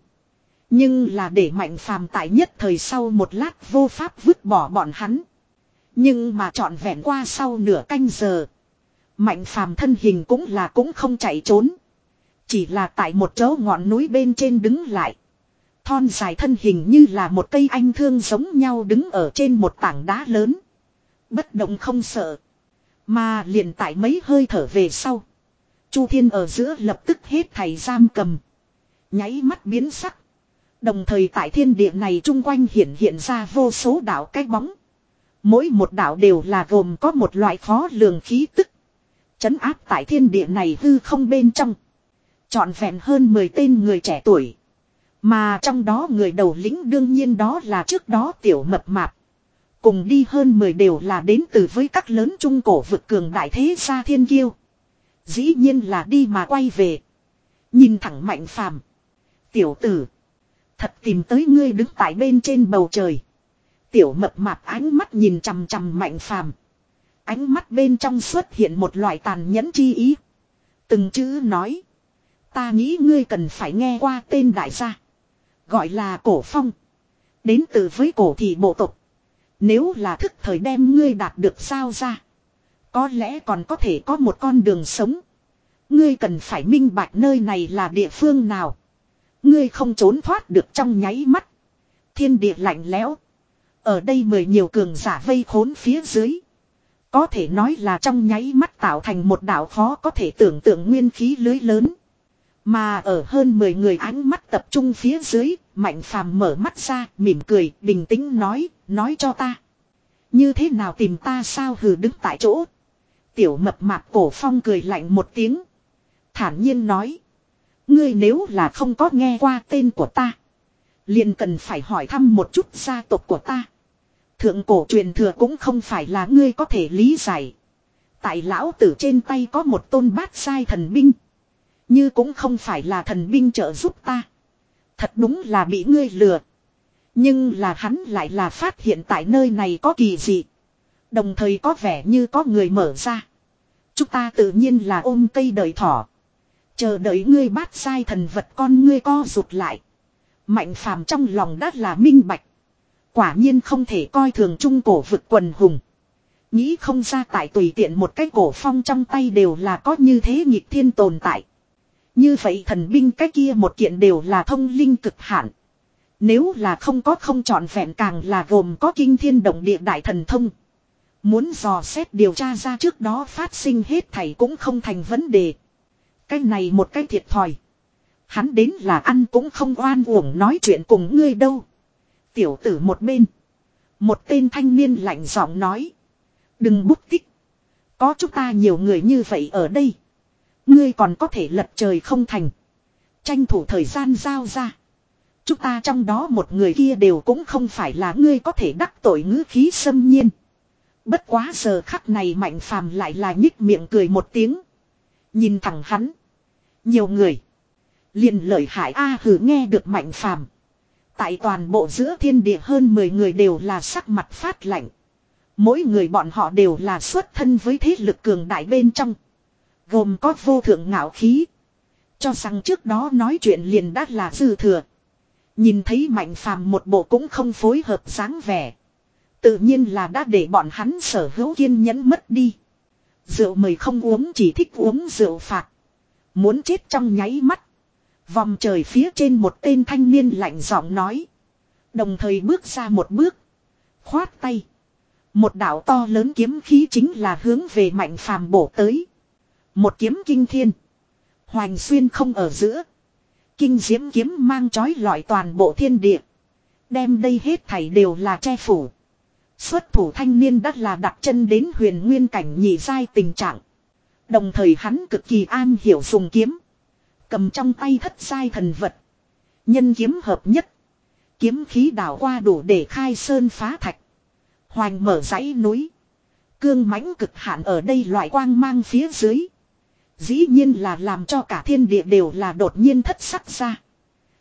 Nhưng là để Mạnh Phàm tại nhất thời sau một lát vô pháp vứt bỏ bọn hắn. Nhưng mà trọn vẹn qua sau nửa canh giờ. Mạnh Phàm thân hình cũng là cũng không chạy trốn. Chỉ là tại một chỗ ngọn núi bên trên đứng lại. Thon dài thân hình như là một cây anh thương giống nhau đứng ở trên một tảng đá lớn. Bất động không sợ. Mà liền tại mấy hơi thở về sau. Chu Thiên ở giữa lập tức hết thảy giam cầm. Nháy mắt biến sắc. Đồng thời tại thiên địa này chung quanh hiện hiện ra vô số đạo cái bóng. Mỗi một đạo đều là gồm có một loại khó lường khí tức. Chấn áp tại thiên địa này hư không bên trong. Trọn vẹn hơn mười tên người trẻ tuổi. Mà trong đó người đầu lĩnh đương nhiên đó là trước đó tiểu mập mạp. Cùng đi hơn mười đều là đến từ với các lớn trung cổ vực cường đại thế gia thiên kiêu. Dĩ nhiên là đi mà quay về. Nhìn thẳng Mạnh Phàm. Tiểu tử. Thật tìm tới ngươi đứng tại bên trên bầu trời. Tiểu mập mạp ánh mắt nhìn chằm chằm Mạnh Phàm. Ánh mắt bên trong xuất hiện một loại tàn nhẫn chi ý. Từng chữ nói. Ta nghĩ ngươi cần phải nghe qua tên đại gia. Gọi là Cổ Phong. Đến từ với cổ thị bộ tộc. Nếu là thức thời đem ngươi đạt được sao ra. Có lẽ còn có thể có một con đường sống. Ngươi cần phải minh bạch nơi này là địa phương nào. Ngươi không trốn thoát được trong nháy mắt. Thiên địa lạnh lẽo. Ở đây mười nhiều cường giả vây khốn phía dưới. Có thể nói là trong nháy mắt tạo thành một đảo khó có thể tưởng tượng nguyên khí lưới lớn. Mà ở hơn mười người ánh mắt tập trung phía dưới, Mạnh Phàm mở mắt ra, mỉm cười, bình tĩnh nói, nói cho ta. Như thế nào tìm ta sao hừ đứng tại chỗ. Tiểu mập mạp Cổ Phong cười lạnh một tiếng. Thản nhiên nói. Ngươi nếu là không có nghe qua tên của ta. Liền cần phải hỏi thăm một chút gia tộc của ta. Thượng cổ truyền thừa cũng không phải là ngươi có thể lý giải. Tại lão tử trên tay có một tôn bát sai thần binh. Như cũng không phải là thần binh trợ giúp ta. Thật đúng là bị ngươi lừa. Nhưng là hắn lại là phát hiện tại nơi này có kỳ dị. Đồng thời có vẻ như có người mở ra. Chúng ta tự nhiên là ôm cây đợi thỏ. Chờ đợi ngươi bát sai thần vật con ngươi co rụt lại. Mạnh Phàm trong lòng đã là minh bạch. Quả nhiên không thể coi thường trung cổ vực quần hùng. Nghĩ không ra tại tùy tiện một cái Cổ Phong trong tay đều là có như thế nghịch thiên tồn tại. Như vậy thần binh cái kia một kiện đều là thông linh cực hạn. Nếu là không có không trọn vẹn càng là gồm có kinh thiên động địa đại thần thông. Muốn dò xét điều tra ra trước đó phát sinh hết thảy cũng không thành vấn đề. Cái này một cái thiệt thòi. Hắn đến là ăn cũng không oan uổng nói chuyện cùng ngươi đâu. Tiểu tử một bên. Một tên thanh niên lạnh giọng nói. Đừng bút tích. Có chúng ta nhiều người như vậy ở đây. Ngươi còn có thể lật trời không thành. Tranh thủ thời gian giao ra. Chúng ta trong đó một người kia đều cũng không phải là ngươi có thể đắc tội ngữ khí xâm nhiên. Bất quá giờ khắc này Mạnh Phàm lại là nhích miệng cười một tiếng. Nhìn thẳng hắn. Nhiều người. Liền lợi hại a hử nghe được Mạnh Phàm. Tại toàn bộ giữa thiên địa hơn mười người đều là sắc mặt phát lạnh. Mỗi người bọn họ đều là xuất thân với thế lực cường đại bên trong. Gồm có vô thượng ngạo khí. Cho rằng trước đó nói chuyện liền đã là dư thừa. Nhìn thấy Mạnh Phàm một bộ cũng không phối hợp dáng vẻ. Tự nhiên là đã để bọn hắn sở hữu kiên nhẫn mất đi. Rượu mời không uống chỉ thích uống rượu phạt. Muốn chết trong nháy mắt. Vòng trời phía trên một tên thanh niên lạnh giọng nói. Đồng thời bước ra một bước. Khoát tay. Một đạo to lớn kiếm khí chính là hướng về Mạnh Phàm bổ tới. Một kiếm kinh thiên. Hoành xuyên không ở giữa. Kinh diễm kiếm mang chói lọi toàn bộ thiên địa. Đem đây hết thảy đều là che phủ. Xuất thủ thanh niên đắt là đặt chân đến huyền nguyên cảnh nhị giai tình trạng. Đồng thời hắn cực kỳ an hiểu dùng kiếm. Cầm trong tay thất giai thần vật. Nhân kiếm hợp nhất. Kiếm khí đảo qua đủ để khai sơn phá thạch. Hoành mở dãy núi. Cương mãnh cực hạn ở đây loại quang mang phía dưới. Dĩ nhiên là làm cho cả thiên địa đều là đột nhiên thất sắc ra.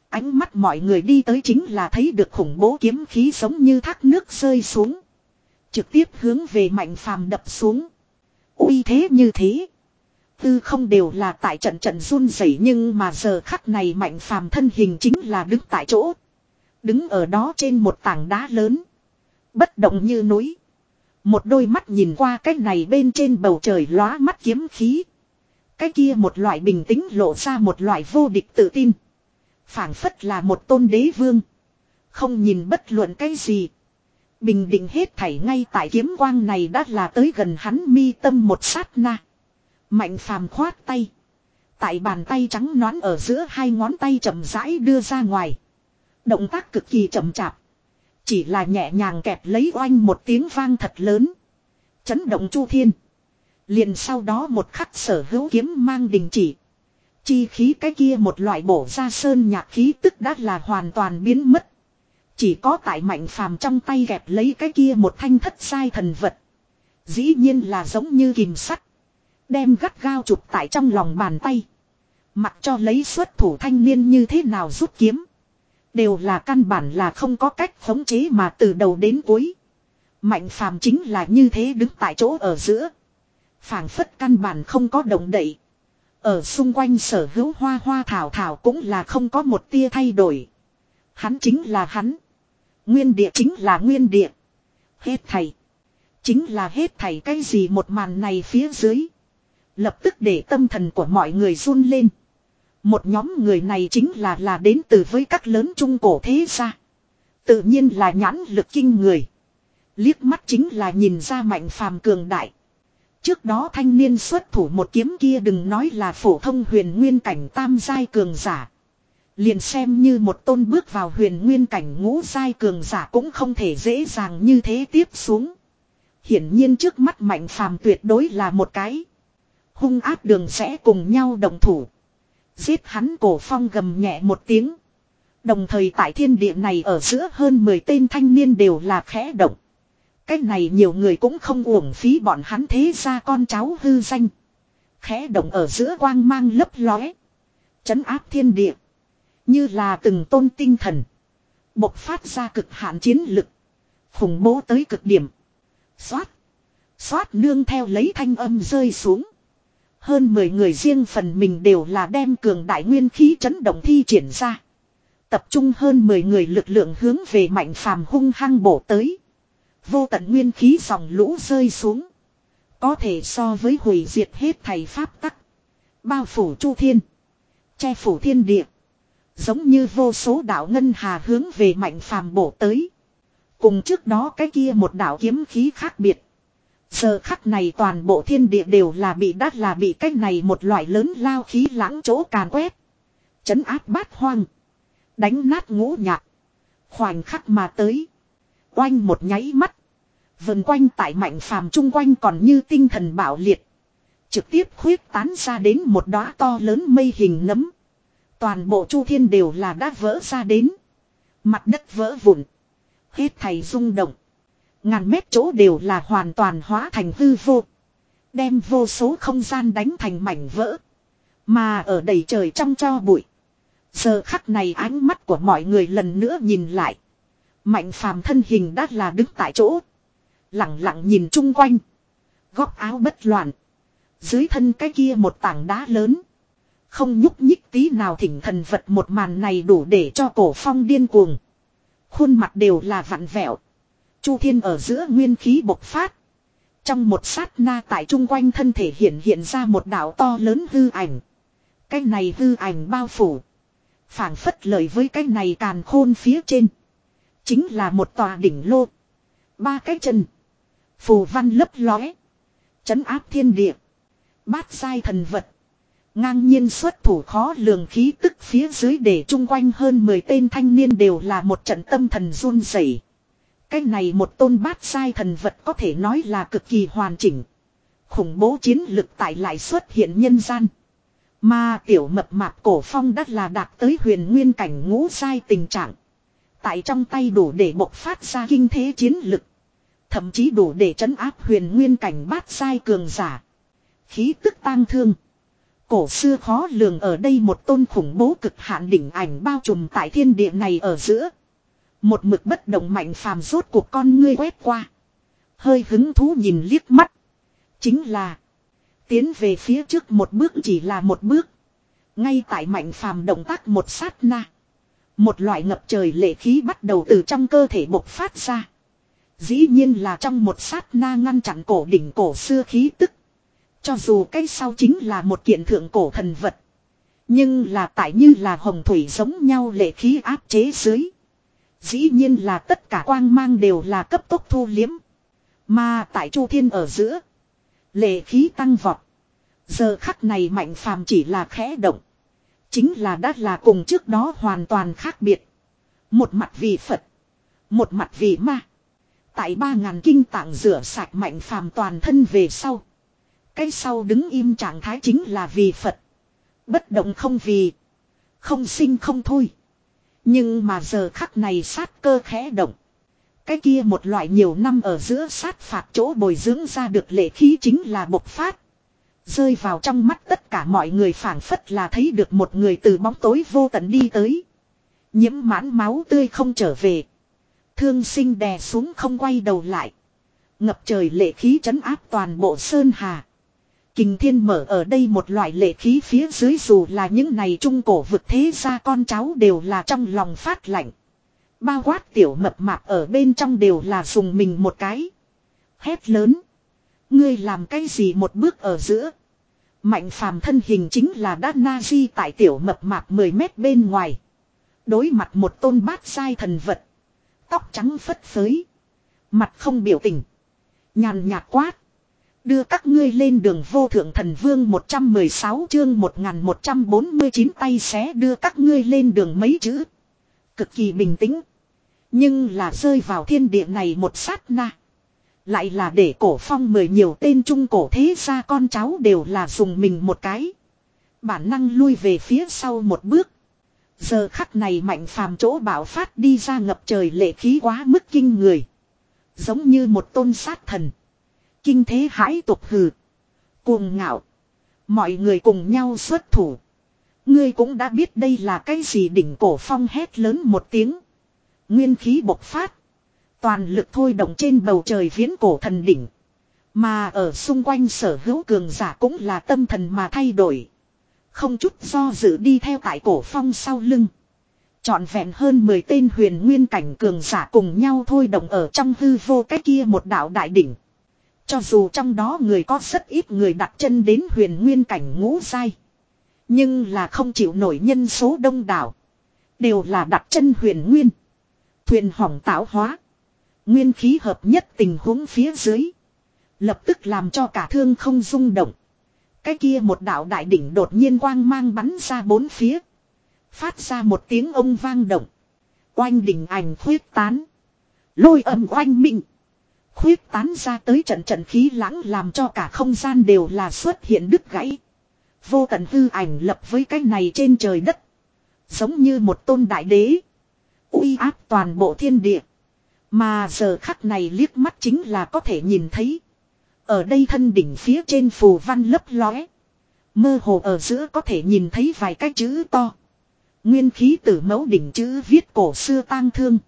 Ánh mắt mọi người đi tới chính là thấy được khủng bố kiếm khí giống như thác nước rơi xuống. Trực tiếp hướng về Mạnh Phàm đập xuống. Uy thế như thế. Tư không đều là tại trận trận run rẩy, nhưng mà giờ khắc này Mạnh Phàm thân hình chính là đứng tại chỗ. Đứng ở đó trên một tảng đá lớn. Bất động như núi. Một đôi mắt nhìn qua cái này bên trên bầu trời lóa mắt kiếm khí. Cái kia một loại bình tĩnh lộ ra một loại vô địch tự tin. Phảng phất là một tôn đế vương. Không nhìn bất luận cái gì. Bình định hết thảy ngay tại kiếm quang này đã là tới gần hắn mi tâm một sát na. Mạnh Phàm khoát tay. Tại bàn tay trắng nõn ở giữa hai ngón tay chậm rãi đưa ra ngoài. Động tác cực kỳ chậm chạp. Chỉ là nhẹ nhàng kẹp lấy oanh một tiếng vang thật lớn. Chấn động chu thiên. Liền sau đó một khắc sở hữu kiếm mang đình chỉ. Chi khí cái kia một loại bổ ra sơn nhạc khí tức đã là hoàn toàn biến mất. Chỉ có tại Mạnh Phàm trong tay kẹp lấy cái kia một thanh thất sai thần vật. Dĩ nhiên là giống như kìm sắt. Đem gắt gao chụp tại trong lòng bàn tay. Mặc cho lấy xuất thủ thanh niên như thế nào rút kiếm. Đều là căn bản là không có cách khống chế mà từ đầu đến cuối. Mạnh Phàm chính là như thế đứng tại chỗ ở giữa. Phảng phất căn bản không có động đậy. Ở xung quanh sở hữu hoa hoa thảo thảo cũng là không có một tia thay đổi. Hắn chính là hắn. Nguyên địa chính là nguyên địa. Hết thảy. Chính là hết thảy cái gì một màn này phía dưới. Lập tức để tâm thần của mọi người run lên. Một nhóm người này chính là là đến từ với các lớn trung cổ thế gia. Tự nhiên là nhãn lực kinh người. Liếc mắt chính là nhìn ra Mạnh Phàm cường đại. Trước đó thanh niên xuất thủ một kiếm kia đừng nói là phổ thông huyền nguyên cảnh tam giai cường giả. Liền xem như một tôn bước vào huyền nguyên cảnh ngũ giai cường giả cũng không thể dễ dàng như thế tiếp xuống. Hiển nhiên trước mắt Mạnh Phàm tuyệt đối là một cái hung ác đường sẽ cùng nhau đồng thủ. Giết hắn Cổ Phong gầm nhẹ một tiếng. Đồng thời tại thiên địa này ở giữa hơn mười tên thanh niên đều là khẽ động. Cái này nhiều người cũng không uổng phí bọn hắn thế ra con cháu hư danh. Khẽ động ở giữa quang mang lấp lóe. Trấn áp thiên địa. Như là từng tôn tinh thần. Bộc phát ra cực hạn chiến lực. Khủng bố tới cực điểm. Xoát. Xoát nương theo lấy thanh âm rơi xuống. Hơn mười người riêng phần mình đều là đem cường đại nguyên khí chấn động thi triển ra. Tập trung hơn mười người lực lượng hướng về Mạnh Phàm hung hăng bổ tới. Vô tận nguyên khí dòng lũ rơi xuống. Có thể so với hủy diệt hết thầy pháp tắc. Bao phủ chu thiên. Che phủ thiên địa. Giống như vô số đạo ngân hà hướng về Mạnh Phàm bổ tới. Cùng trước đó cái kia một đạo kiếm khí khác biệt. Giờ khắc này toàn bộ thiên địa đều là bị đắt là bị cách này một loại lớn lao khí lãng chỗ càn quét. Chấn áp bát hoang. Đánh nát ngũ nhạc. Khoảnh khắc mà tới. Oanh một nháy mắt. Vần quanh tại Mạnh Phàm chung quanh còn như tinh thần bạo liệt. Trực tiếp khuyết tán ra đến một đóa to lớn mây hình nấm. Toàn bộ chu thiên đều là đã vỡ ra đến. Mặt đất vỡ vụn. Hết thảy rung động. Ngàn mét chỗ đều là hoàn toàn hóa thành hư vô. Đem vô số không gian đánh thành mảnh vỡ. Mà ở đầy trời trong tro bụi. Giờ khắc này ánh mắt của mọi người lần nữa nhìn lại. Mạnh Phàm thân hình đã là đứng tại chỗ. Lặng lặng nhìn chung quanh. Góc áo bất loạn. Dưới thân cái kia một tảng đá lớn. Không nhúc nhích tí nào thỉnh thần vật một màn này đủ để cho Cổ Phong điên cuồng. Khuôn mặt đều là vặn vẹo. Chu thiên ở giữa nguyên khí bộc phát. Trong một sát na tại chung quanh thân thể hiện hiện ra một đạo to lớn hư ảnh. Cái này hư ảnh bao phủ. Phảng phất lời với cái này càn khôn phía trên. Chính là một tòa đỉnh lô. Ba cái chân. Phù văn lấp lóe. Trấn áp thiên địa. Bát giai thần vật. Ngang nhiên xuất thủ khó lường khí tức phía dưới để chung quanh hơn mười tên thanh niên đều là một trận tâm thần run rẩy. Cái này một tôn bát giai thần vật có thể nói là cực kỳ hoàn chỉnh. Khủng bố chiến lực tại lại xuất hiện nhân gian. Mà tiểu mập mạp Cổ Phong đắt là đạt tới huyền nguyên cảnh ngũ giai tình trạng. Tại trong tay đủ để bộc phát ra kinh thế chiến lực. Thậm chí đủ để trấn áp huyền nguyên cảnh bát giai cường giả. Khí tức tang thương. Cổ xưa khó lường ở đây một tôn khủng bố cực hạn đỉnh ảnh bao trùm tại thiên địa này ở giữa. Một mực bất động Mạnh Phàm rốt cuộc con ngươi quét qua. Hơi hứng thú nhìn liếc mắt. Chính là. Tiến về phía trước một bước chỉ là một bước. Ngay tại Mạnh Phàm động tác một sát na. Một loại ngập trời lệ khí bắt đầu từ trong cơ thể bộc phát ra. Dĩ nhiên là trong một sát na ngăn chặn cổ đỉnh cổ xưa khí tức. Cho dù cái sau chính là một kiện thượng cổ thần vật. Nhưng là tại như là hồng thủy giống nhau lệ khí áp chế dưới. Dĩ nhiên là tất cả quang mang đều là cấp tốc thu liếm. Mà tại Chu Thiên ở giữa. Lệ khí tăng vọt. Giờ khắc này Mạnh Phàm chỉ là khẽ động. Chính là đã là cùng trước đó hoàn toàn khác biệt. Một mặt vì Phật. Một mặt vì ma. Tại ba ngàn kinh tạng rửa sạch Mạnh Phàm toàn thân về sau. Cái sau đứng im trạng thái chính là vì Phật. Bất động không vì. Không sinh không thôi. Nhưng mà giờ khắc này sát cơ khẽ động. Cái kia một loại nhiều năm ở giữa sát phạt chỗ bồi dưỡng ra được lệ khí chính là bộc phát. Rơi vào trong mắt tất cả mọi người phảng phất là thấy được một người từ bóng tối vô tận đi tới. Nhiễm mãn máu tươi không trở về. Thương sinh đè xuống không quay đầu lại. Ngập trời lệ khí trấn áp toàn bộ sơn hà. Kình thiên mở ở đây một loại lệ khí phía dưới dù là những này trung cổ vực thế gia con cháu đều là trong lòng phát lạnh. Bao quát tiểu mập mạp ở bên trong đều là dùng mình một cái. Hét lớn. Ngươi làm cái gì một bước ở giữa. Mạnh Phàm thân hình chính là đã na di tại tiểu mập mạp mười mét bên ngoài. Đối mặt một tôn bát sai thần vật. Tóc trắng phất phới. Mặt không biểu tình. Nhàn nhạt quát. Đưa các ngươi lên đường vô thượng thần vương một trăm mười sáu chương một nghìn một trăm bốn mươi chín tay xé đưa các ngươi lên đường mấy chữ. Cực kỳ bình tĩnh. Nhưng là rơi vào thiên địa này một sát na. Lại là để cổ phong mười nhiều tên trung cổ thế gia con cháu đều là dùng mình một cái. Bản năng lui về phía sau một bước. Giờ khắc này Mạnh Phàm chỗ bạo phát đi ra ngập trời lệ khí quá mức kinh người. Giống như một tôn sát thần. Kinh thế hãi tục hừ. Cuồng ngạo. Mọi người cùng nhau xuất thủ. Ngươi cũng đã biết đây là cái gì đỉnh cổ phong hét lớn một tiếng. Nguyên khí bộc phát. Toàn lực thôi động trên bầu trời viễn cổ thần đỉnh. Mà ở xung quanh sở hữu cường giả cũng là tâm thần mà thay đổi. Không chút do dự đi theo tại cổ phong sau lưng. Trọn vẹn hơn mười tên huyền nguyên cảnh cường giả cùng nhau thôi động ở trong hư vô cái kia một đạo đại đỉnh. Cho dù trong đó người có rất ít người đặt chân đến huyền nguyên cảnh ngũ giai. Nhưng là không chịu nổi nhân số đông đảo. Đều là đặt chân huyền nguyên. Thuyền hỏng tạo hóa. Nguyên khí hợp nhất tình huống phía dưới. Lập tức làm cho cả thương không rung động. Cái kia một đạo đại đỉnh đột nhiên quang mang bắn ra bốn phía. Phát ra một tiếng ông vang động. Oanh đỉnh ảnh khuyết tán. Lôi âm oanh minh. Khuyết tán ra tới trận trận khí lãng làm cho cả không gian đều là xuất hiện đứt gãy. Vô tận hư ảnh lập với cái này trên trời đất. Giống như một tôn đại đế. Uy áp toàn bộ thiên địa. Mà giờ khắc này liếc mắt chính là có thể nhìn thấy. Ở đây thân đỉnh phía trên phù văn lấp lóe. Mơ hồ ở giữa có thể nhìn thấy vài cái chữ to. Nguyên khí tử mẫu đỉnh chữ viết cổ xưa tang thương.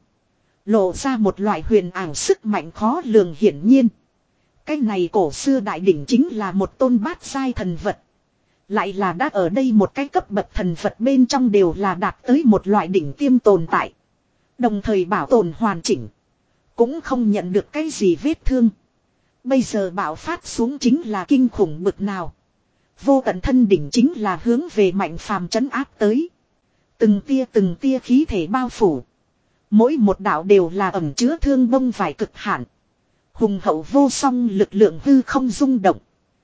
Lộ ra một loại huyền ảo sức mạnh khó lường hiển nhiên. Cái này cổ xưa đại đỉnh chính là một tôn bát giai thần vật. Lại là đã ở đây một cái cấp bậc thần vật bên trong đều là đạt tới một loại đỉnh tiêm tồn tại. Đồng thời bảo tồn hoàn chỉnh. Cũng không nhận được cái gì vết thương. Bây giờ bạo phát xuống chính là kinh khủng bực nào. Vô tận thân đỉnh chính là hướng về Mạnh Phàm trấn áp tới. Từng tia từng tia khí thể bao phủ. Mỗi một đạo đều là ẩn chứa thương bông vải cực hạn. Hùng hậu vô song lực lượng hư không rung động.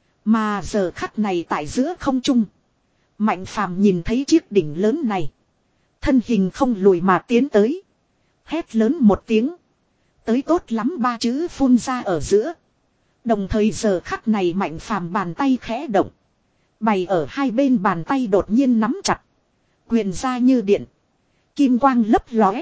Mà giờ khắc này tại giữa không trung. Mạnh Phàm nhìn thấy chiếc đỉnh lớn này. Thân hình không lùi mà tiến tới. Hét lớn một tiếng. Tới tốt lắm ba chữ phun ra ở giữa. Đồng thời giờ khắc này Mạnh Phàm bàn tay khẽ động. Bày ở hai bên bàn tay đột nhiên nắm chặt. Quyền ra như điện. Kim quang lấp lóe.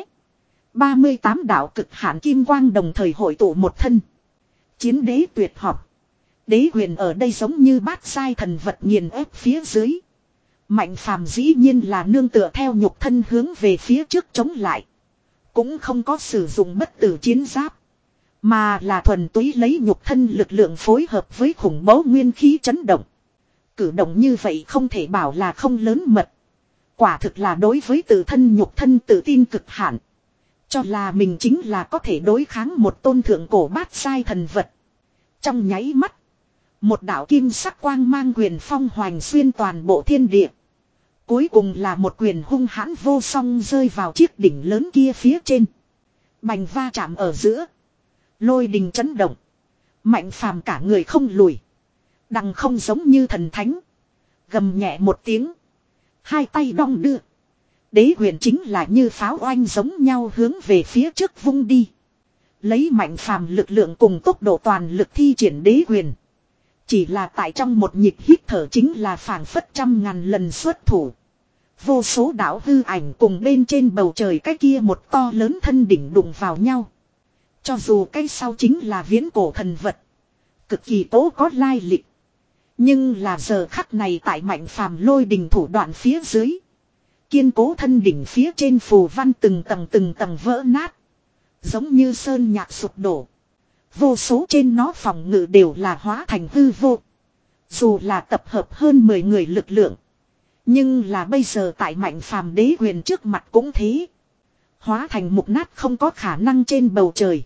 ba mươi tám đạo cực hạn kim quang đồng thời hội tụ một thân. Chiến đế tuyệt học. Đế huyền ở đây giống như bát sai thần vật nghiền ép phía dưới. Mạnh phàm dĩ nhiên là nương tựa theo nhục thân hướng về phía trước chống lại. Cũng không có sử dụng bất tử chiến giáp. Mà là thuần túy lấy nhục thân lực lượng phối hợp với khủng bố nguyên khí chấn động. Cử động như vậy không thể bảo là không lớn mật. Quả thực là đối với tự thân nhục thân tự tin cực hạn. Cho là mình chính là có thể đối kháng một tôn thượng cổ bát sai thần vật. Trong nháy mắt. Một đạo kim sắc quang mang quyền phong hoành xuyên toàn bộ thiên địa. Cuối cùng là một quyền hung hãn vô song rơi vào chiếc đỉnh lớn kia phía trên. Bành va chạm ở giữa. Lôi đình chấn động. Mạnh phàm cả người không lùi. Đằng không giống như thần thánh. Gầm nhẹ một tiếng. Hai tay đong đưa. Đế huyền chính là như pháo oanh giống nhau hướng về phía trước vung đi. Lấy mạnh phàm lực lượng cùng tốc độ toàn lực thi triển đế huyền. Chỉ là tại trong một nhịp hít thở chính là phảng phất trăm ngàn lần xuất thủ. Vô số đạo hư ảnh cùng bên trên bầu trời cái kia một to lớn thân đỉnh đụng vào nhau. Cho dù cái sau chính là viễn cổ thần vật. Cực kỳ tố có lai lịch. Nhưng là giờ khắc này tại mạnh phàm lôi đình thủ đoạn phía dưới. Kiên cố thân đỉnh phía trên phù văn từng tầng từng tầng vỡ nát. Giống như sơn nhạc sụp đổ. Vô số trên nó phòng ngự đều là hóa thành hư vô. Dù là tập hợp hơn mười người lực lượng. Nhưng là bây giờ tại mạnh phàm đế huyền trước mặt cũng thế. Hóa thành mục nát không có khả năng trên bầu trời.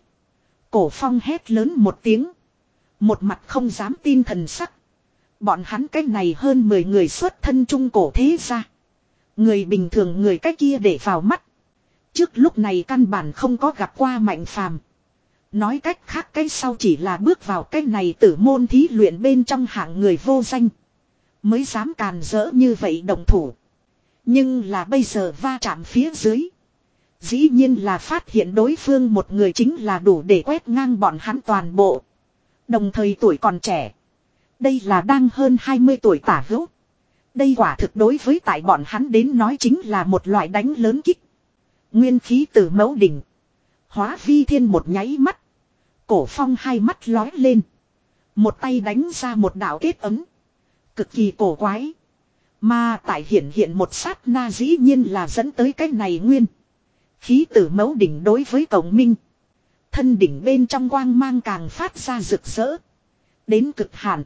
Cổ phong hét lớn một tiếng. Một mặt không dám tin thần sắc. Bọn hắn cái này hơn mười người xuất thân trung cổ thế gia. Người bình thường người cái kia để vào mắt. Trước lúc này căn bản không có gặp qua mạnh phàm. Nói cách khác cái sau chỉ là bước vào cái này tử môn thí luyện bên trong hạng người vô danh. Mới dám càn rỡ như vậy động thủ. Nhưng là bây giờ va chạm phía dưới. Dĩ nhiên là phát hiện đối phương một người chính là đủ để quét ngang bọn hắn toàn bộ. Đồng thời tuổi còn trẻ. Đây là đang hơn hai mươi tuổi tả hữu. Đây quả thực đối với tại bọn hắn đến nói chính là một loại đánh lớn kích. Nguyên khí từ mẫu đỉnh. Hóa vi thiên một nháy mắt. Cổ phong hai mắt lói lên. Một tay đánh ra một đạo kết ấm. Cực kỳ cổ quái. Mà tại hiện hiện một sát na dĩ nhiên là dẫn tới cái này nguyên. Khí tử mẫu đỉnh đối với cổng minh. Thân đỉnh bên trong quang mang càng phát ra rực rỡ. Đến cực hạn.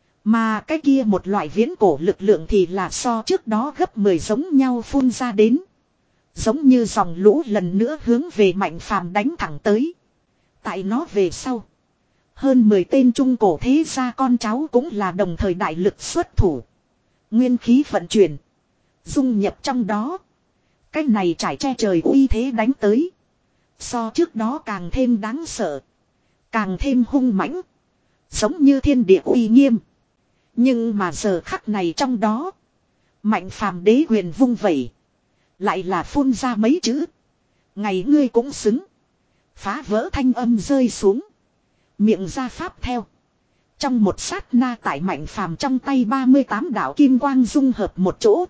Mà cái kia một loại viễn cổ lực lượng thì là so trước đó gấp mười giống nhau phun ra đến. Giống như dòng lũ lần nữa hướng về mạnh phàm đánh thẳng tới. Tại nó về sau. Hơn mười tên trung cổ thế gia con cháu cũng là đồng thời đại lực xuất thủ. Nguyên khí vận chuyển. Dung nhập trong đó. Cái này trải che trời uy thế đánh tới. So trước đó càng thêm đáng sợ. Càng thêm hung mãnh. Giống như thiên địa uy nghiêm. Nhưng mà giờ khắc này trong đó. Mạnh phàm đế huyền vung vẩy. Lại là phun ra mấy chữ. Ngày ngươi cũng xứng. Phá vỡ thanh âm rơi xuống. Miệng ra pháp theo. Trong một sát na tại mạnh phàm trong tay ba mươi tám đạo kim quang dung hợp một chỗ.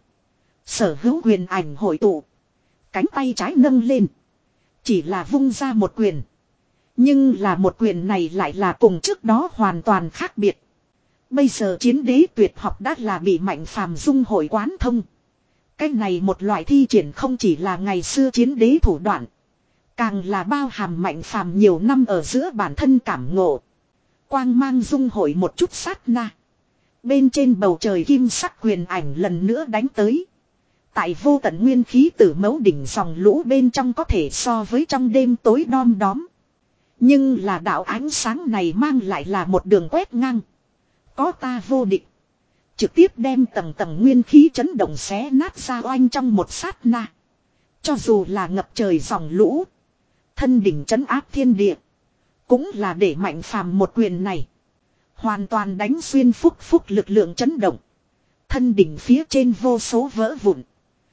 Sở hữu quyền ảnh hội tụ. Cánh tay trái nâng lên. Chỉ là vung ra một quyền. Nhưng là một quyền này lại là cùng trước đó hoàn toàn khác biệt. Bây giờ chiến đế tuyệt học đã là bị mạnh phàm dung hội quán thông. Cái này một loại thi triển không chỉ là ngày xưa chiến đế thủ đoạn. Càng là bao hàm mạnh phàm nhiều năm ở giữa bản thân cảm ngộ. Quang mang dung hội một chút sát na. Bên trên bầu trời kim sắc quyền ảnh lần nữa đánh tới. Tại vô tận nguyên khí tử mẫu đỉnh dòng lũ bên trong có thể so với trong đêm tối đom đóm. Nhưng là đạo ánh sáng này mang lại là một đường quét ngang. Có ta vô địch. Trực tiếp đem tầng tầng nguyên khí chấn động xé nát ra oanh trong một sát na. Cho dù là ngập trời dòng lũ. Thân đỉnh trấn áp thiên địa. Cũng là để mạnh phàm một quyền này. Hoàn toàn đánh xuyên phúc phúc lực lượng chấn động. Thân đỉnh phía trên vô số vỡ vụn.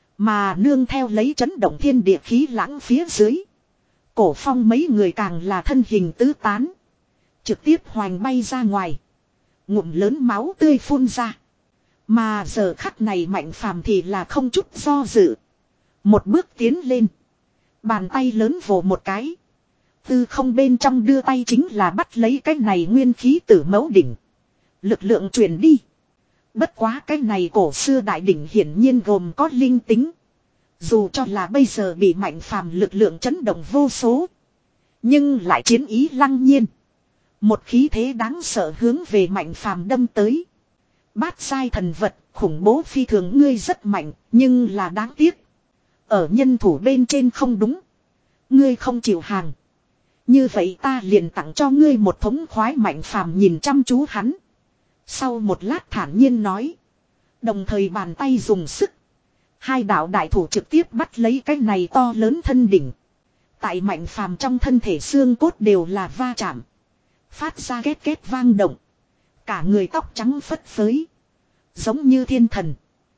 Mà nương theo lấy chấn động thiên địa khí lãng phía dưới. Cổ phong mấy người càng là thân hình tứ tán. Trực tiếp hoành bay ra ngoài. Ngụm lớn máu tươi phun ra. Mà giờ khắc này mạnh phàm thì là không chút do dự. Một bước tiến lên. Bàn tay lớn vồ một cái. Tư không bên trong đưa tay chính là bắt lấy cái này nguyên khí tử mẫu đỉnh. Lực lượng truyền đi. Bất quá cái này cổ xưa đại đỉnh hiển nhiên gồm có linh tính. Dù cho là bây giờ bị Mạnh Phàm lực lượng chấn động vô số. Nhưng lại chiến ý lăng nhiên. Một khí thế đáng sợ hướng về Mạnh Phàm đâm tới. Bát giai thần vật, khủng bố phi thường, ngươi rất mạnh, nhưng là đáng tiếc. Ở nhân thủ bên trên không đúng. Ngươi không chịu hàng. Như vậy ta liền tặng cho ngươi một thống khoái. Mạnh Phàm nhìn chăm chú hắn. Sau một lát thản nhiên nói. Đồng thời bàn tay dùng sức. Hai đạo đại thủ trực tiếp bắt lấy cái này to lớn thân đỉnh. Tại Mạnh Phàm trong thân thể xương cốt đều là va chạm. Phát ra két két vang động. Cả người tóc trắng phất phới. Giống như thiên thần.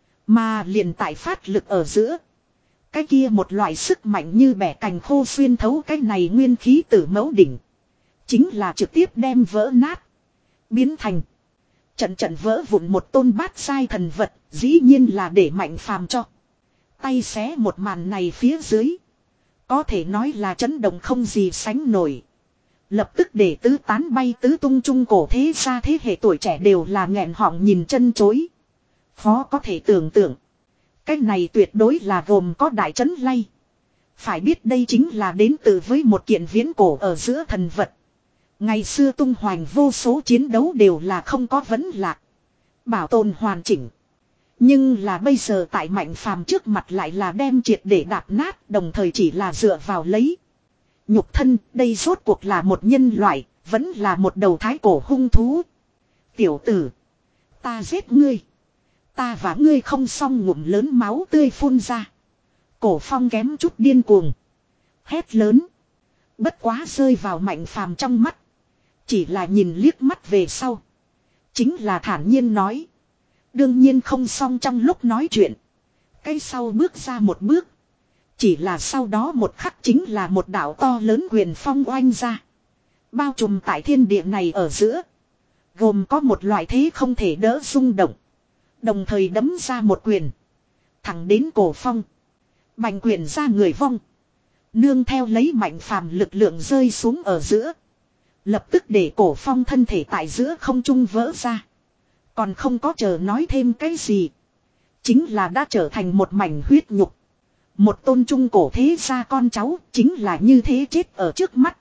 Mà liền tại phát lực ở giữa. Cái kia một loại sức mạnh như bẻ cành khô xuyên thấu cái này nguyên khí tử mẫu đỉnh. Chính là trực tiếp đem vỡ nát. Biến thành. Trận trận vỡ vụn một tôn bát sai thần vật. Dĩ nhiên là để Mạnh Phàm cho. Tay xé một màn này phía dưới. Có thể nói là chấn động không gì sánh nổi. Lập tức để tứ tán bay tứ tung trung cổ thế gia thế hệ tuổi trẻ đều là nghẹn họng nhìn chân chối. Khó có thể tưởng tượng. Cái này tuyệt đối là gồm có đại chấn lay. Phải biết đây chính là đến từ với một kiện viễn cổ ở giữa thần vật. Ngày xưa tung hoành vô số chiến đấu đều là không có vấn lạc. Bảo tồn hoàn chỉnh. Nhưng là bây giờ tại Mạnh Phàm trước mặt lại là đem triệt để đạp nát, đồng thời chỉ là dựa vào lấy. Nhục thân, đây rốt cuộc là một nhân loại, vẫn là một đầu thái cổ hung thú. Tiểu tử, ta giết ngươi. Ta và ngươi không xong, ngụm lớn máu tươi phun ra. Cổ Phong kém chút điên cuồng. Hét lớn. Bất quá rơi vào Mạnh Phàm trong mắt. Chỉ là nhìn liếc mắt về sau. Chính là thản nhiên nói. Đương nhiên không xong trong lúc nói chuyện. Cái sau bước ra một bước. Chỉ là sau đó một khắc chính là một đạo to lớn quyền phong oanh ra. Bao trùm tại thiên địa này ở giữa. Gồm có một loại thế không thể đỡ rung động. Đồng thời đấm ra một quyền. Thẳng đến cổ phong. Bành quyền ra người vong. Nương theo lấy Mạnh Phàm lực lượng rơi xuống ở giữa. Lập tức để cổ phong thân thể tại giữa không trung vỡ ra. Còn không có chờ nói thêm cái gì. Chính là đã trở thành một mảnh huyết nhục. Một tôn trung cổ thế gia con cháu chính là như thế chết ở trước mắt.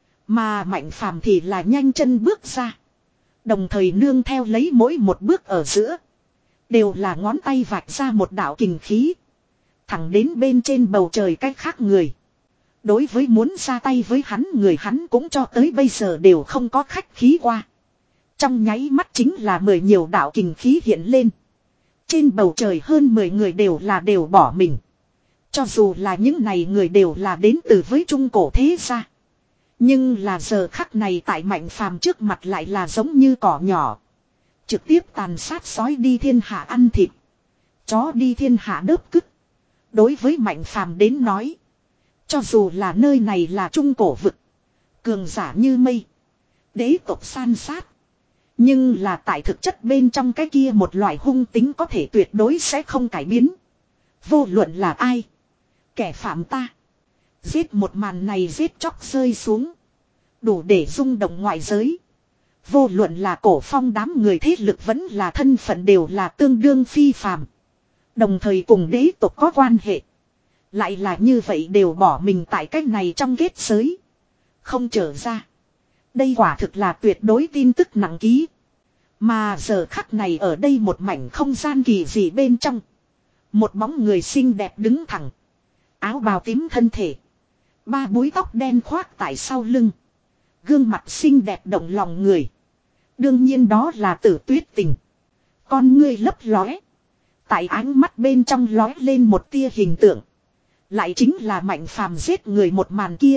Mà Mạnh Phàm thì là nhanh chân bước ra. Đồng thời nương theo lấy mỗi một bước ở giữa. Đều là ngón tay vạch ra một đạo kình khí. Thẳng đến bên trên bầu trời cách khác người. Đối với muốn ra tay với hắn, người hắn cũng cho tới bây giờ đều không có khách khí qua. Trong nháy mắt chính là mười nhiều đạo kình khí hiện lên. Trên bầu trời hơn mười người đều là đều bỏ mình. Cho dù là những này người đều là đến từ với trung cổ thế gia. Nhưng là giờ khắc này tại Mạnh Phàm trước mặt lại là giống như cỏ nhỏ. Trực tiếp tàn sát sói đi thiên hạ ăn thịt. Chó đi thiên hạ đớp cứt. Đối với Mạnh Phàm đến nói. Cho dù là nơi này là trung cổ vực. Cường giả như mây. Đế tộc san sát. Nhưng là tại thực chất bên trong cái kia một loại hung tính có thể tuyệt đối sẽ không cải biến. Vô luận là ai. Kẻ phạm ta. Giết một màn này giết chóc rơi xuống. Đủ để rung động ngoại giới. Vô luận là cổ phong đám người thế lực vẫn là thân phận đều là tương đương phi phàm. Đồng thời cùng đế tộc có quan hệ. Lại là như vậy đều bỏ mình tại cách này trong kết giới. Không trở ra. Đây quả thực là tuyệt đối tin tức nặng ký. Mà giờ khắc này ở đây một mảnh không gian kỳ dị bên trong. Một bóng người xinh đẹp đứng thẳng. Áo bào tím thân thể. Ba búi tóc đen khoác tại sau lưng. Gương mặt xinh đẹp động lòng người. Đương nhiên đó là Tử Tuyết Tình. Con ngươi lấp lóe. Tại ánh mắt bên trong lóe lên một tia hình tượng. Lại chính là Mạnh Phàm giết người một màn kia.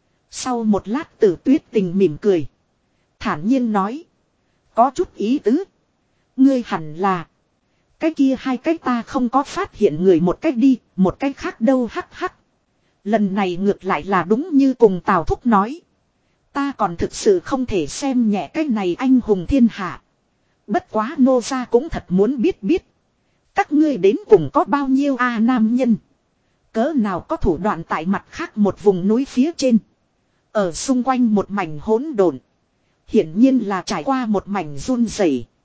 Sau một lát Tử Tuyết Tình mỉm cười. Thản nhiên nói. Có chút ý tứ. Ngươi hẳn là. Cái kia hai cái ta không có phát hiện người một cách đi. Một cách khác đâu hắc hắc. Lần này ngược lại là đúng như cùng Tào Thúc nói. Ta còn thực sự không thể xem nhẹ cái này anh hùng thiên hạ. Bất quá nô gia cũng thật muốn biết biết. Các ngươi đến cùng có bao nhiêu a nam nhân. Cỡ nào có thủ đoạn tại mặt khác một vùng núi phía trên. Ở xung quanh một mảnh hỗn độn. Hiển nhiên là trải qua một mảnh run rẩy.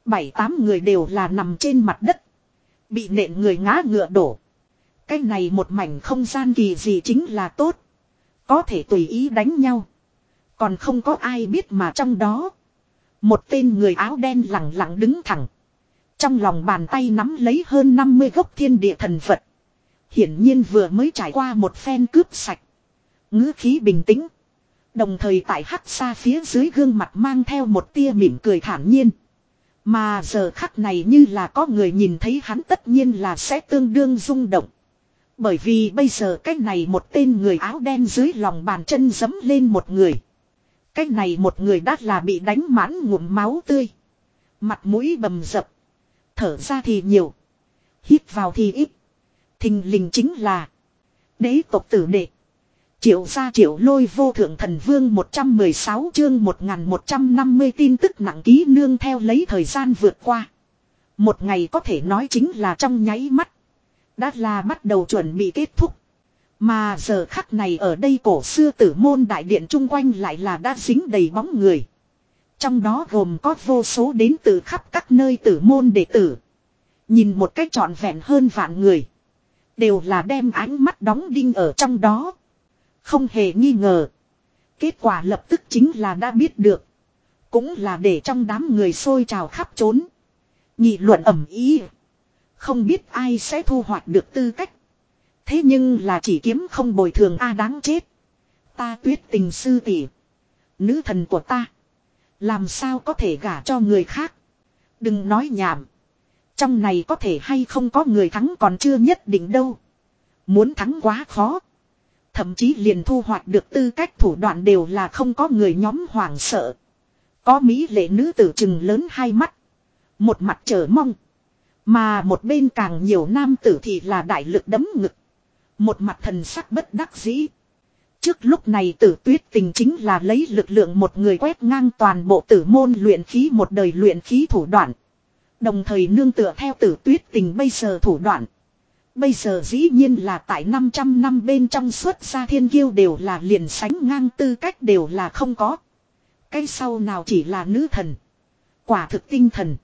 Bảy tám người đều là nằm trên mặt đất. Bị nện người ngã ngựa đổ. Cái này một mảnh không gian kỳ gì chính là tốt. Có thể tùy ý đánh nhau. Còn không có ai biết mà trong đó. Một tên người áo đen lặng lặng đứng thẳng. Trong lòng bàn tay nắm lấy hơn năm mươi gốc thiên địa thần Phật. Hiển nhiên vừa mới trải qua một phen cướp sạch. Ngữ khí bình tĩnh. Đồng thời tại hắc xa phía dưới gương mặt mang theo một tia mỉm cười thản nhiên. Mà giờ khắc này như là có người nhìn thấy hắn tất nhiên là sẽ tương đương rung động. Bởi vì bây giờ cái này một tên người áo đen dưới lòng bàn chân giẫm lên một người. Cái này một người đã là bị đánh mãn ngụm máu tươi. Mặt mũi bầm dập. Thở ra thì nhiều. Hít vào thì ít. Thình lình chính là đế tộc tử đệ. Triệu gia Triệu Lôi vô thượng thần vương một trăm mười sáu chương một nghìn một trăm năm mươi tin tức nặng ký nương theo lấy thời gian vượt qua. Một ngày có thể nói chính là trong nháy mắt. Đã là bắt đầu chuẩn bị kết thúc. Mà giờ khắc này ở đây cổ xưa tử môn đại điện chung quanh lại là đã dính đầy bóng người. Trong đó gồm có vô số đến từ khắp các nơi tử môn đệ tử. Nhìn một cách trọn vẹn hơn vạn người. Đều là đem ánh mắt đóng đinh ở trong đó. Không hề nghi ngờ. Kết quả lập tức chính là đã biết được. Cũng là để trong đám người xôi trào khắp trốn. Nghị luận ầm ĩ. Không biết ai sẽ thu hoạch được tư cách. Thế nhưng là chỉ kiếm không bồi thường a đáng chết. Ta Tuyết Tình sư tỷ, nữ thần của ta, làm sao có thể gả cho người khác. Đừng nói nhảm. Trong này có thể hay không có người thắng còn chưa nhất định đâu. Muốn thắng quá khó. Thậm chí liền thu hoạch được tư cách thủ đoạn đều là không có người nhóm hoảng sợ. Có mỹ lệ nữ tử chừng lớn hai mắt. Một mặt chờ mong. Mà một bên càng nhiều nam tử thì là đại lực đấm ngực. Một mặt thần sắc bất đắc dĩ. Trước lúc này Tử Tuyết Tình chính là lấy lực lượng một người quét ngang toàn bộ tử môn luyện khí một đời luyện khí thủ đoạn. Đồng thời nương tựa theo Tử Tuyết Tình bây giờ thủ đoạn. Bây giờ dĩ nhiên là tại năm trăm năm bên trong xuất gia thiên kiêu đều là liền sánh ngang tư cách đều là không có. Cái sau nào chỉ là nữ thần. Quả thực tinh thần.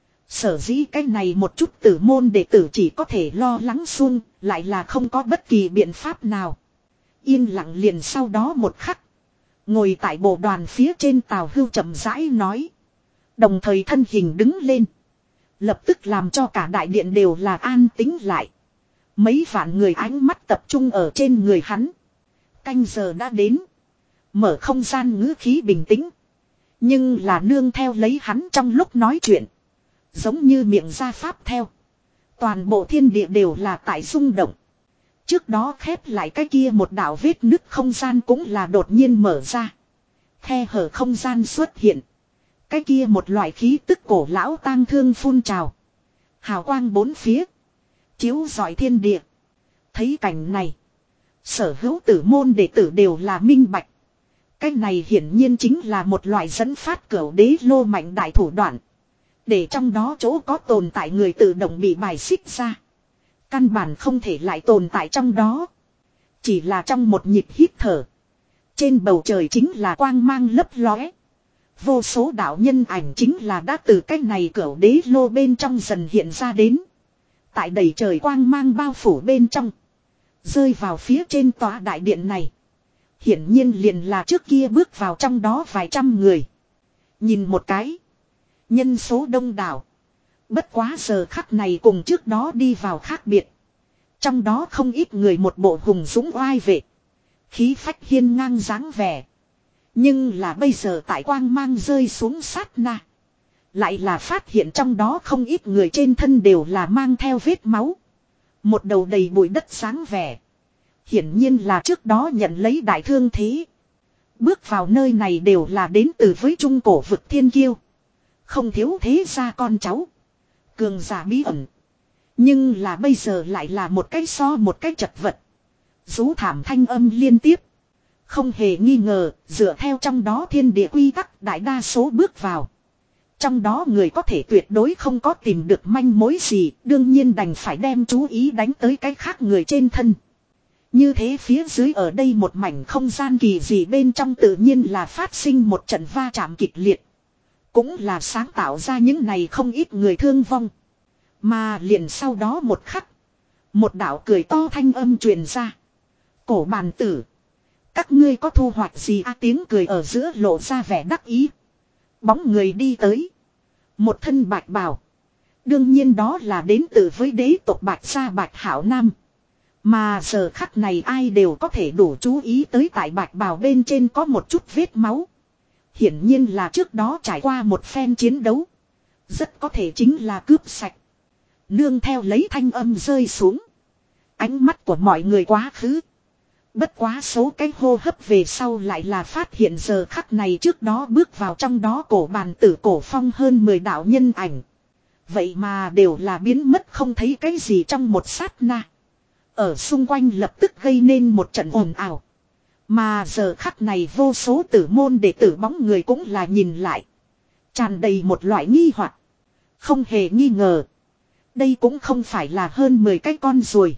Sở dĩ cái này một chút tử môn đệ tử chỉ có thể lo lắng xuông, lại là không có bất kỳ biện pháp nào. Yên lặng liền sau đó một khắc. Ngồi tại bộ đoàn phía trên Tào Hưu chậm rãi nói. Đồng thời thân hình đứng lên. Lập tức làm cho cả đại điện đều là an tĩnh lại. Mấy vạn người ánh mắt tập trung ở trên người hắn. Canh giờ đã đến. Mở không gian ngữ khí bình tĩnh. Nhưng là nương theo lấy hắn trong lúc nói chuyện. Giống như miệng ra pháp theo. Toàn bộ thiên địa đều là tại rung động. Trước đó khép lại cái kia một đạo vết nứt không gian cũng là đột nhiên mở ra. Khe hở không gian xuất hiện. Cái kia một loại khí tức cổ lão tang thương phun trào. Hào quang bốn phía. Chiếu rọi thiên địa. Thấy cảnh này. Sở hữu tử môn đệ tử đều là minh bạch. Cái này hiển nhiên chính là một loại dẫn phát cửu đế lô mạnh đại thủ đoạn. Để trong đó chỗ có tồn tại người tự động bị bài xích ra. Căn bản không thể lại tồn tại trong đó. Chỉ là trong một nhịp hít thở. Trên bầu trời chính là quang mang lấp lóe. Vô số đạo nhân ảnh chính là đã từ cái này cửu đế lô bên trong dần hiện ra đến. Tại đầy trời quang mang bao phủ bên trong. Rơi vào phía trên tòa đại điện này. Hiển nhiên liền là trước kia bước vào trong đó vài trăm người. Nhìn một cái. Nhân số đông đảo. Bất quá giờ khắc này cùng trước đó đi vào khác biệt. Trong đó không ít người một bộ hùng dũng oai vệ. Khí phách hiên ngang dáng vẻ. Nhưng là bây giờ tại quang mang rơi xuống sát na. Lại là phát hiện trong đó không ít người trên thân đều là mang theo vết máu. Một đầu đầy bụi đất sáng vẻ. Hiển nhiên là trước đó nhận lấy đại thương thế. Bước vào nơi này đều là đến từ với trung cổ vực thiên kiêu. Không thiếu thế ra con cháu. Cường giả bí ẩn. Nhưng là bây giờ lại là một cái so một cái chật vật. Rú thảm thanh âm liên tiếp. Không hề nghi ngờ, dựa theo trong đó thiên địa quy tắc đại đa số bước vào. Trong đó người có thể tuyệt đối không có tìm được manh mối gì, đương nhiên đành phải đem chú ý đánh tới cái khác người trên thân. Như thế phía dưới ở đây một mảnh không gian kỳ dị bên trong tự nhiên là phát sinh một trận va chạm kịch liệt. Cũng là sáng tạo ra những này không ít người thương vong. Mà liền sau đó một khắc. Một đạo cười to thanh âm truyền ra. Cổ bàn tử. Các ngươi có thu hoạch gì a tiếng cười ở giữa lộ ra vẻ đắc ý. Bóng người đi tới. Một thân bạch bào. Đương nhiên đó là đến từ với đế tộc Bạch Gia Bạch Hảo Nam. Mà giờ khắc này ai đều có thể đủ chú ý tới tại bạch bào bên trên có một chút vết máu. Hiển nhiên là trước đó trải qua một phen chiến đấu. Rất có thể chính là cướp sạch. Nương theo lấy thanh âm rơi xuống. Ánh mắt của mọi người quá khứ. Bất quá số cái hô hấp về sau lại là phát hiện giờ khắc này trước đó bước vào trong đó cổ bàn tử cổ phong hơn mười đạo nhân ảnh. Vậy mà đều là biến mất không thấy cái gì trong một sát na. Ở xung quanh lập tức gây nên một trận ồn ào. Mà giờ khắc này vô số tử môn đệ tử bóng người cũng là nhìn lại. Tràn đầy một loại nghi hoặc. Không hề nghi ngờ. Đây cũng không phải là hơn mười cái con ruồi.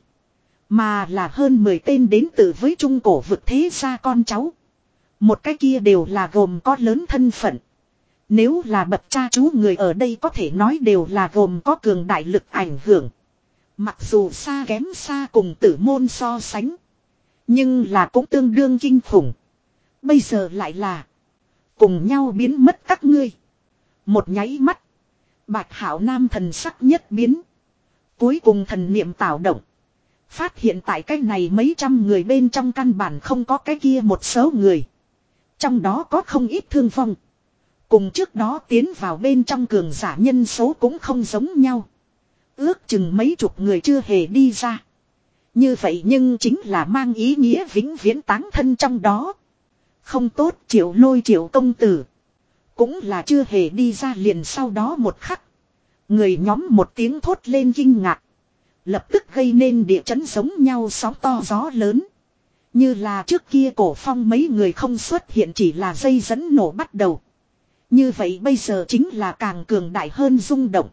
Mà là hơn mười tên đến từ với trung cổ vực thế gia con cháu. Một cái kia đều là gồm có lớn thân phận. Nếu là bậc cha chú người ở đây có thể nói đều là gồm có cường đại lực ảnh hưởng. Mặc dù xa kém xa cùng tử môn so sánh. Nhưng là cũng tương đương kinh khủng. Bây giờ lại là. Cùng nhau biến mất các ngươi. Một nháy mắt. Bạch Hảo Nam thần sắc nhất biến. Cuối cùng thần niệm tạo động. Phát hiện tại cái này mấy trăm người bên trong căn bản không có cái kia một số người. Trong đó có không ít thương vong. Cùng trước đó tiến vào bên trong cường giả nhân số cũng không giống nhau. Ước chừng mấy chục người chưa hề đi ra. Như vậy nhưng chính là mang ý nghĩa vĩnh viễn táng thân trong đó. Không tốt Triệu Lôi Triệu công tử. Cũng là chưa hề đi ra liền sau đó một khắc. Người nhóm một tiếng thốt lên kinh ngạc. Lập tức gây nên địa chấn giống nhau sóng to gió lớn. Như là trước kia cổ phong mấy người không xuất hiện chỉ là dây dẫn nổ bắt đầu. Như vậy bây giờ chính là càng cường đại hơn rung động.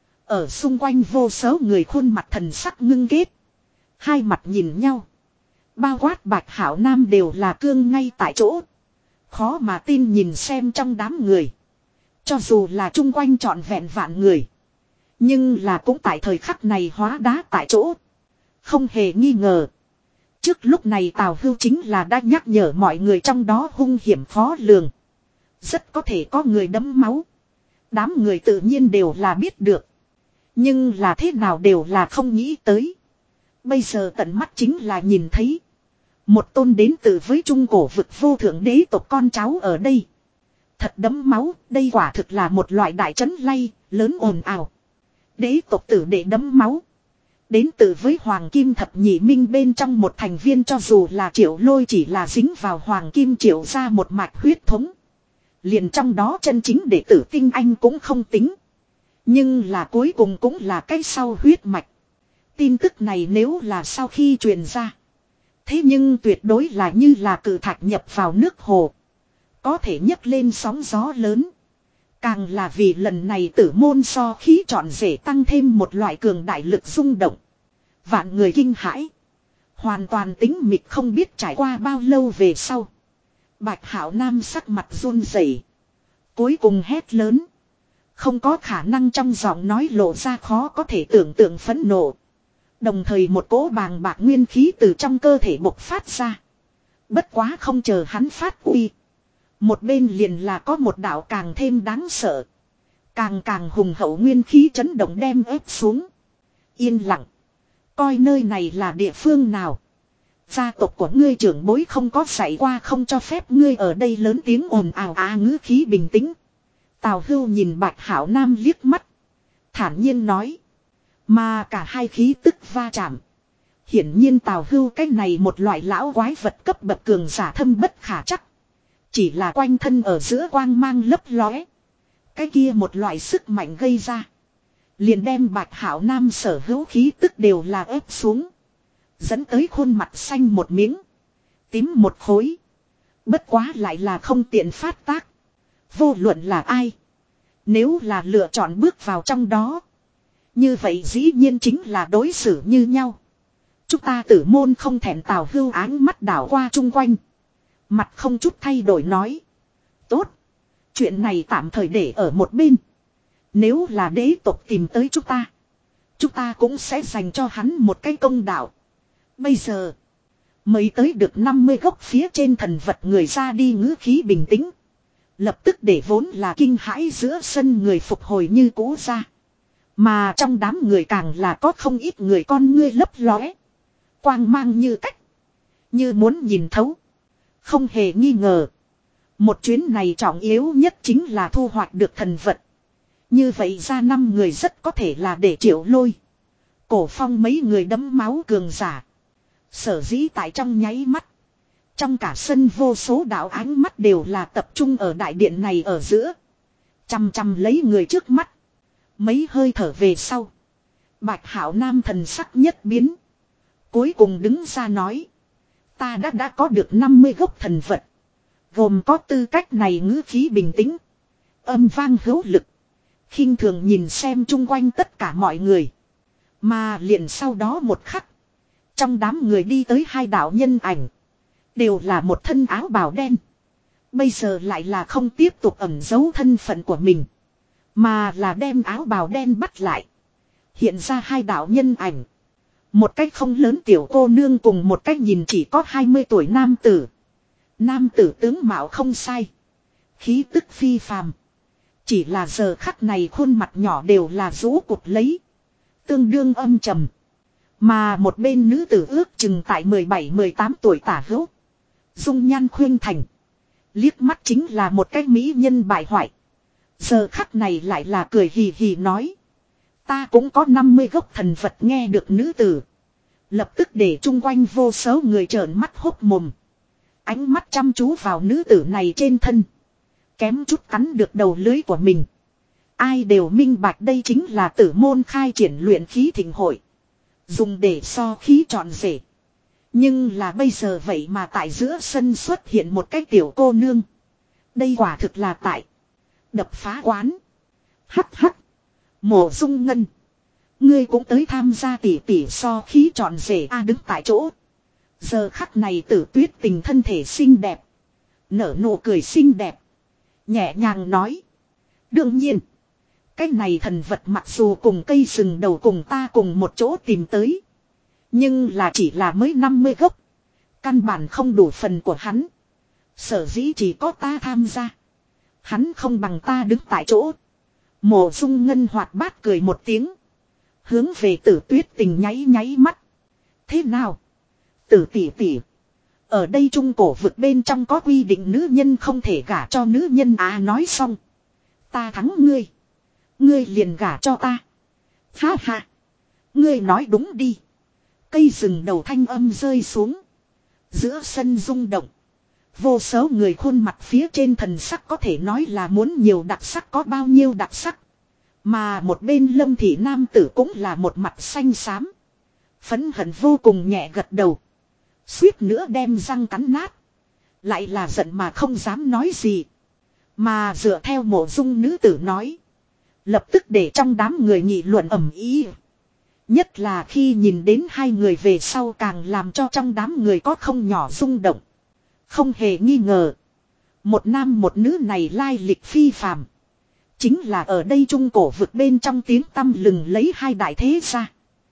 Ở xung quanh vô số người khuôn mặt thần sắc ngưng kết. Hai mặt nhìn nhau. Bao quát Bạch Hảo Nam đều là cương ngay tại chỗ. Khó mà tin nhìn xem trong đám người. Cho dù là chung quanh trọn vẹn vạn người. Nhưng là cũng tại thời khắc này hóa đá tại chỗ. Không hề nghi ngờ. Trước lúc này Tào Hưu chính là đã nhắc nhở mọi người trong đó hung hiểm khó lường. Rất có thể có người đẫm máu. Đám người tự nhiên đều là biết được. Nhưng là thế nào đều là không nghĩ tới. Bây giờ tận mắt chính là nhìn thấy. Một tôn đến từ với trung cổ vực vô thượng đế tộc con cháu ở đây. Thật đẫm máu, đây quả thực là một loại đại trấn lay, lớn ồn ào. Đế tộc tử đệ đẫm máu. Đến từ với Hoàng Kim Thập Nhị Minh bên trong một thành viên cho dù là Triệu Lôi chỉ là dính vào Hoàng Kim Triệu ra một mạch huyết thống. Liền trong đó chân chính đệ tử tinh anh cũng không tính. Nhưng là cuối cùng cũng là cái sau huyết mạch. Tin tức này nếu là sau khi truyền ra. Thế nhưng tuyệt đối là như là cự thạch nhập vào nước hồ. Có thể nhấc lên sóng gió lớn. Càng là vì lần này tử môn so khí trọn rể tăng thêm một loại cường đại lực rung động. Vạn người kinh hãi. Hoàn toàn tính mịch không biết trải qua bao lâu về sau. Bạch Hảo Nam sắc mặt run rẩy, cuối cùng hét lớn. Không có khả năng trong giọng nói lộ ra khó có thể tưởng tượng phẫn nộ. Đồng thời một cỗ bàng bạc nguyên khí từ trong cơ thể bộc phát ra. Bất quá không chờ hắn phát uy. Một bên liền là có một đạo càng thêm đáng sợ. Càng càng hùng hậu nguyên khí chấn động đem ép xuống. Yên lặng. Coi nơi này là địa phương nào. Gia tộc của ngươi trưởng bối không có dạy qua không cho phép ngươi ở đây lớn tiếng ồn ào á ngữ khí bình tĩnh. Tào Hưu nhìn Bạch Hảo Nam liếc mắt. Thản nhiên nói. Mà cả hai khí tức va chạm. Hiển nhiên Tào Hưu cái này một loại lão quái vật cấp bậc cường giả thâm bất khả chắc. Chỉ là quanh thân ở giữa quang mang lấp lóe. Cái kia một loại sức mạnh gây ra. Liền đem Bạch Hảo Nam sở hữu khí tức đều là ép xuống. Dẫn tới khuôn mặt xanh một miếng. Tím một khối. Bất quá lại là không tiện phát tác. Vô luận là ai. Nếu là lựa chọn bước vào trong đó. Như vậy dĩ nhiên chính là đối xử như nhau. Chúng ta tử môn không thèm Tào Hưu áng mắt đảo qua chung quanh. Mặt không chút thay đổi nói. Tốt. Chuyện này tạm thời để ở một bên. Nếu là đế tộc tìm tới chúng ta, chúng ta cũng sẽ dành cho hắn một cái công đạo. Bây giờ, mới tới được năm mươi gốc phía trên thần vật người ra đi ngữ khí bình tĩnh. Lập tức để vốn là kinh hãi giữa sân người phục hồi như cũ ra. Mà trong đám người càng là có không ít người con ngươi lấp lóe. Quang mang như cách. Như muốn nhìn thấu. Không hề nghi ngờ. Một chuyến này trọng yếu nhất chính là thu hoạch được thần vật. Như vậy ra năm người rất có thể là để Triệu Lôi, Cổ Phong mấy người đấm máu cường giả. Sở dĩ tại trong nháy mắt. Trong cả sân vô số đạo ánh mắt đều là tập trung ở đại điện này ở giữa. Chăm chăm lấy người trước mắt. Mấy hơi thở về sau. Bạch Hạo Nam thần sắc nhất biến. Cuối cùng đứng ra nói. Ta đã đã có được năm mươi gốc thần vật. Gồm có tư cách này ngữ khí bình tĩnh. Âm vang hữu lực. Khinh thường nhìn xem chung quanh tất cả mọi người. Mà liền sau đó một khắc. Trong đám người đi tới hai đạo nhân ảnh. Đều là một thân áo bào đen. Bây giờ lại là không tiếp tục ẩn giấu thân phận của mình. Mà là đem áo bào đen bắt lại. Hiện ra hai đạo nhân ảnh. Một cách không lớn tiểu cô nương cùng một cách nhìn chỉ có hai mươi tuổi nam tử. Nam tử tướng mạo không sai. Khí tức phi phàm. Chỉ là giờ khắc này khuôn mặt nhỏ đều là rũ cụt lấy. Tương đương âm trầm. Mà một bên nữ tử ước chừng tại mười bảy mười tám tuổi tả hữu. Dung nhan khuyên thành. Liếc mắt chính là một cái mỹ nhân bại hoại. Giờ khắc này lại là cười hì hì nói. Ta cũng có năm mươi gốc thần vật nghe được nữ tử. Lập tức để chung quanh vô số người trợn mắt hốc mồm. Ánh mắt chăm chú vào nữ tử này trên thân. Kém chút cắn được đầu lưới của mình. Ai đều minh bạch đây chính là tử môn khai triển luyện khí thịnh hội. Dùng để so khí trọn rể. Nhưng là bây giờ vậy mà tại giữa sân xuất hiện một cái tiểu cô nương. Đây quả thực là tại. Đập phá quán. Hắc hắc. Mộ Dung Ngân. Ngươi cũng tới tham gia tỉ tỉ so khí trọn rể a đứng tại chỗ. Giờ khắc này Tử Tuyết Tình thân thể xinh đẹp. Nở nụ cười xinh đẹp. Nhẹ nhàng nói. Đương nhiên. Cái này thần vật mặc dù cùng cây sừng đầu cùng ta cùng một chỗ tìm tới. Nhưng là chỉ là mới năm mươi gốc. Căn bản không đủ phần của hắn. Sở dĩ chỉ có ta tham gia. Hắn không bằng ta đứng tại chỗ. Mộ Dung Ngân hoạt bát cười một tiếng. Hướng về Tử Tuyết Tình nháy nháy mắt. Thế nào? Tử tỷ tỷ. Ở đây trung cổ vực bên trong có quy định nữ nhân không thể gả cho nữ nhân à nói xong. Ta thắng ngươi. Ngươi liền gả cho ta. Ha ha. Ngươi nói đúng đi. Cây rừng đầu thanh âm rơi xuống. Giữa sân rung động. Vô số người khuôn mặt phía trên thần sắc có thể nói là muốn nhiều đặc sắc có bao nhiêu đặc sắc. Mà một bên Lâm Thị nam tử cũng là một mặt xanh xám. Phẫn hận vô cùng nhẹ gật đầu. Suýt nữa đem răng cắn nát. Lại là giận mà không dám nói gì. Mà dựa theo Mộ Dung nữ tử nói. Lập tức để trong đám người nghị luận ầm ĩ. Nhất là khi nhìn đến hai người về sau càng làm cho trong đám người có không nhỏ rung động. Không hề nghi ngờ. Một nam một nữ này lai lịch phi phàm. Chính là ở đây trung cổ vực bên trong tiếng tăm lừng lấy hai đại thế gia.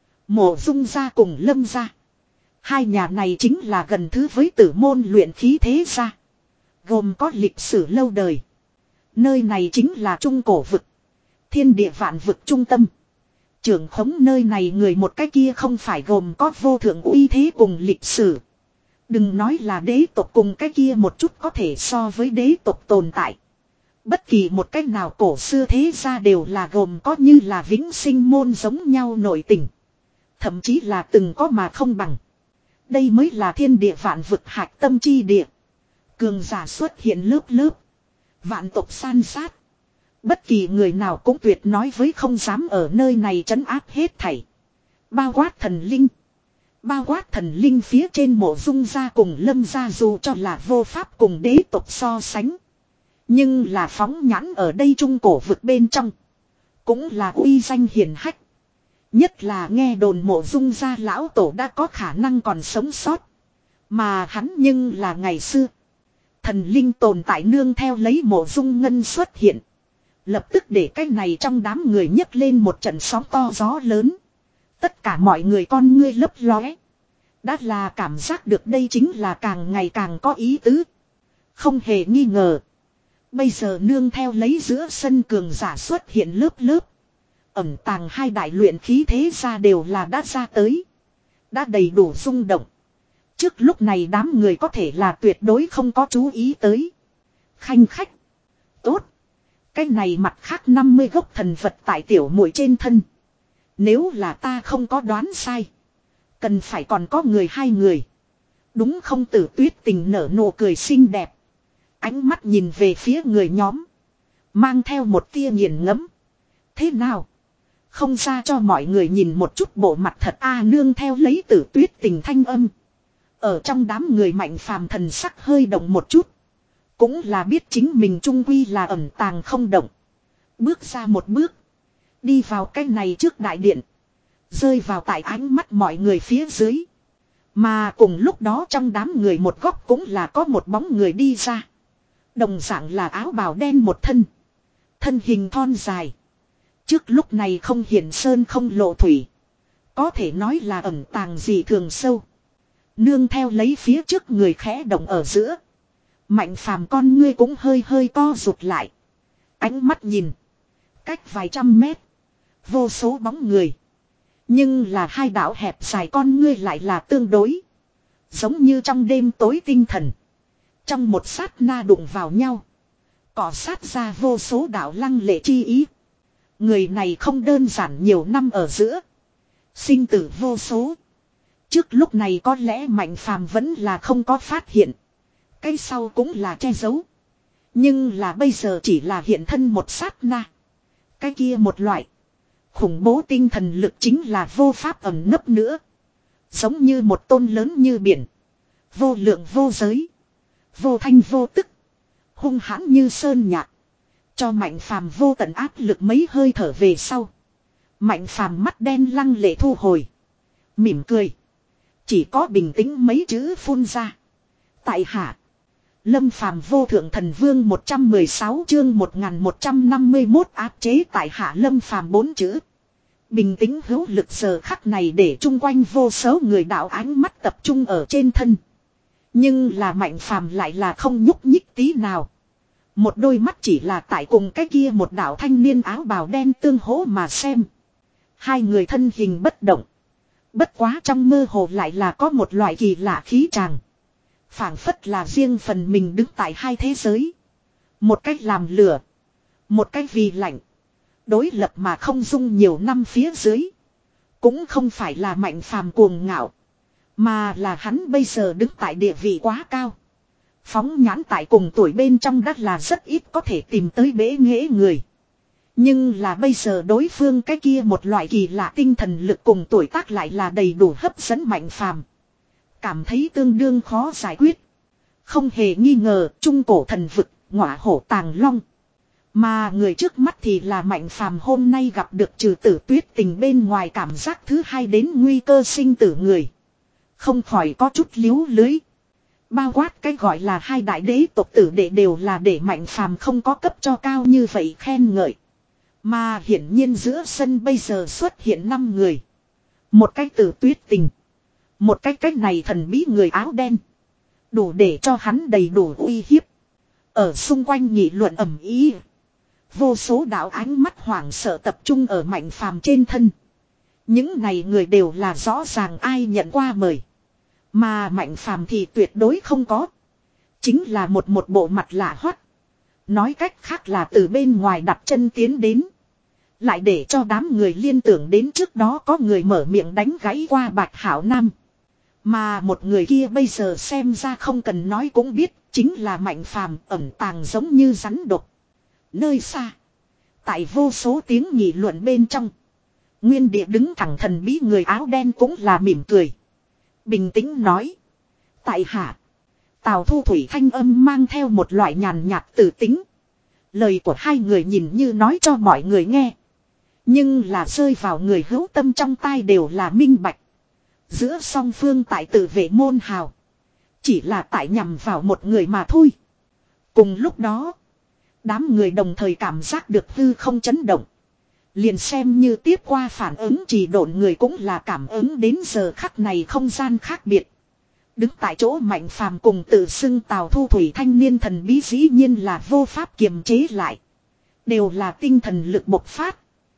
Mộ Dung gia cùng Lâm gia. Hai nhà này chính là gần thứ với tử môn luyện khí thế gia. Gồm có lịch sử lâu đời. Nơi này chính là trung cổ vực. Thiên địa vạn vực trung tâm. Trưởng khống nơi này người một cái kia không phải gồm có vô thượng uy thế cùng lịch sử. Đừng nói là đế tộc cùng cái kia một chút có thể so với đế tộc tồn tại. Bất kỳ một cách nào cổ xưa thế ra đều là gồm có như là vĩnh sinh môn giống nhau nội tình. Thậm chí là từng có mà không bằng. Đây mới là thiên địa vạn vực hạch tâm chi địa. Cường giả xuất hiện lớp lớp. Vạn tộc san sát. Bất kỳ người nào cũng tuyệt nói với không dám ở nơi này trấn áp hết thảy. Bao quát thần linh. Bao quát thần linh phía trên Mộ Dung gia cùng Lâm gia dù cho là vô pháp cùng đế tộc so sánh. Nhưng là phóng nhãn ở đây trung cổ vực bên trong. Cũng là uy danh hiển hách. Nhất là nghe đồn Mộ Dung gia lão tổ đã có khả năng còn sống sót. Mà hắn nhưng là ngày xưa. thần linh tồn tại nương theo lấy Mộ Dung Ngân xuất hiện. Lập tức để cái này trong đám người nhấc lên một trận sóng to gió lớn. Tất cả mọi người con ngươi lấp lóe. Đã là cảm giác được đây chính là càng ngày càng có ý tứ. Không hề nghi ngờ. Bây giờ nương theo lấy giữa sân cường giả xuất hiện lớp lớp. Ẩm tàng hai đại luyện khí thế ra đều là đã ra tới. Đã đầy đủ rung động. Trước lúc này đám người có thể là tuyệt đối không có chú ý tới. Khanh khách. Tốt. Cái này mặt khác năm mươi gốc thần vật tại tiểu muội trên thân. Nếu là ta không có đoán sai. Cần phải còn có người hai người. Đúng không? Tử Tuyết Tình nở nụ cười xinh đẹp. Ánh mắt nhìn về phía người nhóm. Mang theo một tia nghiền ngẫm. Thế nào? Không ra cho mọi người nhìn một chút bộ mặt thật a nương theo lấy Tử Tuyết Tình thanh âm. Ở trong đám người Mạnh Phàm thần sắc hơi động một chút. Cũng là biết chính mình trung quy là ẩn tàng không động. Bước ra một bước. Đi vào cái này trước đại điện. Rơi vào tại ánh mắt mọi người phía dưới. Mà cùng lúc đó trong đám người một góc cũng là có một bóng người đi ra. Đồng dạng là áo bào đen một thân. Thân hình thon dài. Trước lúc này không hiển sơn không lộ thủy. Có thể nói là ẩn tàng gì thường sâu. Nương theo lấy phía trước người khẽ động ở giữa. Mạnh Phàm con ngươi cũng hơi hơi co rụt lại. Ánh mắt nhìn. Cách vài trăm mét. Vô số bóng người. Nhưng là hai đạo hẹp dài con ngươi lại là tương đối. Giống như trong đêm tối tinh thần. Trong một sát na đụng vào nhau. Cỏ sát ra vô số đạo lăng lệ chi ý. Người này không đơn giản nhiều năm ở giữa. Sinh tử vô số. Trước lúc này có lẽ Mạnh Phàm vẫn là không có phát hiện. Cái sau cũng là che giấu. Nhưng là bây giờ chỉ là hiện thân một sát na. Cái kia một loại. Khủng bố tinh thần lực chính là vô pháp ẩn nấp nữa. Giống như một tôn lớn như biển. Vô lượng vô giới. Vô thanh vô tức. Hung hãn như sơn nhạc. Cho Mạnh Phàm vô tận áp lực mấy hơi thở về sau. Mạnh Phàm mắt đen lăng lệ thu hồi. Mỉm cười. Chỉ có bình tĩnh mấy chữ phun ra. Tại hạ. Lâm Phàm vô thượng thần vương một trăm mười sáu chương một nghìn một trăm năm mươi mốt áp chế tại hạ Lâm Phàm bốn chữ. Bình tĩnh hữu lực giờ khắc này để chung quanh vô số người đạo ánh mắt tập trung ở trên thân. Nhưng là Mạnh Phàm lại là không nhúc nhích tí nào. Một đôi mắt chỉ là tại cùng cái kia một đạo thanh niên áo bào đen tương hỗ mà xem. Hai người thân hình bất động. Bất quá trong mơ hồ lại là có một loại kỳ lạ khí tràng. Phảng phất là riêng phần mình đứng tại hai thế giới. Một cách làm lửa. Một cách vì lạnh. Đối lập mà không dung nhiều năm phía dưới. Cũng không phải là Mạnh Phàm cuồng ngạo. Mà là hắn bây giờ đứng tại địa vị quá cao. Phóng nhãn tại cùng tuổi bên trong đất là rất ít có thể tìm tới bế nghễ người. Nhưng là bây giờ đối phương cái kia một loại kỳ lạ tinh thần lực cùng tuổi tác lại là đầy đủ hấp dẫn Mạnh Phàm. Cảm thấy tương đương khó giải quyết. Không hề nghi ngờ trung cổ thần vực, ngọa hổ tàng long. Mà người trước mắt thì là Mạnh Phàm hôm nay gặp được trừ Tử Tuyết Tình bên ngoài cảm giác thứ hai đến nguy cơ sinh tử người. Không khỏi có chút liếu lưới. Bao quát cái gọi là hai đại đế tộc tử đệ đều là để Mạnh Phàm không có cấp cho cao như vậy khen ngợi. Mà hiển nhiên giữa sân bây giờ xuất hiện năm người. Một cái Tử Tuyết Tình. Một cái cách này thần bí người áo đen. Đủ để cho hắn đầy đủ uy hiếp. Ở xung quanh nghị luận ầm ĩ. Vô số đạo ánh mắt hoảng sợ tập trung ở Mạnh Phàm trên thân. Những này người đều là rõ ràng ai nhận qua mời. Mà Mạnh Phàm thì tuyệt đối không có. Chính là một một bộ mặt lạ hoắt. Nói cách khác là từ bên ngoài đặt chân tiến đến. Lại để cho đám người liên tưởng đến trước đó có người mở miệng đánh gãy qua Bạch Hảo Nam. Mà một người kia bây giờ xem ra không cần nói cũng biết. Chính là Mạnh Phàm ẩn tàng giống như rắn độc. Nơi xa. Tại vô số tiếng nghị luận bên trong. Nguyên địa đứng thẳng thần bí người áo đen cũng là mỉm cười. Bình tĩnh nói. Tại hạ. Tào Thu Thủy thanh âm mang theo một loại nhàn nhạt tử tính. Lời của hai người nhìn như nói cho mọi người nghe. Nhưng là rơi vào người hữu tâm trong tai đều là minh bạch. Giữa song phương tại tự vệ môn hào. Chỉ là tại nhằm vào một người mà thôi. Cùng lúc đó, đám người đồng thời cảm giác được hư không chấn động. Liền xem như tiếp qua phản ứng trì độn người cũng là cảm ứng đến giờ khắc này không gian khác biệt. Đứng tại chỗ Mạnh Phàm cùng tự xưng Tào Thu Thủy thanh niên thần bí dĩ nhiên là vô pháp kiềm chế lại. Đều là tinh thần lực bộc phát.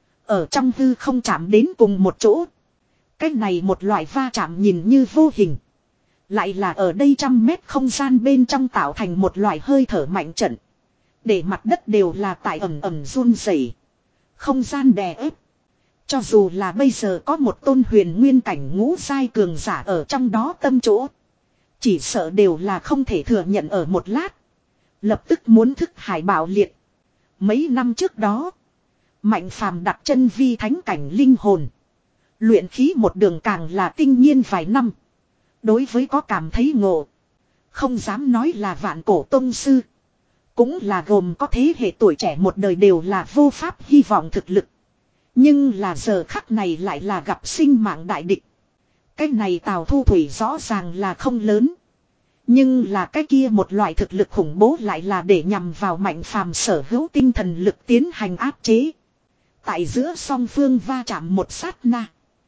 Ở trong hư không chạm đến cùng một chỗ. Cái này một loại va chạm nhìn như vô hình. Lại là ở đây trăm mét không gian bên trong tạo thành một loại hơi thở mạnh trận. Để mặt đất đều là tại ẩm ẩm run rẩy, không gian đè ép. Cho dù là bây giờ có một tôn huyền nguyên cảnh ngũ giai cường giả ở trong đó tâm chỗ. Chỉ sợ đều là không thể thừa nhận ở một lát. Lập tức muốn thức hải bạo liệt. Mấy năm trước đó, Mạnh Phàm đặt chân vi thánh cảnh linh hồn. Luyện khí một đường càng là tinh nhiên vài năm. Đối với có cảm thấy ngộ. Không dám nói là vạn cổ tông sư. Cũng là gồm có thế hệ tuổi trẻ một đời đều là vô pháp hy vọng thực lực. Nhưng là giờ khắc này lại là gặp sinh mạng đại địch. Cái này Tào Thu Thủy rõ ràng là không lớn. Nhưng là cái kia một loại thực lực khủng bố lại là để nhằm vào Mạnh Phàm sở hữu tinh thần lực tiến hành áp chế. Tại giữa song phương va chạm một sát na.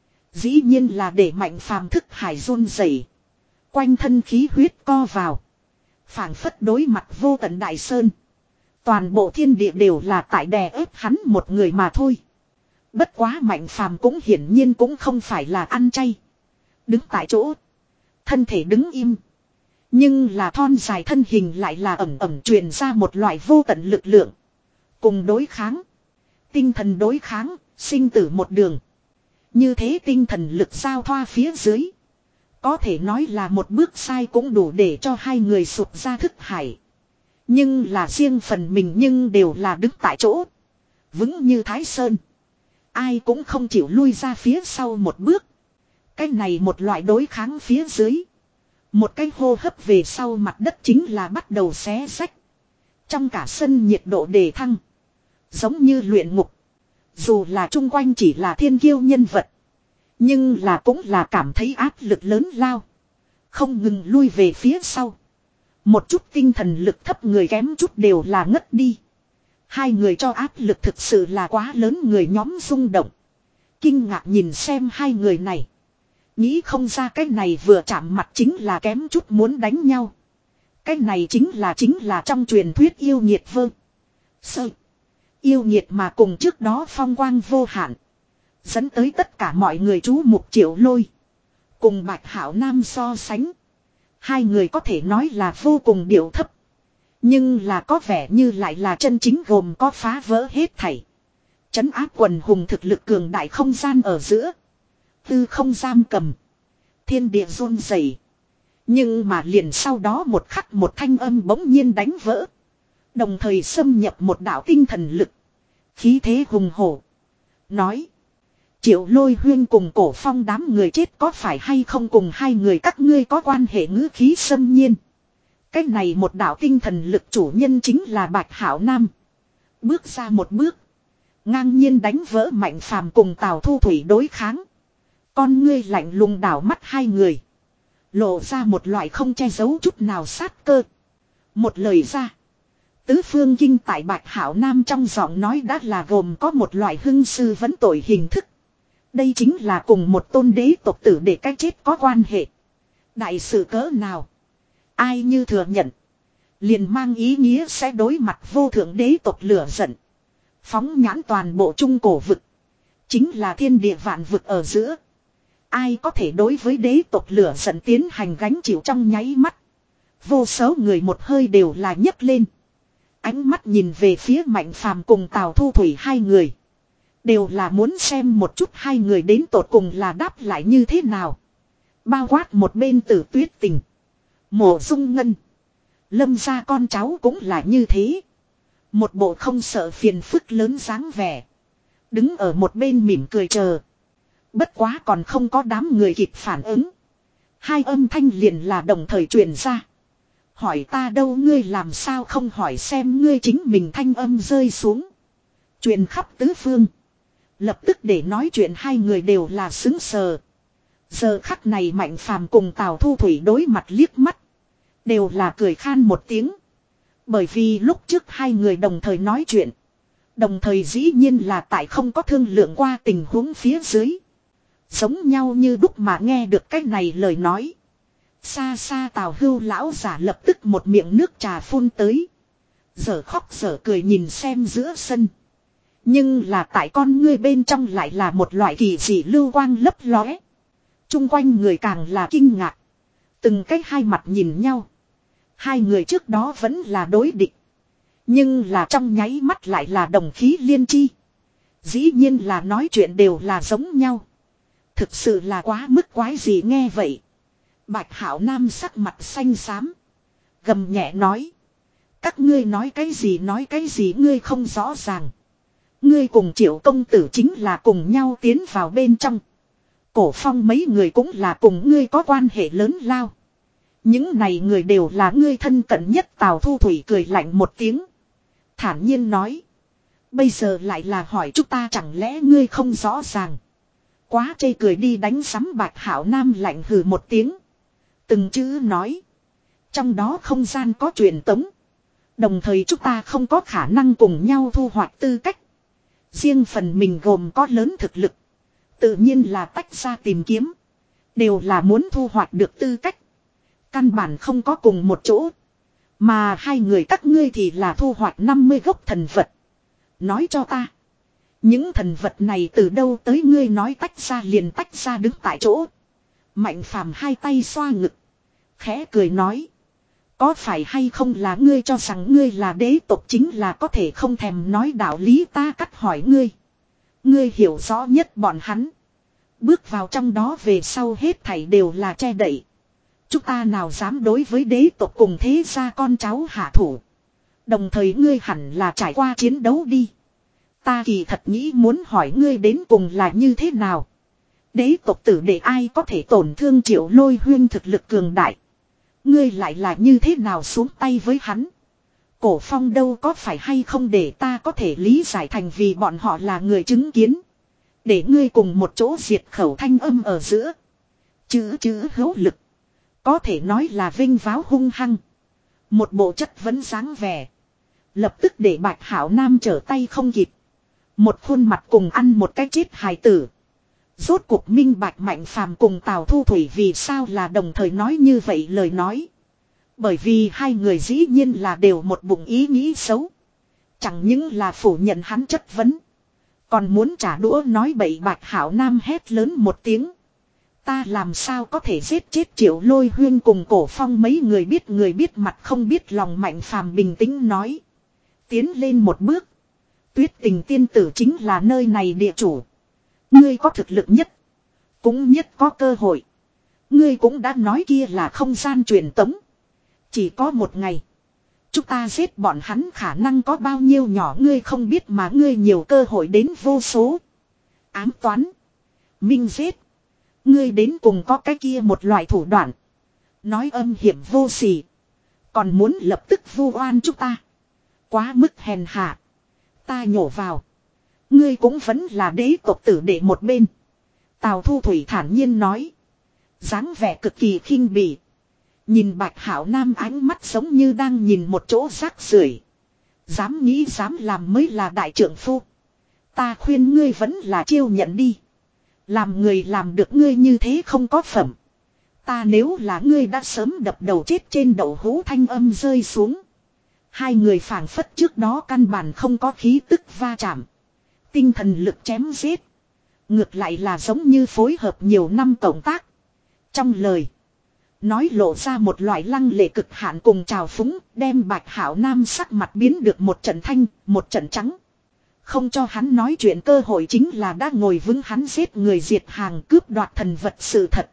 Dĩ nhiên là để Mạnh Phàm thức hải run rẩy, quanh thân khí huyết co vào. Phảng phất đối mặt vô tận đại sơn. Toàn bộ thiên địa đều là tại đè ép hắn một người mà thôi. Bất quá Mạnh Phàm cũng hiển nhiên cũng không phải là ăn chay. Đứng tại chỗ, thân thể đứng im. Nhưng là thon dài thân hình lại là ẩm ẩm truyền ra một loại vô tận lực lượng. Cùng đối kháng. Tinh thần đối kháng, sinh tử một đường. Như thế tinh thần lực giao thoa phía dưới. Có thể nói là một bước sai cũng đủ để cho hai người sụp ra thức hải. Nhưng là riêng phần mình nhưng đều là đứng tại chỗ. Vững như Thái Sơn. Ai cũng không chịu lui ra phía sau một bước. Cái này một loại đối kháng phía dưới. Một cái hô hấp về sau mặt đất chính là bắt đầu xé rách. Trong cả sân nhiệt độ đề thăng. Giống như luyện ngục. Dù là chung quanh chỉ là thiên kiêu nhân vật. Nhưng là cũng là cảm thấy áp lực lớn lao. Không ngừng lui về phía sau. Một chút tinh thần lực thấp người kém chút đều là ngất đi. Hai người cho áp lực thực sự là quá lớn, người nhóm rung động. Kinh ngạc nhìn xem hai người này. Nghĩ không ra cái này vừa chạm mặt chính là kém chút muốn đánh nhau. Cái này chính là chính là trong truyền thuyết yêu nghiệt vơ. Sơ. Yêu nghiệt mà cùng trước đó phong quang vô hạn. Dẫn tới tất cả mọi người chú mục Triệu Lôi. Cùng Bạch Hảo Nam so sánh. Hai người có thể nói là vô cùng điệu thấp. Nhưng là có vẻ như lại là chân chính gồm có phá vỡ hết thảy. Trấn áp quần hùng thực lực cường đại không gian ở giữa. Tư không giam cầm. Thiên địa run rẩy. Nhưng mà liền sau đó một khắc một thanh âm bỗng nhiên đánh vỡ. Đồng thời xâm nhập một đạo tinh thần lực. Khí thế hùng hổ. Nói. Triệu Lôi Huyên cùng Cổ Phong đám người chết có phải hay không cùng hai người các ngươi có quan hệ ngữ khí xâm nhiên. Cái này một đạo tinh thần lực chủ nhân chính là Bạch Hảo Nam. Bước ra một bước. Ngang nhiên đánh vỡ Mạnh Phàm cùng Tào Thu Thủy đối kháng. Con ngươi lạnh lùng đảo mắt hai người. Lộ ra một loại không che giấu chút nào sát cơ. Một lời ra. Tứ phương kinh tại Bạch Hảo Nam trong giọng nói đã là gồm có một loại hưng sư vấn tội hình thức. Đây chính là cùng một tôn đế tộc tử để cái chết có quan hệ. Đại sự cỡ nào? Ai như thừa nhận. Liền mang ý nghĩa sẽ đối mặt vô thượng đế tộc lửa giận. Phóng nhãn toàn bộ trung cổ vực. Chính là thiên địa vạn vực ở giữa. Ai có thể đối với đế tộc lửa giận tiến hành gánh chịu trong nháy mắt. Vô số người một hơi đều là nhấc lên. Ánh mắt nhìn về phía Mạnh Phàm cùng Tào Thu Thủy hai người. Đều là muốn xem một chút hai người đến tột cùng là đáp lại như thế nào. Bao quát một bên Tử Tuyết Tình. Mộ Dung Ngân. Lâm gia con cháu cũng là như thế. Một bộ không sợ phiền phức lớn dáng vẻ. Đứng ở một bên mỉm cười chờ. Bất quá còn không có đám người kịp phản ứng. Hai âm thanh liền là đồng thời truyền ra. Hỏi ta đâu ngươi làm sao không hỏi xem ngươi chính mình thanh âm rơi xuống. Truyền khắp tứ phương. Lập tức để nói chuyện hai người đều là xứng sờ. Giờ khắc này Mạnh Phàm cùng Tào Thu Thủy đối mặt liếc mắt. Đều là cười khan một tiếng. Bởi vì lúc trước hai người đồng thời nói chuyện. Đồng thời dĩ nhiên là tại không có thương lượng qua tình huống phía dưới. Giống nhau như đúc mà nghe được cái này lời nói. Xa xa Tào Hưu lão giả lập tức một miệng nước trà phun tới. Giờ khóc giờ cười nhìn xem giữa sân. Nhưng là tại con ngươi bên trong lại là một loại kỳ dị lưu quang lấp lóe. Trung quanh người càng là kinh ngạc. Từng cái hai mặt nhìn nhau. Hai người trước đó vẫn là đối địch. Nhưng là trong nháy mắt lại là đồng khí liên chi. Dĩ nhiên là nói chuyện đều là giống nhau. Thực sự là quá mức quái gì nghe vậy. Bạch Hạo Nam sắc mặt xanh xám. Gầm nhẹ nói. Các ngươi nói cái gì nói cái gì ngươi không rõ ràng. Ngươi cùng Triệu công tử chính là cùng nhau tiến vào bên trong. Cổ Phong mấy người cũng là cùng ngươi có quan hệ lớn lao. Những này người đều là ngươi thân cận nhất. Tào Thu Thủy cười lạnh một tiếng. Thản nhiên nói. Bây giờ lại là hỏi chúng ta chẳng lẽ ngươi không rõ ràng. Quá chê cười đi đánh sắm Bạch Hạo Nam lạnh hừ một tiếng. Từng chữ nói. Trong đó không gian có truyền tống. Đồng thời chúng ta không có khả năng cùng nhau thu hoạch tư cách. Riêng phần mình gồm có lớn thực lực. Tự nhiên là tách ra tìm kiếm. Đều là muốn thu hoạch được tư cách. Căn bản không có cùng một chỗ. Mà hai người các ngươi thì là thu hoạch năm mươi gốc thần vật. Nói cho ta. Những thần vật này từ đâu tới ngươi nói tách ra liền tách ra đứng tại chỗ. Mạnh Phàm hai tay xoa ngực. Khẽ cười nói. Có phải hay không là ngươi cho rằng ngươi là đế tộc chính là có thể không thèm nói đạo lý ta cắt hỏi ngươi. Ngươi hiểu rõ nhất bọn hắn. Bước vào trong đó về sau hết thảy đều là che đậy. Chúng ta nào dám đối với đế tộc cùng thế gia con cháu hạ thủ. Đồng thời ngươi hẳn là trải qua chiến đấu đi. Ta kỳ thật nghĩ muốn hỏi ngươi đến cùng là như thế nào. Đế tộc tử để ai có thể tổn thương Triệu Lôi Huyên thực lực cường đại. Ngươi lại là như thế nào xuống tay với hắn. Cổ Phong đâu có phải hay không để ta có thể lý giải thành vì bọn họ là người chứng kiến. Để ngươi cùng một chỗ diệt khẩu thanh âm ở giữa. Chữ chữ hữu lực. Có thể nói là vinh váo hung hăng. Một bộ chất vấn dáng vẻ. Lập tức để Bạch Hạo Nam trở tay không kịp. Một khuôn mặt cùng ăn một cái chết hài tử. Rốt cuộc minh bạch Mạnh Phàm cùng Tào Thu Thủy vì sao là đồng thời nói như vậy lời nói. Bởi vì hai người dĩ nhiên là đều một bụng ý nghĩ xấu. Chẳng những là phủ nhận hắn chất vấn. Còn muốn trả đũa nói bậy. Bạch Hạo Nam hét lớn một tiếng. Ta làm sao có thể giết chết Triệu Lôi Huyên cùng Cổ Phong mấy người biết người biết mặt không biết lòng. Mạnh Phàm bình tĩnh nói. Tiến lên một bước. Tuyết Tình tiên tử chính là nơi này địa chủ. Ngươi có thực lực nhất. Cũng nhất có cơ hội. Ngươi cũng đã nói kia là không gian truyền tống. Chỉ có một ngày. Chúng ta giết bọn hắn khả năng có bao nhiêu nhỏ ngươi không biết mà ngươi nhiều cơ hội đến vô số. Ám toán. Minh giết. Ngươi đến cùng có cái kia một loại thủ đoạn. Nói âm hiểm vô sỉ. Còn muốn lập tức vu oan chúng ta. Quá mức hèn hạ. Ta nhổ vào. Ngươi cũng vẫn là đế tộc tử để một bên. Tào Thu Thủy thản nhiên nói. dáng vẻ cực kỳ khinh bỉ. Nhìn Bạch Hạo Nam ánh mắt giống như đang nhìn một chỗ rác rưởi. Dám nghĩ dám làm mới là đại trưởng phu. Ta khuyên ngươi vẫn là chiêu nhận đi. Làm người làm được ngươi như thế không có phẩm. Ta nếu là ngươi đã sớm đập đầu chết trên đậu hũ thanh âm rơi xuống. Hai người phảng phất trước đó căn bản không có khí tức va chạm. Tinh thần lực chém giết. Ngược lại là giống như phối hợp nhiều năm cộng tác. Trong lời. Nói lộ ra một loại lăng lệ cực hạn cùng trào phúng. Đem Bạch Hạo Nam sắc mặt biến được một trận thanh, một trận trắng. Không cho hắn nói chuyện cơ hội chính là đã ngồi vững hắn giết người diệt hàng cướp đoạt thần vật sự thật.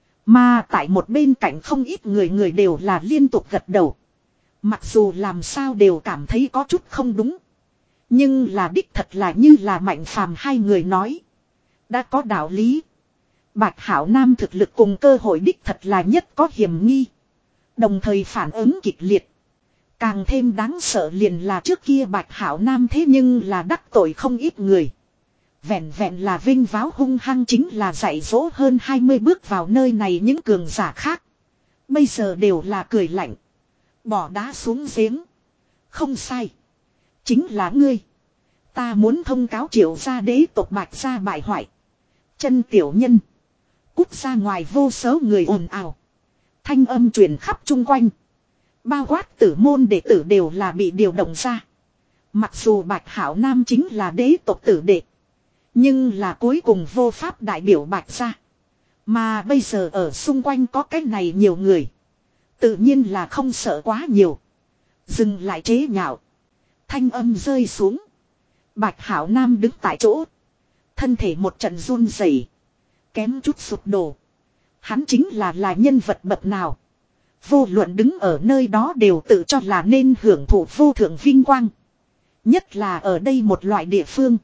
Mà tại một bên cạnh không ít người người đều là liên tục gật đầu. Mặc dù làm sao đều cảm thấy có chút không đúng. Nhưng là đích thật là như là Mạnh Phàm hai người nói. Đã có đạo lý. Bạch Hạo Nam thực lực cùng cơ hội đích thật là nhất có hiểm nghi. Đồng thời phản ứng kịch liệt. Càng thêm đáng sợ liền là trước kia Bạch Hạo Nam thế nhưng là đắc tội không ít người. Vẹn vẹn là vinh váo hung hăng chính là dạy dỗ hơn hai mươi bước vào nơi này những cường giả khác. Bây giờ đều là cười lạnh. Bỏ đá xuống giếng. Không sai. Chính là ngươi. Ta muốn thông cáo Triệu gia đế tộc Bạch gia bại hoại. Chân tiểu nhân. Cút ra ngoài, vô số người ồn ào. Thanh âm truyền khắp chung quanh. Bao quát tử môn đệ tử đều là bị điều động ra. Mặc dù Bạch Hảo Nam chính là đế tộc tử đệ. Nhưng là cuối cùng vô pháp đại biểu Bạch gia. Mà bây giờ ở xung quanh có cái này nhiều người. Tự nhiên là không sợ quá nhiều. Dừng lại chế nhạo. Thanh âm rơi xuống. Bạch Hảo Nam đứng tại chỗ. Thân thể một trận run rẩy, kém chút sụp đổ. Hắn chính là là nhân vật bậc nào. Vô luận đứng ở nơi đó đều tự cho là nên hưởng thụ vô thượng vinh quang. Nhất là ở đây một loại địa phương.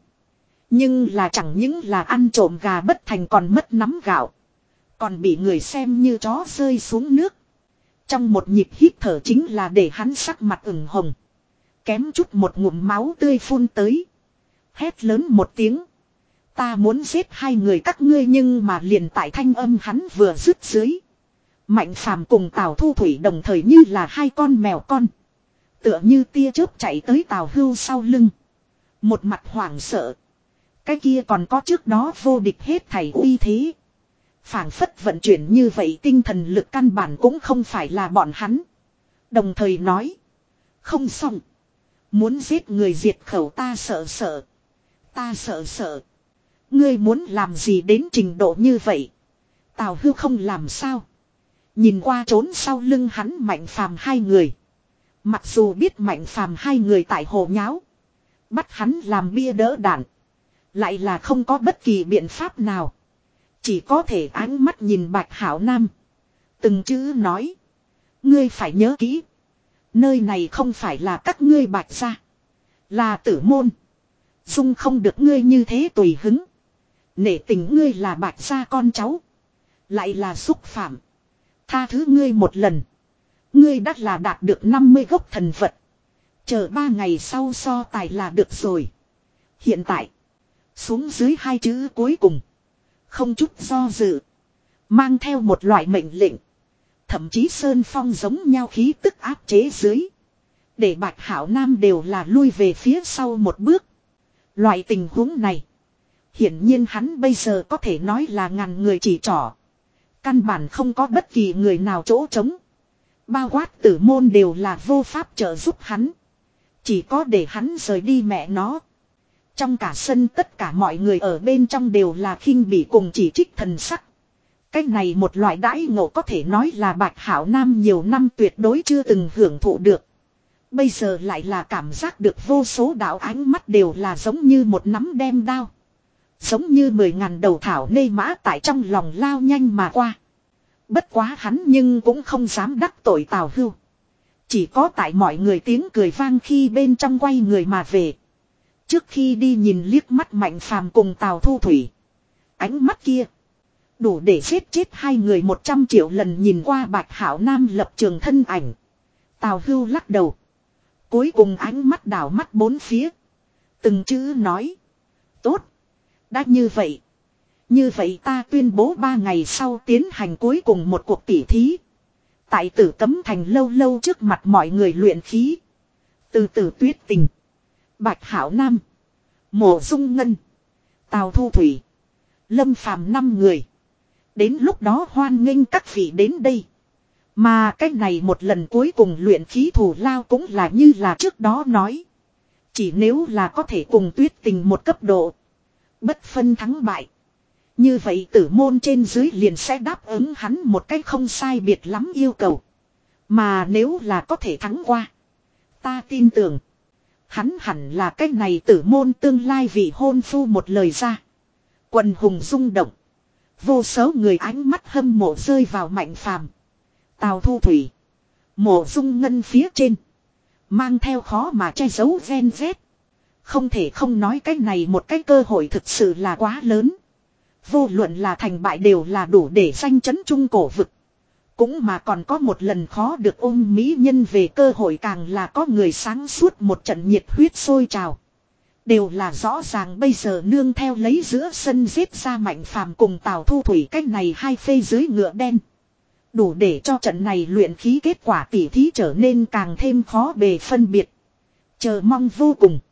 Nhưng là chẳng những là ăn trộm gà bất thành còn mất nắm gạo. Còn bị người xem như chó rơi xuống nước. Trong một nhịp hít thở chính là để hắn sắc mặt ửng hồng. Kém chút một ngụm máu tươi phun tới. Hét lớn một tiếng. Ta muốn giết hai người các ngươi, nhưng mà liền tại thanh âm hắn vừa dứt dưới. Mạnh Phàm cùng Tào Thu Thủy đồng thời như là hai con mèo con. Tựa như tia chớp chạy tới Tào Hưu sau lưng. Một mặt hoảng sợ. Cái kia còn có trước đó vô địch hết thảy uy thế. Phảng phất vận chuyển như vậy, tinh thần lực căn bản cũng không phải là bọn hắn. Đồng thời nói. Không xong. Muốn giết người diệt khẩu, ta sợ sợ. Ta sợ sợ. Ngươi muốn làm gì đến trình độ như vậy? Tào Hưu không làm sao. Nhìn qua trốn sau lưng hắn Mạnh Phàm hai người. Mặc dù biết Mạnh Phàm hai người tại hồ nháo. Bắt hắn làm bia đỡ đạn. Lại là không có bất kỳ biện pháp nào. Chỉ có thể ánh mắt nhìn Bạch Hảo Nam. Từng chữ nói. Ngươi phải nhớ kỹ. Nơi này không phải là các ngươi Bạch gia. Là tử môn. Dung không được ngươi như thế tùy hứng. Nể tình ngươi là Bạch gia con cháu. Lại là xúc phạm. Tha thứ ngươi một lần. Ngươi đã là đạt được năm mươi gốc thần vật. Chờ ba ngày sau so tài là được rồi. Hiện tại. Xuống dưới hai chữ cuối cùng. Không chút do dự. Mang theo một loại mệnh lệnh. Thậm chí sơn phong giống nhau khí tức áp chế dưới. Để Bạch Hảo Nam đều là lui về phía sau một bước. Loại tình huống này. Hiển nhiên hắn bây giờ có thể nói là ngàn người chỉ trỏ. Căn bản không có bất kỳ người nào chỗ trống. Bao quát tử môn đều là vô pháp trợ giúp hắn. Chỉ có để hắn rời đi mẹ nó. Trong cả sân tất cả mọi người ở bên trong đều là khinh bỉ cùng chỉ trích thần sắc. Cái này một loại đãi ngộ có thể nói là Bạch Hảo Nam nhiều năm tuyệt đối chưa từng hưởng thụ được. Bây giờ lại là cảm giác được vô số đạo ánh mắt đều là giống như một nắm đem đao. Giống như mười ngàn đầu thảo nê mã tại trong lòng lao nhanh mà qua. Bất quá hắn nhưng cũng không dám đắc tội Tào Hưu. Chỉ có tại mọi người tiếng cười vang khi bên trong quay người mà về. Trước khi đi nhìn liếc mắt Mạnh Phàm cùng Tào Thu Thủy. Ánh mắt kia. Đủ để giết chết hai người một trăm triệu lần, nhìn qua Bạch Hảo Nam lập trường thân ảnh. Tào Hưu lắc đầu. Cuối cùng ánh mắt đảo mắt bốn phía. Từng chữ nói. Tốt. Đã như vậy. Như vậy ta tuyên bố ba ngày sau tiến hành cuối cùng một cuộc tỉ thí. Tại Tử Cấm Thành lâu lâu trước mặt mọi người luyện khí. Từ từ Tuyết Tình. Bạch Hảo Nam. Mộ Dung Ngân. Tào Thu Thủy. Lâm Phàm năm người. Đến lúc đó hoan nghênh các vị đến đây. Mà cách này một lần cuối cùng luyện khí thù lao cũng là như là trước đó nói. Chỉ nếu là có thể cùng Tuyết Tình một cấp độ. Bất phân thắng bại. Như vậy tử môn trên dưới liền sẽ đáp ứng hắn một cách không sai biệt lắm yêu cầu. Mà nếu là có thể thắng qua. Ta tin tưởng. Hắn hẳn là cách này tử môn tương lai vị hôn phu một lời ra. Quần hùng rung động. Vô số người ánh mắt hâm mộ rơi vào Mạnh Phàm, Tào Thu Thủy, Mộ Dung Ngân phía trên. Mang theo khó mà che giấu ven vét. Không thể không nói cái này một cái cơ hội thực sự là quá lớn. Vô luận là thành bại đều là đủ để danh chấn trung cổ vực. Cũng mà còn có một lần khó được ôm mỹ nhân về cơ hội, càng là có người sáng suốt một trận nhiệt huyết sôi trào. Đều là rõ ràng bây giờ nương theo lấy giữa sân giết ra Mạnh Phàm cùng Tào Thu Thủy cách này hai phê dưới ngựa đen. Đủ để cho trận này luyện khí kết quả tỉ thí trở nên càng thêm khó bề phân biệt. Chờ mong vô cùng.